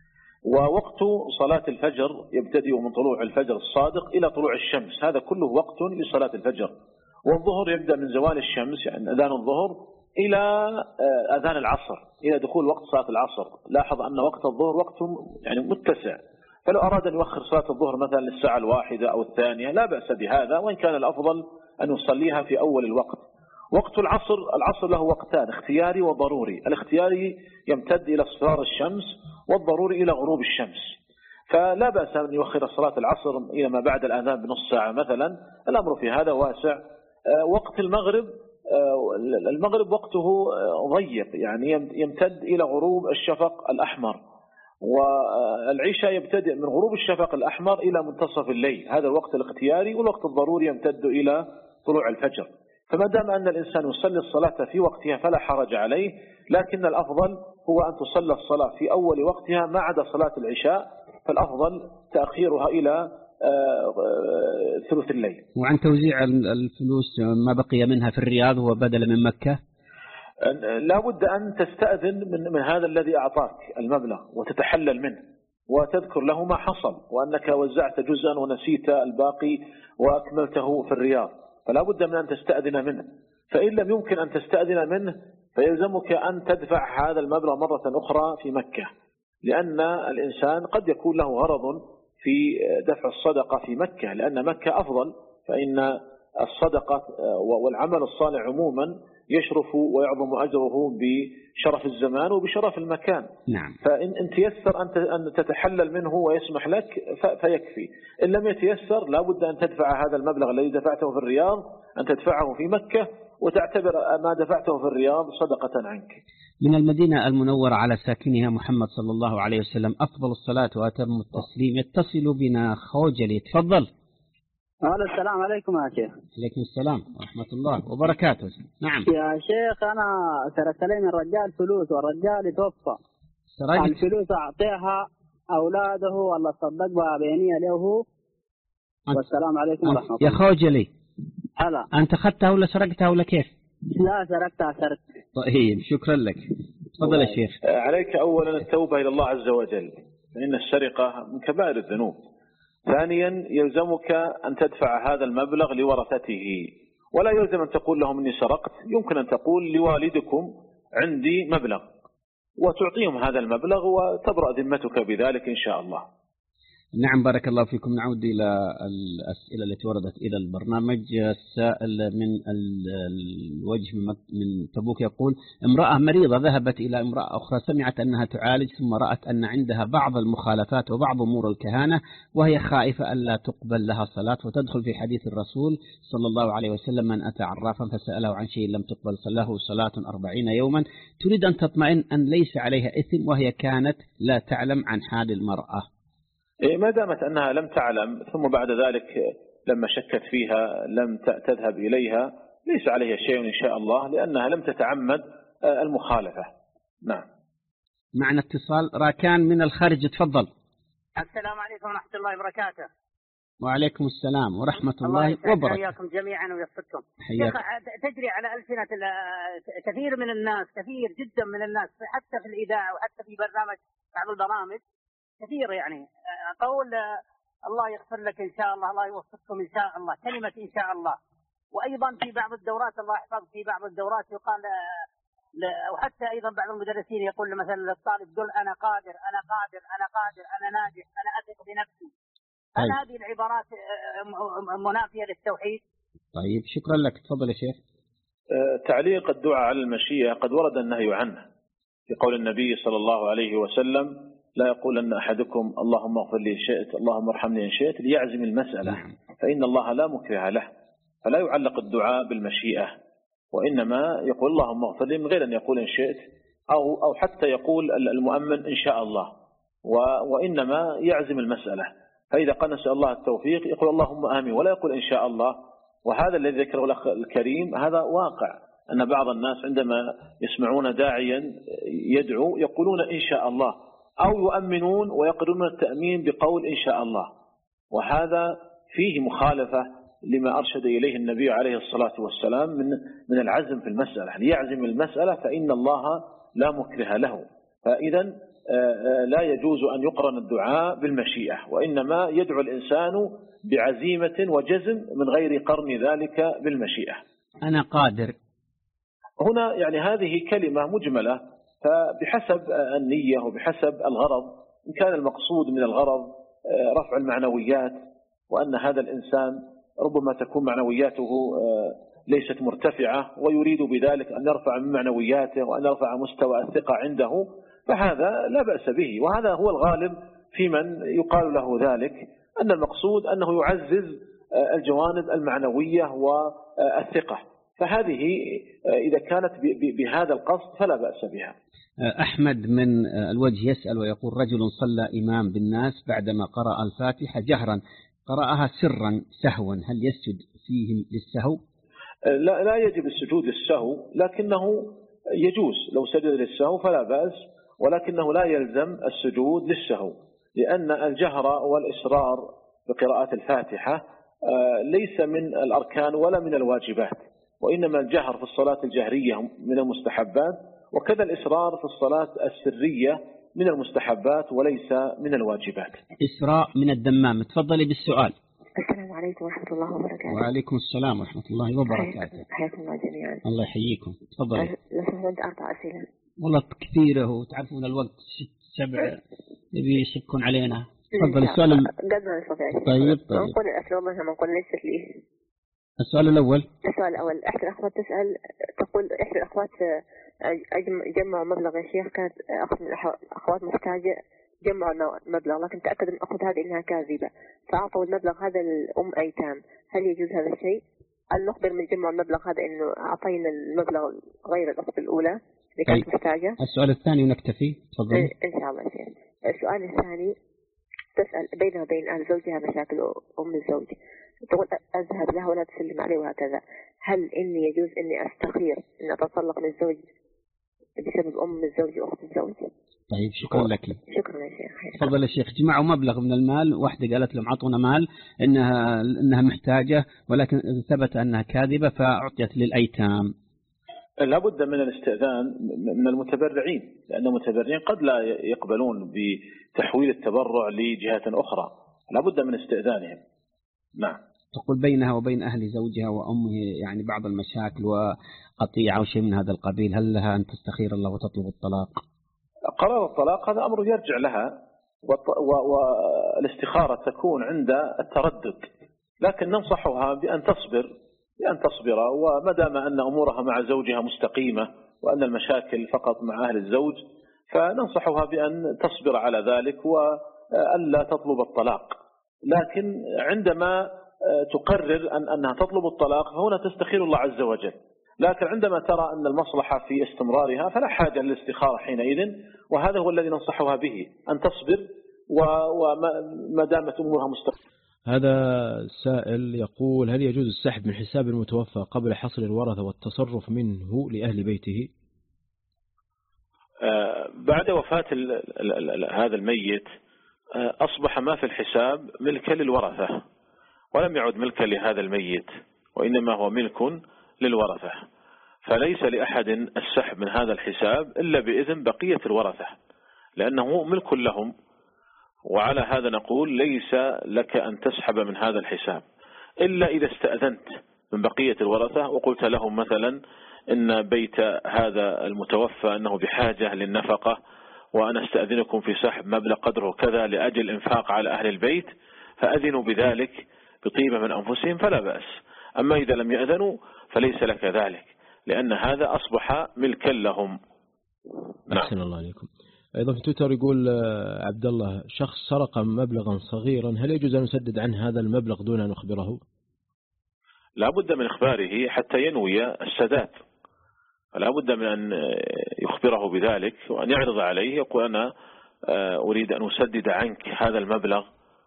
ووقت صلاة الفجر يبتدئ من طلوع الفجر الصادق إلى طلوع الشمس، هذا كله وقت لصلاة الفجر. والظهر يبدأ من زوال الشمس يعني أذان الظهر إلى أذان العصر، إلى دخول وقت صلاة العصر. لاحظ أن وقت الظهر وقت يعني متسع، فلو أراد أن يؤخر صلاة الظهر مثلا للساعة الواحدة أو الثانية لا بأس بهذا، وإن كان الأفضل أن يصليها في أول الوقت. وقت العصر العصر له وقتان، اختياري وضروري. الاختياري يمتد إلى اصفرار الشمس، والضروري إلى غروب الشمس. فلا بأس أن يؤخر صلاة العصر إلى ما بعد الأذان بنص ساعة مثلا، الأمر في هذا واسع. وقت المغرب المغرب وقته ضيق يعني يمتد إلى غروب الشفق الأحمر، والعشاء يبتدئ من غروب الشفق الأحمر إلى منتصف الليل، هذا الوقت الاختياري. والوقت الضروري يمتد إلى طلوع الفجر. فما دام أن الإنسان يصلي الصلاة في وقتها فلا حرج عليه، لكن الأفضل هو أن تصلى الصلاة في أول وقتها ما عدا صلاة العشاء، فالأفضل تأخيرها إلى ثلث الليل. وعن توزيع الفلوس ما بقي منها في الرياض وبدل من مكة، لا بد أن تستأذن من, من هذا الذي أعطاك المبلغ وتتحلل منه وتذكر له ما حصل، وأنك وزعت جزءا ونسيت الباقي وأكملته في الرياض، فلا بد من أن تستأذن منه. فإن لم يمكن أن تستأذن منه فيلزمك أن تدفع هذا المبلغ مرة أخرى في مكة، لأن الإنسان قد يكون له غرض في دفع الصدقة في مكة، لأن مكة أفضل، فإن الصدقة والعمل الصالح عموما يشرف ويعظم أجره بشرف الزمان وبشرف المكان. نعم. فإن تيسر أن تتحلل منه ويسمح لك فيكفي، إن لم يتيسر لابد أن تدفع هذا المبلغ الذي دفعته في الرياض أن تدفعه في مكة، وتعتبر ما دفعته في الرياض صدقة عنك. من المدينة المنورة على ساكنها محمد صلى الله عليه وسلم أفضل الصلاة وأتم التسليم، يتصل بنا خوجلي، تفضل. هلا، السلام عليكم يا شيخ. عليكم السلام ورحمة الله وبركاته. نعم يا شيخ، أنا سرقت لي من رجال فلوس والرجال يتوفى. سرقت الفلوس أعطيها أولاده ولا صدق بها بينية له. والسلام عليكم ورحمة الله. يا خوجلي، هلا، أنت أخذتها ولا سرقتها ولا كيف؟ لا سرقتها سرقت. طيب شكرا لك، تفضل يا شيخ. عليك أولا التوبة إلى الله عز وجل، فإن السرقة من كبائر الذنوب. ثانيا يلزمك أن تدفع هذا المبلغ لورثته، ولا يلزم أن تقول لهم إني سرقت، يمكن أن تقول لوالدكم عندي مبلغ وتعطيهم هذا المبلغ وتبرأ ذمتك بذلك إن شاء الله. نعم بارك الله فيكم. نعود إلى الأسئلة التي وردت إلى البرنامج. السائل من الوجه من تبوك يقول: امرأة مريضة ذهبت إلى امرأة أخرى، سمعت أنها تعالج، ثم رأت أن عندها بعض المخالفات وبعض أمور الكهانة، وهي خائفة ألا تقبل لها صلاة، وتدخل في حديث الرسول صلى الله عليه وسلم: من أتى عرافا فسأله عن شيء لم تقبل له صلاة أربعين يوما. تريد أن تطمئن أن ليس عليها إثم، وهي كانت لا تعلم عن حال المرأة. ما دامت أنها لم تعلم ثم بعد ذلك لما شكت فيها لم تذهب إليها، ليس عليها شيء إن شاء الله، لأنها لم تتعمد المخالفة. نعم. معنا اتصال. راكان من الخارج، تفضل. السلام عليكم ورحمة الله وبركاته. وعليكم السلام ورحمة الله وبركاته. حياكم جميعا ويوفقكم. حياك. تجري على ألسنة كثير من الناس، كثير جدا من الناس، حتى في الإذاعة وحتى في برنامج بعض البرامج كثير، يعني قول الله يغفر لك إن شاء الله، الله يوفقكم إن شاء الله، كلمة إن شاء الله. وأيضا في بعض الدورات الله يحفظ، في بعض الدورات يقال، وحتى أيضا بعض المدرسين يقول مثلا للطالب: قل أنا قادر أنا قادر أنا قادر أنا ناجح أنا أثق بنفسي. هل هذه العبارات منافية للتوحيد؟ طيب شكرا لك، تفضل يا شيخ. تعليق الدعاء على المشيئة قد ورد النهي عنه في قول النبي صلى الله عليه وسلم: لا يقول أن أحدكم اللهم اغفر لي إن شئت اللهم ارحمني إن شئت، ليعزم المسألة، فإن الله لا مكره له. فلا يعلق الدعاء بالمشيئة، وإنما يقول اللهم اغفر لي من غير أن يقول إن شئت، أو أو حتى يقول المؤمن إن شاء الله، وإنما يعزم المسألة. فإذا قال نسأل الله التوفيق يقول اللهم آمين، ولا يقول إن شاء الله. وهذا الذي ذكره الأخ الكريم هذا واقع، أن بعض الناس عندما يسمعون داعيا يدعو يقولون إن شاء الله، أو يؤمنون ويقرون التأمين بقول إن شاء الله، وهذا فيه مخالفة لما أرشد إليه النبي عليه الصلاة والسلام من من العزم في المسألة. ليعزم المسألة فإن الله لا مكره له. فإذا لا يجوز أن يقرن الدعاء بالمشيئة، وإنما يدعو الإنسان بعزيمة وجزم من غير قرن ذلك بالمشيئة. أنا قادر هنا يعني هذه كلمة مجملة، فبحسب النية وبحسب الغرض، إن كان المقصود من الغرض رفع المعنويات، وأن هذا الإنسان ربما تكون معنوياته ليست مرتفعة ويريد بذلك أن يرفع من معنوياته وأن يرفع مستوى الثقة عنده، فهذا لا بأس به، وهذا هو الغالب في من يقال له ذلك، أن المقصود أنه يعزز الجوانب المعنوية والثقة، فهذه إذا كانت بهذا القصد فلا بأس بها. أحمد من الوجه يسأل ويقول: رجل صلى إمام بالناس بعدما قرأ الفاتحة جهرا، قرأها سرا سهوا، هل يسجد فيه للسهو؟ لا, لا يجب السجود للسهو، لكنه يجوز لو سجد للسهو فلا بأس، ولكنه لا يلزم السجود للسهو، لأن الجهر والإصرار بقراءة الفاتحة ليس من الأركان ولا من الواجبات، وإنما الجهر في الصلاة الجهرية من المستحبات، وكذا الإصرار في الصلاة السرية من المستحبات وليس من الواجبات. إسراء من الدمام، تفضلي بالسؤال. السلام عليكم ورحمة الله وبركاته. وعليكم السلام ورحمة الله وبركاته. حياكم الله جميعا. الله يحييكم. تفضل. لو سمحت أربع أسئلة. والله كثيرة وتعرفون الوقت ست سبع يبي يشكون علينا. تفضل السؤال. قد ما نستطيع. طيب طيب. نقول الأسئلة منها نقول ليست لي. السؤال الأول. السؤال الأول إحدى الأخوات تسأل تقول إحدى الأخوات جمعوا مبلغ يا شيخ، كانت أخت من الأخوات محتاجة جمعوا مبلغ لكن تأكد من الأخت هذه إنها كاذبة فأعطوا المبلغ هذا لأم أيتام، هل يجوز هذا الشيء؟ هل نخبر من جمع المبلغ هذا إنه أعطينا المبلغ غير الأخت الأولى اللي كانت أي. محتاجة؟ السؤال الثاني ونكتفي. تفضل. إن شاء الله شيخ. السؤال الثاني تسأل بينها وبين أهل زوجها مشاكل أم الزوج، تقول أذهب لها ولا تسلم عليه وهكذا، هل إني يجوز إني أستخير إن أتطلق من الزوج بسبب أم الزوج وأخت الزوج؟ طيب شكرا لك. شكرا يا شيخ. تفضل يا شيخ. جمعوا مبلغ من المال، واحدة قالت لهم عطونا مال إنها إنها محتاجة ولكن ثبت أنها كاذبة فأعطيت للأيتام. لابد من الاستئذان من المتبرعين، لأن المتبرعين قد لا يقبلون بتحويل التبرع لجهات أخرى، لابد من استئذانهم. نعم. تقول بينها وبين أهل زوجها وأمه يعني بعض المشاكل وقطيعة أو شيء من هذا القبيل، هل لها أن تستخير الله وتطلب الطلاق؟ قرار الطلاق هذا أمر يرجع لها، والاستخارة تكون عند التردد، لكن ننصحها بأن تصبر بأن تصبر وما دام أن أمورها مع زوجها مستقيمة وأن المشاكل فقط مع أهل الزوج فننصحها بأن تصبر على ذلك وألا تطلب الطلاق. لكن عندما تقرر أن أنها تطلب الطلاق فهنا تستخير الله عز وجل، لكن عندما ترى أن المصلحة في استمرارها فلا حاجة للاستخارة حينئذ، وهذا هو الذي ننصحها به أن تصبر وما دامت أمورها مستقيمة. هذا سائل يقول هل يجوز السحب من حساب المتوفى قبل حصر الورثة والتصرف منه لأهل بيته؟ بعد وفاة هذا الميت أصبح ما في الحساب ملكا للورثة ولم يعد ملكا لهذا الميت، وإنما هو ملك للورثة، فليس لأحد السحب من هذا الحساب إلا بإذن بقية الورثة لأنه ملك لهم، وعلى هذا نقول ليس لك أن تسحب من هذا الحساب إلا إذا استأذنت من بقية الورثة وقلت لهم مثلا إن بيت هذا المتوفى أنه بحاجة للنفقة وأنا استأذنكم في سحب مبلغ قدره كذا لأجل إنفاق على أهل البيت فأذنوا بذلك بطيبة من أنفسهم فلا بأس. أما إذا لم يأذنوا فليس لك ذلك لأن هذا أصبح ملكا لهم. أحسن الله عليكم. أيضا في تويتر يقول عبد الله شخص سرق مبلغا صغيرا هل يجوز أن نسدد عنه هذا المبلغ دون أن نخبره؟ لا بد من إخباره حتى ينوي السداد، لا بد من أن يخبره بذلك وأن يعرض عليه يقول أنا أريد أن أسدد عنك هذا المبلغ،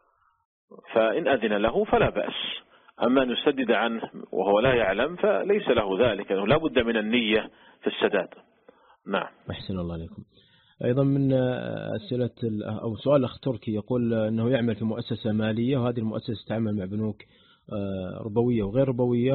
فإن أذن له فلا بأس. أما أن يسدد عنه وهو لا يعلم فليس له ذلك، أنه لا بد من النية في السداد. نعم. أحسن الله عليكم. أيضا من أسئلة أو سؤال أخ تركي يقول أنه يعمل في مؤسسة مالية وهذه المؤسسة تعمل مع بنوك ربوية وغير ربوية،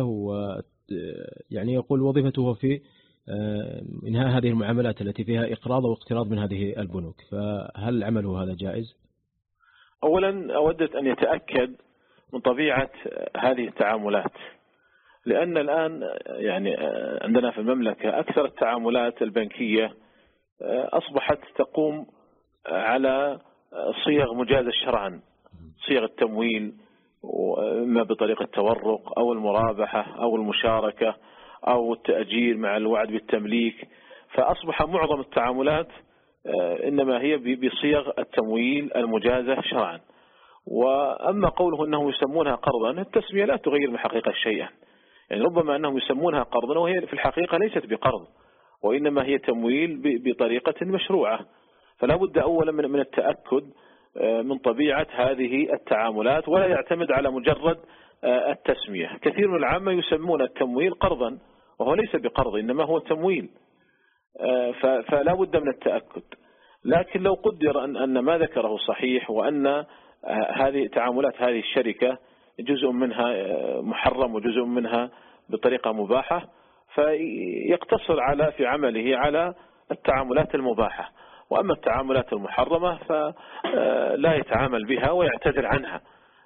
ويعني يقول وظيفته في إنهاء هذه المعاملات التي فيها إقراض واقتراض من هذه البنوك، فهل عمله هذا جائز؟ أولا أودت أن يتأكد من طبيعة هذه التعاملات، لأن الآن يعني عندنا في المملكة أكثر التعاملات البنكية أصبحت تقوم على صيغ مجازة شرعا، صيغ التمويل إما بطريقة التورق أو المرابحة أو المشاركة أو التأجير مع الوعد بالتمليك، فأصبح معظم التعاملات إنما هي بصيغ التمويل المجازة شرعا. وأما قوله أنهم يسمونها قرضا، التسمية لا تغير من حقيقة شيئا، يعني ربما أنهم يسمونها قرضا وهي في الحقيقة ليست بقرض وإنما هي تمويل بطريقة مشروعة، فلا بد أولا من التأكد من طبيعة هذه التعاملات ولا يعتمد على مجرد التسمية. كثير من العامة يسمون التمويل قرضا وهو ليس بقرض إنما هو تمويل، فلا بد من التأكد. لكن لو قدر أن أن ما ذكره صحيح وأن هذه تعاملات هذه الشركة جزء منها محرم وجزء منها بطريقة مباحة فيقتصر على في عمله على التعاملات المباحة، وأما التعاملات المحرمة فلا يتعامل بها ويعتذر عنها،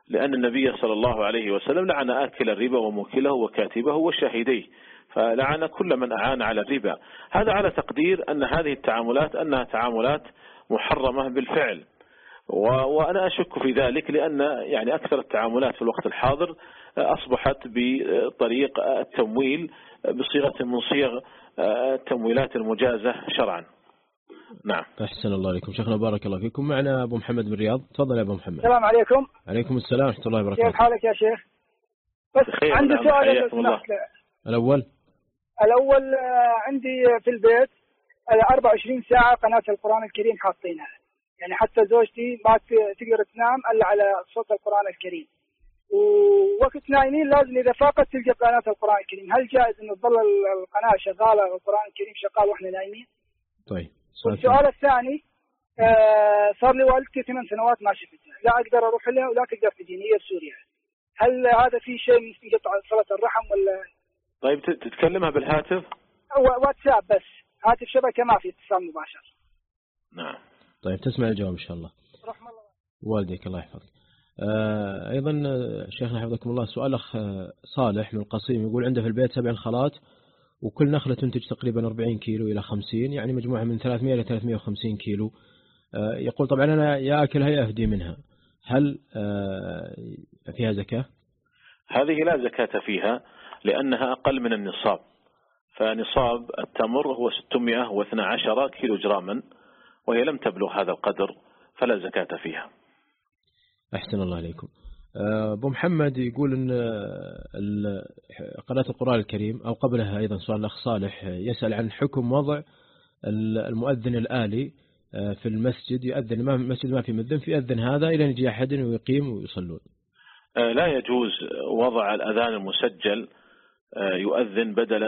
لأن النبي صلى الله عليه وسلم لعن آكل الربا وموكله وكاتبه وشاهديه، فلعن كل من أعان على الربا. هذا على تقدير أن هذه التعاملات أنها تعاملات محرمة بالفعل، وأنا أشك في ذلك، لأن يعني أكثر التعاملات في الوقت الحاضر أصبحت بطريق التمويل بصيغة من صيغ التمويلات المجازة شرعا. نعم. أحسن الله عليكم شيخنا، بارك الله فيكم. معنا أبو محمد من الرياض، تفضل يا أبو محمد. السلام عليكم. عليكم السلام ورحمة الله وبركاته. كيف حالك يا شيخ؟ بس عندي سؤال لو سمحت. الأول الأول عندي في البيت أربعة وعشرين ساعة قناة القرآن الكريم حاطينها، يعني حتى زوجتي ما تقدر تنام إلا على صوت القرآن الكريم، ووقت نايمين لازم إذا فاقت تلقى قناة القرآن الكريم. هل جائز إن تظل القناة شغالة والقرآن الكريم شغال وإحنا نايمين؟ طيب. والسؤال الثاني آه صار لي والدتي ثمان سنوات ما شفتها، لا أقدر أروح لها ولا تقدر تجيني، هي في سوريا. هل هذا في شيء من يقطع صلة الرحم ولا؟ طيب تتكلمها بالهاتف؟ واتساب بس، هاتف شبكة ما في اتصال مباشر. نعم. طيب تسمع الجواب إن شاء الله. رحم الله والديك الله يحفظك. آه أيضا شيخنا حفظكم الله، سؤال أخ صالح من القصيم يقول عنده في البيت سبع خالات وكل نخلة تنتج تقريبا أربعين كيلو إلى خمسين، يعني مجموعة من ثلاثمائة إلى ثلاثمائة وخمسين كيلو. آه يقول طبعا أنا يا أكلها يا أهدي منها، هل آه فيها زكاة؟ هذه لا زكاة فيها لأنها أقل من النصاب، فنصاب التمر هو ستمائة واثني عشر كيلو جراما، وهي لم تبلغ هذا القدر فلا زكاة فيها. أحسن الله عليكم. أبو محمد يقول أن قناة القرآن الكريم، أو قبلها أيضا سؤال الأخ صالح يسأل عن حكم وضع المؤذن الآلي في المسجد، يؤذن ما المسجد ما في مؤذن، فيؤذن هذا إلى أن يجي أحد ويقيم ويصلون. لا يجوز وضع الأذان المسجل يؤذن بدلا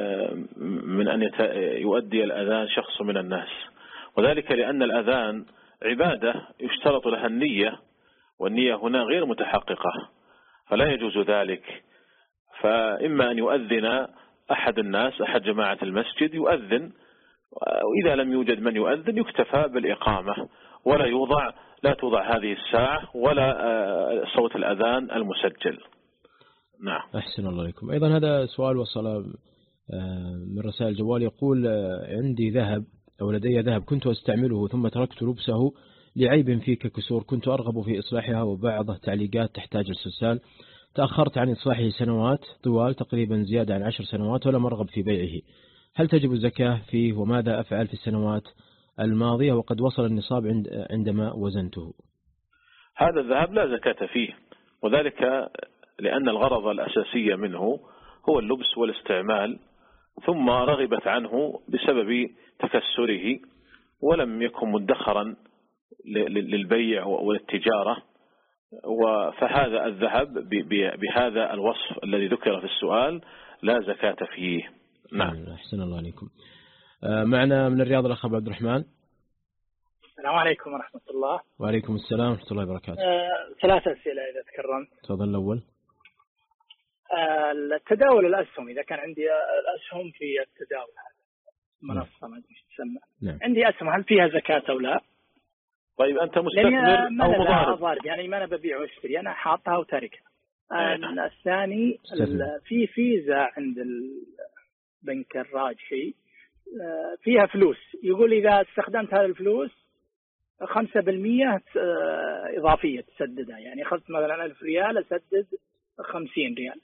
من أن يؤدي الأذان شخص من الناس، وذلك لأن الأذان عبادة يشترط لها النية، والنية هنا غير متحققة، فلا يجوز ذلك. فإما أن يؤذن أحد الناس، أحد جماعة المسجد يؤذن، وإذا لم يوجد من يؤذن يكتفى بالإقامة، ولا يوضع لا توضع هذه الساعة ولا صوت الأذان المسجل. نعم. أحسن الله عليكم. أيضا هذا سؤال وصل من رسائل الجوال، يقول عندي ذهب أو لدي ذهب كنت أستعمله ثم تركت لبسه لعيب فيه ككسور، كنت أرغب في إصلاحها وبعض التعليقات تحتاج استرسال، تأخرت عن إصلاحه سنوات طوال تقريبا زيادة عن عشر سنوات ولم أرغب في بيعه، هل تجب الزكاة فيه وماذا أفعل في السنوات الماضية وقد وصل النصاب عند عندما وزنته؟ هذا الذهب لا زكاة فيه، وذلك لأن الغرض الأساسي منه هو اللبس والاستعمال، ثم رغبت عنه بسبب تكسره ولم يكن مدخرا للبيع والتجارة، فهذا الذهب بهذا الوصف الذي ذكر في السؤال لا زكاة فيه. نعم. أحسن الله عليكم. معنا من الرياض الأخ عبد الرحمن. السلام عليكم ورحمة الله. وعليكم السلام ورحمة الله وبركاته. آه، ثلاث أسئلة إذا تكرمت. تفضل. الأول آه، التداول الأسهم، إذا كان عندي الأسهم في التداول هذا منصة ما أدري تسمى، نعم. عندي أسهم هل فيها زكاة أو لا؟ طيب أنت مستثمر أو مضارب؟ يعني ما أنا ببيع واشتري، أنا حاطها وتاركها. آه نعم. الثاني في فيزا عند البنك الراجحي آه فيها فلوس، يقول إذا استخدمت هذه الفلوس خمسة بالمئة إضافية تسددها، يعني أخذت مثلا ألف ريال أسدد خمسين ريال.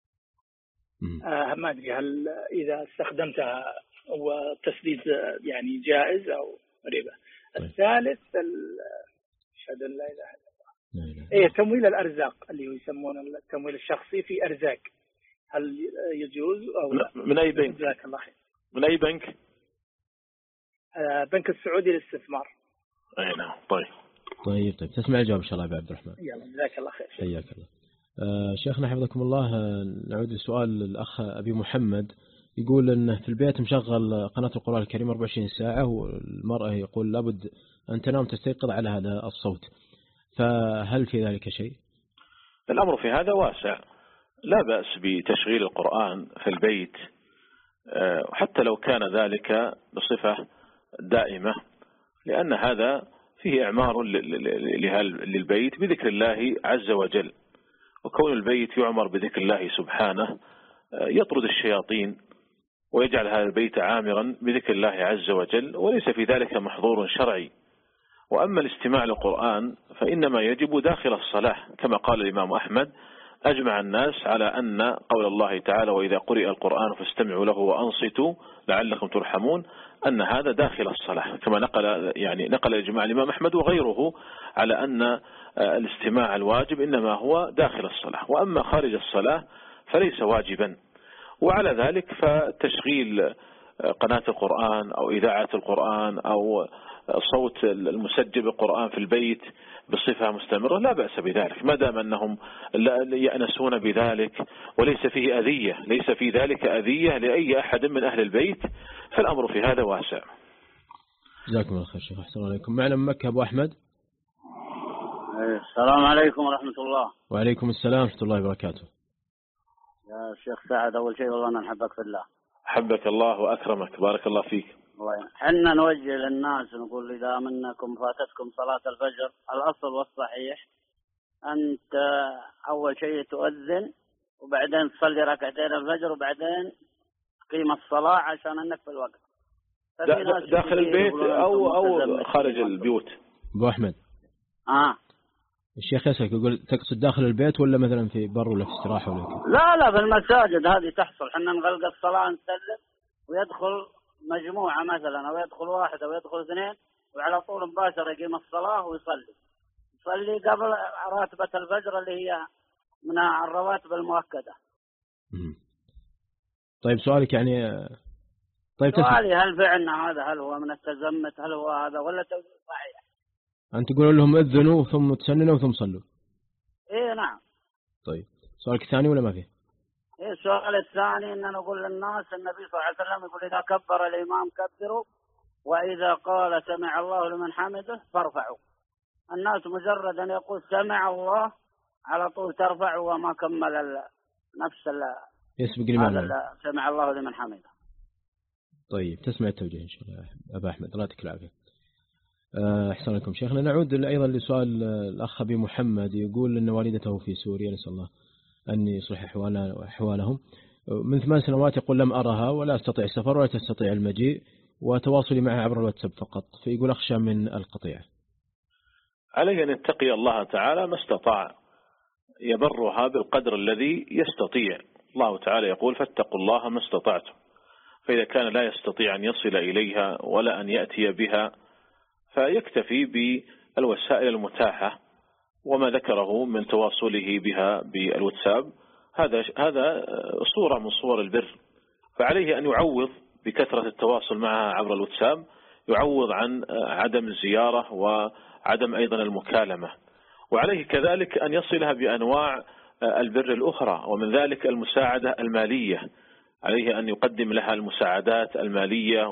آه ما أدري هل إذا استخدمتها والتسديد يعني جائز أو ربا. الثالث أشهد أن لا إله إلا الله، إيه تمويل الأرزاق اللي يسمونه التمويل الشخصي في أرزاق، هل يجوز أو لا؟ من أي بنك؟ جزاك الله خير. من أي بنك؟ آه بنك السعودي للاستثمار. أي نعم. طيب طيب طيب تسمع الجواب إن شاء الله يا عبد الرحمن. يلا جزاك الله خير. حياك الله. آه شيخنا حفظكم الله، نعود لسؤال الأخ أبي محمد، يقول أنه في البيت مشغل قناة القرآن الكريم أربعة وعشرين ساعة، والمرأة يقول لابد أن تنام تستيقظ على هذا الصوت، فهل في ذلك شيء؟ الأمر في هذا واسع، لا بأس بتشغيل القرآن في البيت حتى لو كان ذلك بصفة دائمة، لأن هذا فيه إعمار للبيت بذكر الله عز وجل، وكون البيت يعمر بذكر الله سبحانه يطرد الشياطين ويجعل هذا البيت عامرا بذكر الله عز وجل، وليس في ذلك محظور شرعي. وأما الاستماع للقرآن فإنما يجب داخل الصلاة، كما قال الإمام أحمد: أجمع الناس على أن قول الله تعالى: وإذا قرئ القرآن فاستمعوا له وأنصتوا لعلكم ترحمون، أن هذا داخل الصلاة، كما نقل يعني نقل إجماع الإمام أحمد وغيره على أن الاستماع الواجب إنما هو داخل الصلاة، وأما خارج الصلاة فليس واجبا. وعلى ذلك فتشغيل قناة القرآن أو إذاعة القرآن أو صوت المسجل بالقرآن في البيت بصفة مستمرة لا بأس بذلك، ما دام أنهم يأنسون بذلك وليس فيه أذية، ليس في ذلك أذية لأي أحد من أهل البيت، فالأمر في هذا واسع. جزاكم الله خير شيخ. أحسن عليكم. معنا من مكة أبو أحمد. السلام عليكم ورحمة الله. وعليكم السلام ورحمة الله وبركاته. يا شيخ سعد، أول شيء والله أنا نحبك في الله. حبك الله وأكرمك، بارك الله فيك. حنا نوجه للناس نقول إذا منكم فاتتكم صلاة الفجر، الأصل والصحيح أنت أول شيء تؤذن وبعدين تصلي ركعتين الفجر وبعدين تقيم الصلاة عشان أنك في الوقت. داخل البيت أو أو خارج البيوت؟ أبو أحمد. آه الشيخ يسألك يقول تقصد داخل البيت ولا مثلا في بر ولا في استراحة ولا كذا؟ لا لا في المساجد هذه تحصل، حنا نغلق الصلاة نسلم ويدخل مجموعة مثلا أو يدخل واحد أو يدخل اثنين وعلى طول مباشرة يقيم الصلاة ويصلي يصلي قبل راتبة الفجر اللي هي من الرواتب المؤكدة. طيب سؤالك يعني طيب سؤالي هل فعلنا هذا هل هو من التزمت هل هو هذا ولا توجيه صحيح؟ أنت تقول لهم اذنوا ثم تسننوا ثم صلوا. إيه نعم. طيب سؤالك الثاني ولا ما فيه؟ إيه السؤال الثاني إن نقول للناس النبي صلى الله عليه وسلم يقول إذا كبر الإمام كبروا وإذا قال سمع الله لمن حمده فارفعوا. الناس مجرد أن يقول سمع الله على طول ترفع وما كمل نفس يسبق الإمام سمع الله لمن حمده. طيب تسمع التوجيه إن شاء الله أبا أحمد، الله يعطيك العافية. أحسن لكم شيخنا. نعود أيضا لسؤال الأخ أبي محمد، يقول أن والدته في سوريا، نسأل الله أن يصلح أحوالهم، من ثمان سنوات يقول لم أرها ولا أستطيع السفر ولا تستطيع المجيء وتواصلي معها عبر الواتساب فقط، فيقول أخشى من القطيع. عليه أن يتقي الله تعالى ما استطاع، يبرها بالقدر الذي يستطيع. الله تعالى يقول فاتقوا الله ما استطعتم، فإذا كان لا يستطيع أن يصل إليها ولا أن يأتي بها فيكتفي بالوسائل المتاحة وما ذكره من تواصله بها بالواتساب، هذا هذا صورة من صور البر. فعليه أن يعوض بكثرة التواصل معها عبر الواتساب، يعوض عن عدم الزيارة وعدم أيضا المكالمة. وعليه كذلك أن يصلها بأنواع البر الأخرى، ومن ذلك المساعدة المالية، عليه أن يقدم لها المساعدات المالية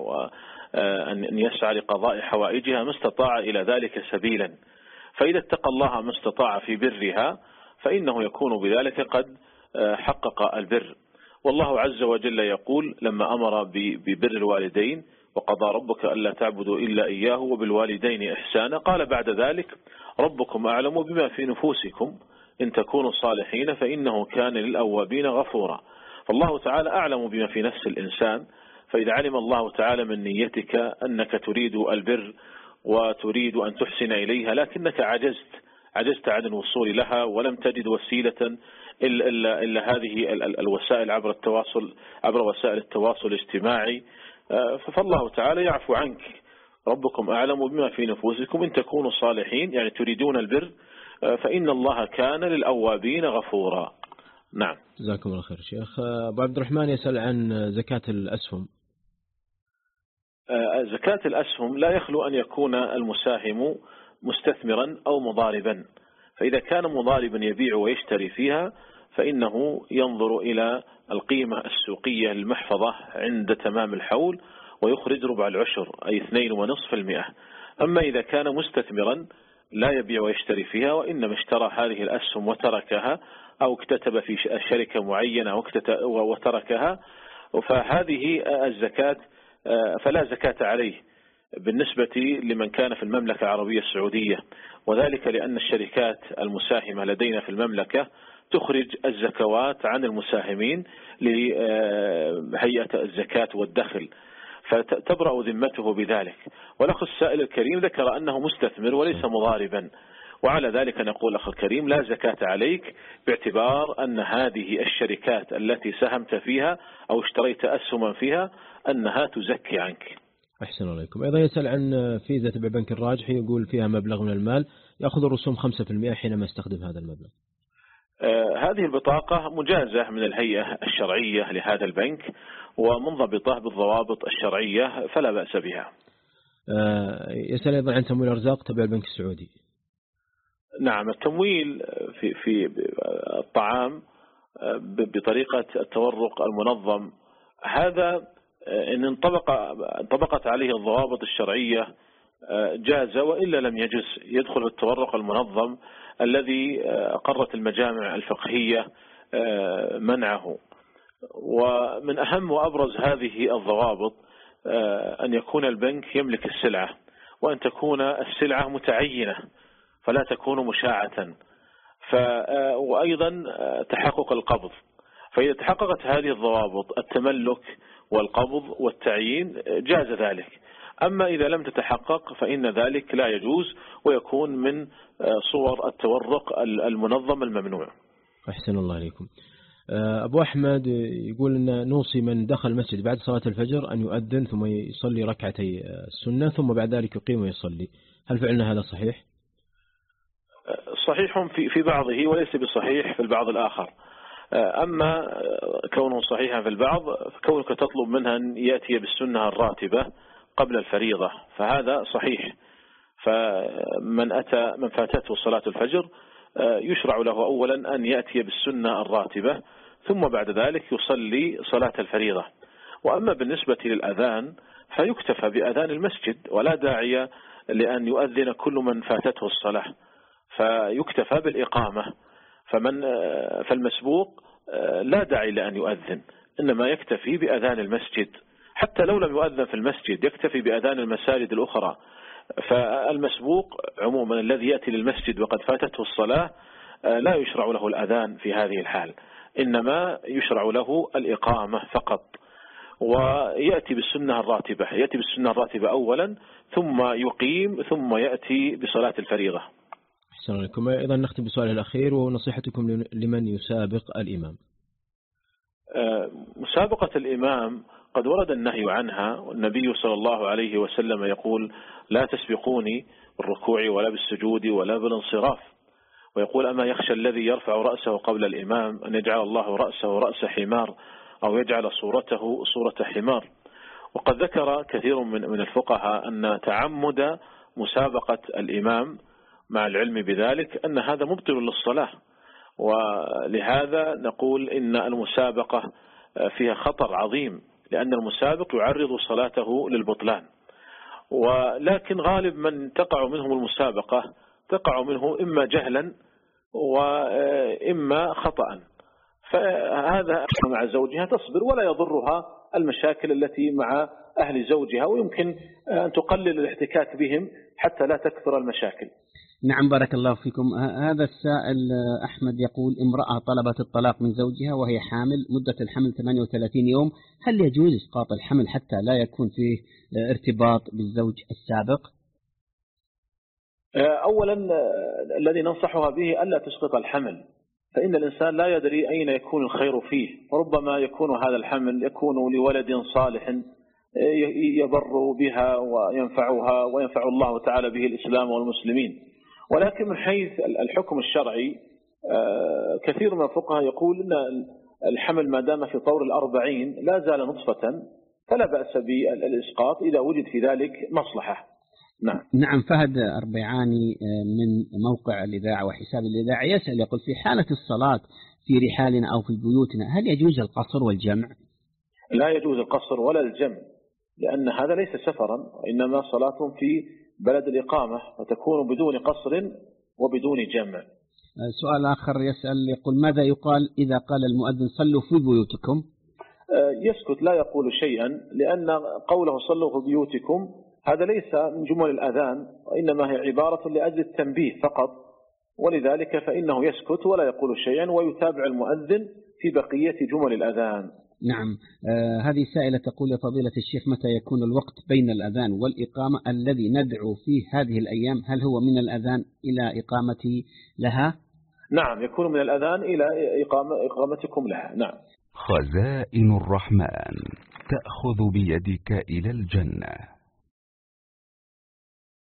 وأن يسعى لقضاء حوائجها ما استطاع إلى ذلك سبيلا. فإذا اتقى الله ما استطاع في برها فإنه يكون بذلك قد حقق البر. والله عز وجل يقول لما أمر ببر الوالدين وقضى ربك ألا تعبدوا إلا إياه وبالوالدين إحسانا، قال بعد ذلك ربكم أعلم بما في نفوسكم إن تكونوا صالحين فإنه كان للأوابين غفورا. فالله تعالى أعلم بما في نفس الإنسان، فإذا علم الله تعالى من نيتك أنك تريد البر وتريد أن تحسن إليها لكنك عجزت عجزت عن الوصول لها ولم تجد وسيلة إلا, إلا, إلا هذه الوسائل عبر التواصل عبر وسائل التواصل الاجتماعي، فالله تعالى يعفو عنك. ربكم أعلم بما في نفوسكم إن تكونوا صالحين، يعني تريدون البر، فإن الله كان للأوابين غفورا. نعم. جزاكم الله خير شيخ. أبو عبد الرحمن يسأل عن زكاة الأسهم. زكاة الأسهم لا يخلو أن يكون المساهم مستثمرا أو مضاربا، فإذا كان مضاربا يبيع ويشتري فيها فإنه ينظر إلى القيمة السوقية للمحفظة عند تمام الحول ويخرج ربع العشر أي اثنين ونصف المئة. أما إذا كان مستثمرا لا يبيع ويشتري فيها وإنما اشترى هذه الأسهم وتركها أو اكتتب في شركة معينة وتركها، فهذه الزكاة فلا زكاة عليه بالنسبة لمن كان في المملكة العربية السعودية، وذلك لأن الشركات المساهمة لدينا في المملكة تخرج الزكوات عن المساهمين لهيئة الزكاة والدخل، فتبرأ ذمته بذلك. والأخ السائل الكريم ذكر أنه مستثمر وليس مضاربا، وعلى ذلك نقول أخي الكريم لا زكاة عليك، باعتبار أن هذه الشركات التي ساهمت فيها أو اشتريت أسهما فيها أنها تزكي عنك. أحسن عليكم. أيضا يسأل عن فيزا تبع بنك الراجحي، يقول فيها مبلغ من المال يأخذ الرسوم خمسة بالمئة حينما يستخدم هذا المبلغ. آه هذه البطاقة مجازة من الهيئة الشرعية لهذا البنك ومنضبطة بالضوابط الشرعية فلا بأس بها. آه يسأل أيضا عن تمويل أرزاق تبع البنك السعودي. نعم، التمويل في في الطعام بطريقة التورق المنظم هذا إن انطبق انطبقت عليه الضوابط الشرعية جاز، وإلا لم يجز، يدخل التورق المنظم الذي أقرت المجامع الفقهية منعه. ومن أهم وأبرز هذه الضوابط أن يكون البنك يملك السلعة، وأن تكون السلعة متعينة فلا تكون مشاعة، ف وأيضا تحقق القبض. فإذا تحققت هذه الضوابط التملك والقبض والتعيين جاز ذلك. أما إذا لم تتحقق فإن ذلك لا يجوز ويكون من صور التورق المنظم الممنوع. أحسن الله عليكم. أبو أحمد يقول أن نوصي من دخل المسجد بعد صلاة الفجر أن يؤذن ثم يصلي ركعتي السنة ثم بعد ذلك يقيم ويصلي، هل فعلنا هذا صحيح؟ صحيح في في بعضه وليس بصحيح في البعض الآخر. أما كونه صحيحا في البعض فكونك تطلب منها أن يأتي بالسنة الراتبة قبل الفريضة فهذا صحيح. فمن أتى من فاتته صلاة الفجر يشرع له أولا أن يأتي بالسنة الراتبة ثم بعد ذلك يصلي صلاة الفريضة. وأما بالنسبة للأذان فيكتفى بأذان المسجد ولا داعي لأن يؤذن كل من فاتته الصلاة، فيكتفى بالإقامة. فمن فالمسبوق لا داعي لأن يؤذن، إنما يكتفي بأذان المسجد، حتى لو لم يؤذن في المسجد يكتفي بأذان المساجد الأخرى. فالمسبوق عموما الذي يأتي للمسجد وقد فاتته الصلاة لا يشرع له الأذان في هذه الحال، إنما يشرع له الإقامة فقط. ويأتي بالسنة الراتبة، يأتي بالسنة الراتبة أولا ثم يقيم ثم يأتي بصلاة الفريضة. أحسن عليكم. أيضا نختم بسؤال الأخير ونصيحتكم لمن يسابق الإمام. مسابقة الإمام قد ورد النهي عنها، والنبي صلى الله عليه وسلم يقول لا تسبقوني بالركوع ولا بالسجود ولا بالانصراف، ويقول أما يخشى الذي يرفع رأسه قبل الإمام أن يجعل الله رأسه رأس حمار أو يجعل صورته صورة حمار. وقد ذكر كثير من من الفقهاء أن تعمد مسابقة الإمام مع العلم بذلك أن هذا مبطل للصلاة، ولهذا نقول إن المسابقة فيها خطر عظيم، لأن المسابق يعرض صلاته للبطلان. ولكن غالب من تقع منهم المسابقة تقع منه إما جهلا وإما خطأ، فهذا مع زوجها تصبر ولا يضرها المشاكل التي مع أهل زوجها، ويمكن أن تقلل الاحتكاك بهم حتى لا تكثر المشاكل. نعم بارك الله فيكم. هذا السائل أحمد يقول امرأة طلبت الطلاق من زوجها وهي حامل، مدة الحمل ثمانية وثلاثين يوم، هل يجوز إسقاط الحمل حتى لا يكون فيه ارتباط بالزوج السابق؟ أولا الذي ننصحها به ألا تسقط الحمل، فإن الإنسان لا يدري أين يكون الخير فيه، وربما يكون هذا الحمل يكون لولد صالح يبر بها وينفعها وينفع الله تعالى به الإسلام والمسلمين. ولكن من حيث الحكم الشرعي كثير من الفقهاء يقول أن الحمل ما دام في طور الأربعين لا زال نطفة فلا بأس بالإسقاط إذا وجد في ذلك مصلحة. نعم. نعم. فهد أربعاني من موقع الإذاعة وحساب الإذاعة يسأل يقول في حالة الصلاة في رحالنا أو في بيوتنا هل يجوز القصر والجمع؟ لا يجوز القصر ولا الجمع، لأن هذا ليس سفرا، وإنما صلاة في بلد الإقامة وتكون بدون قصر وبدون جمع. سؤال آخر يسأل يقول ماذا يقال إذا قال المؤذن صلوا في بيوتكم؟ يسكت لا يقول شيئا، لأن قوله صلوا في بيوتكم هذا ليس من جمل الأذان، وإنما هي عبارة لأجل التنبيه فقط، ولذلك فإنه يسكت ولا يقول شيئا ويتابع المؤذن في بقية جمل الأذان. نعم. آه هذه سائلة تقول يا فضيلة الشيخ متى يكون الوقت بين الأذان والإقامة الذي ندعو فيه هذه الأيام؟ هل هو من الأذان إلى إقامة لها؟ نعم، يكون من الأذان إلى إقامة إقامتكم لها. نعم. خزائن الرحمن تأخذ بيدك إلى الجنة.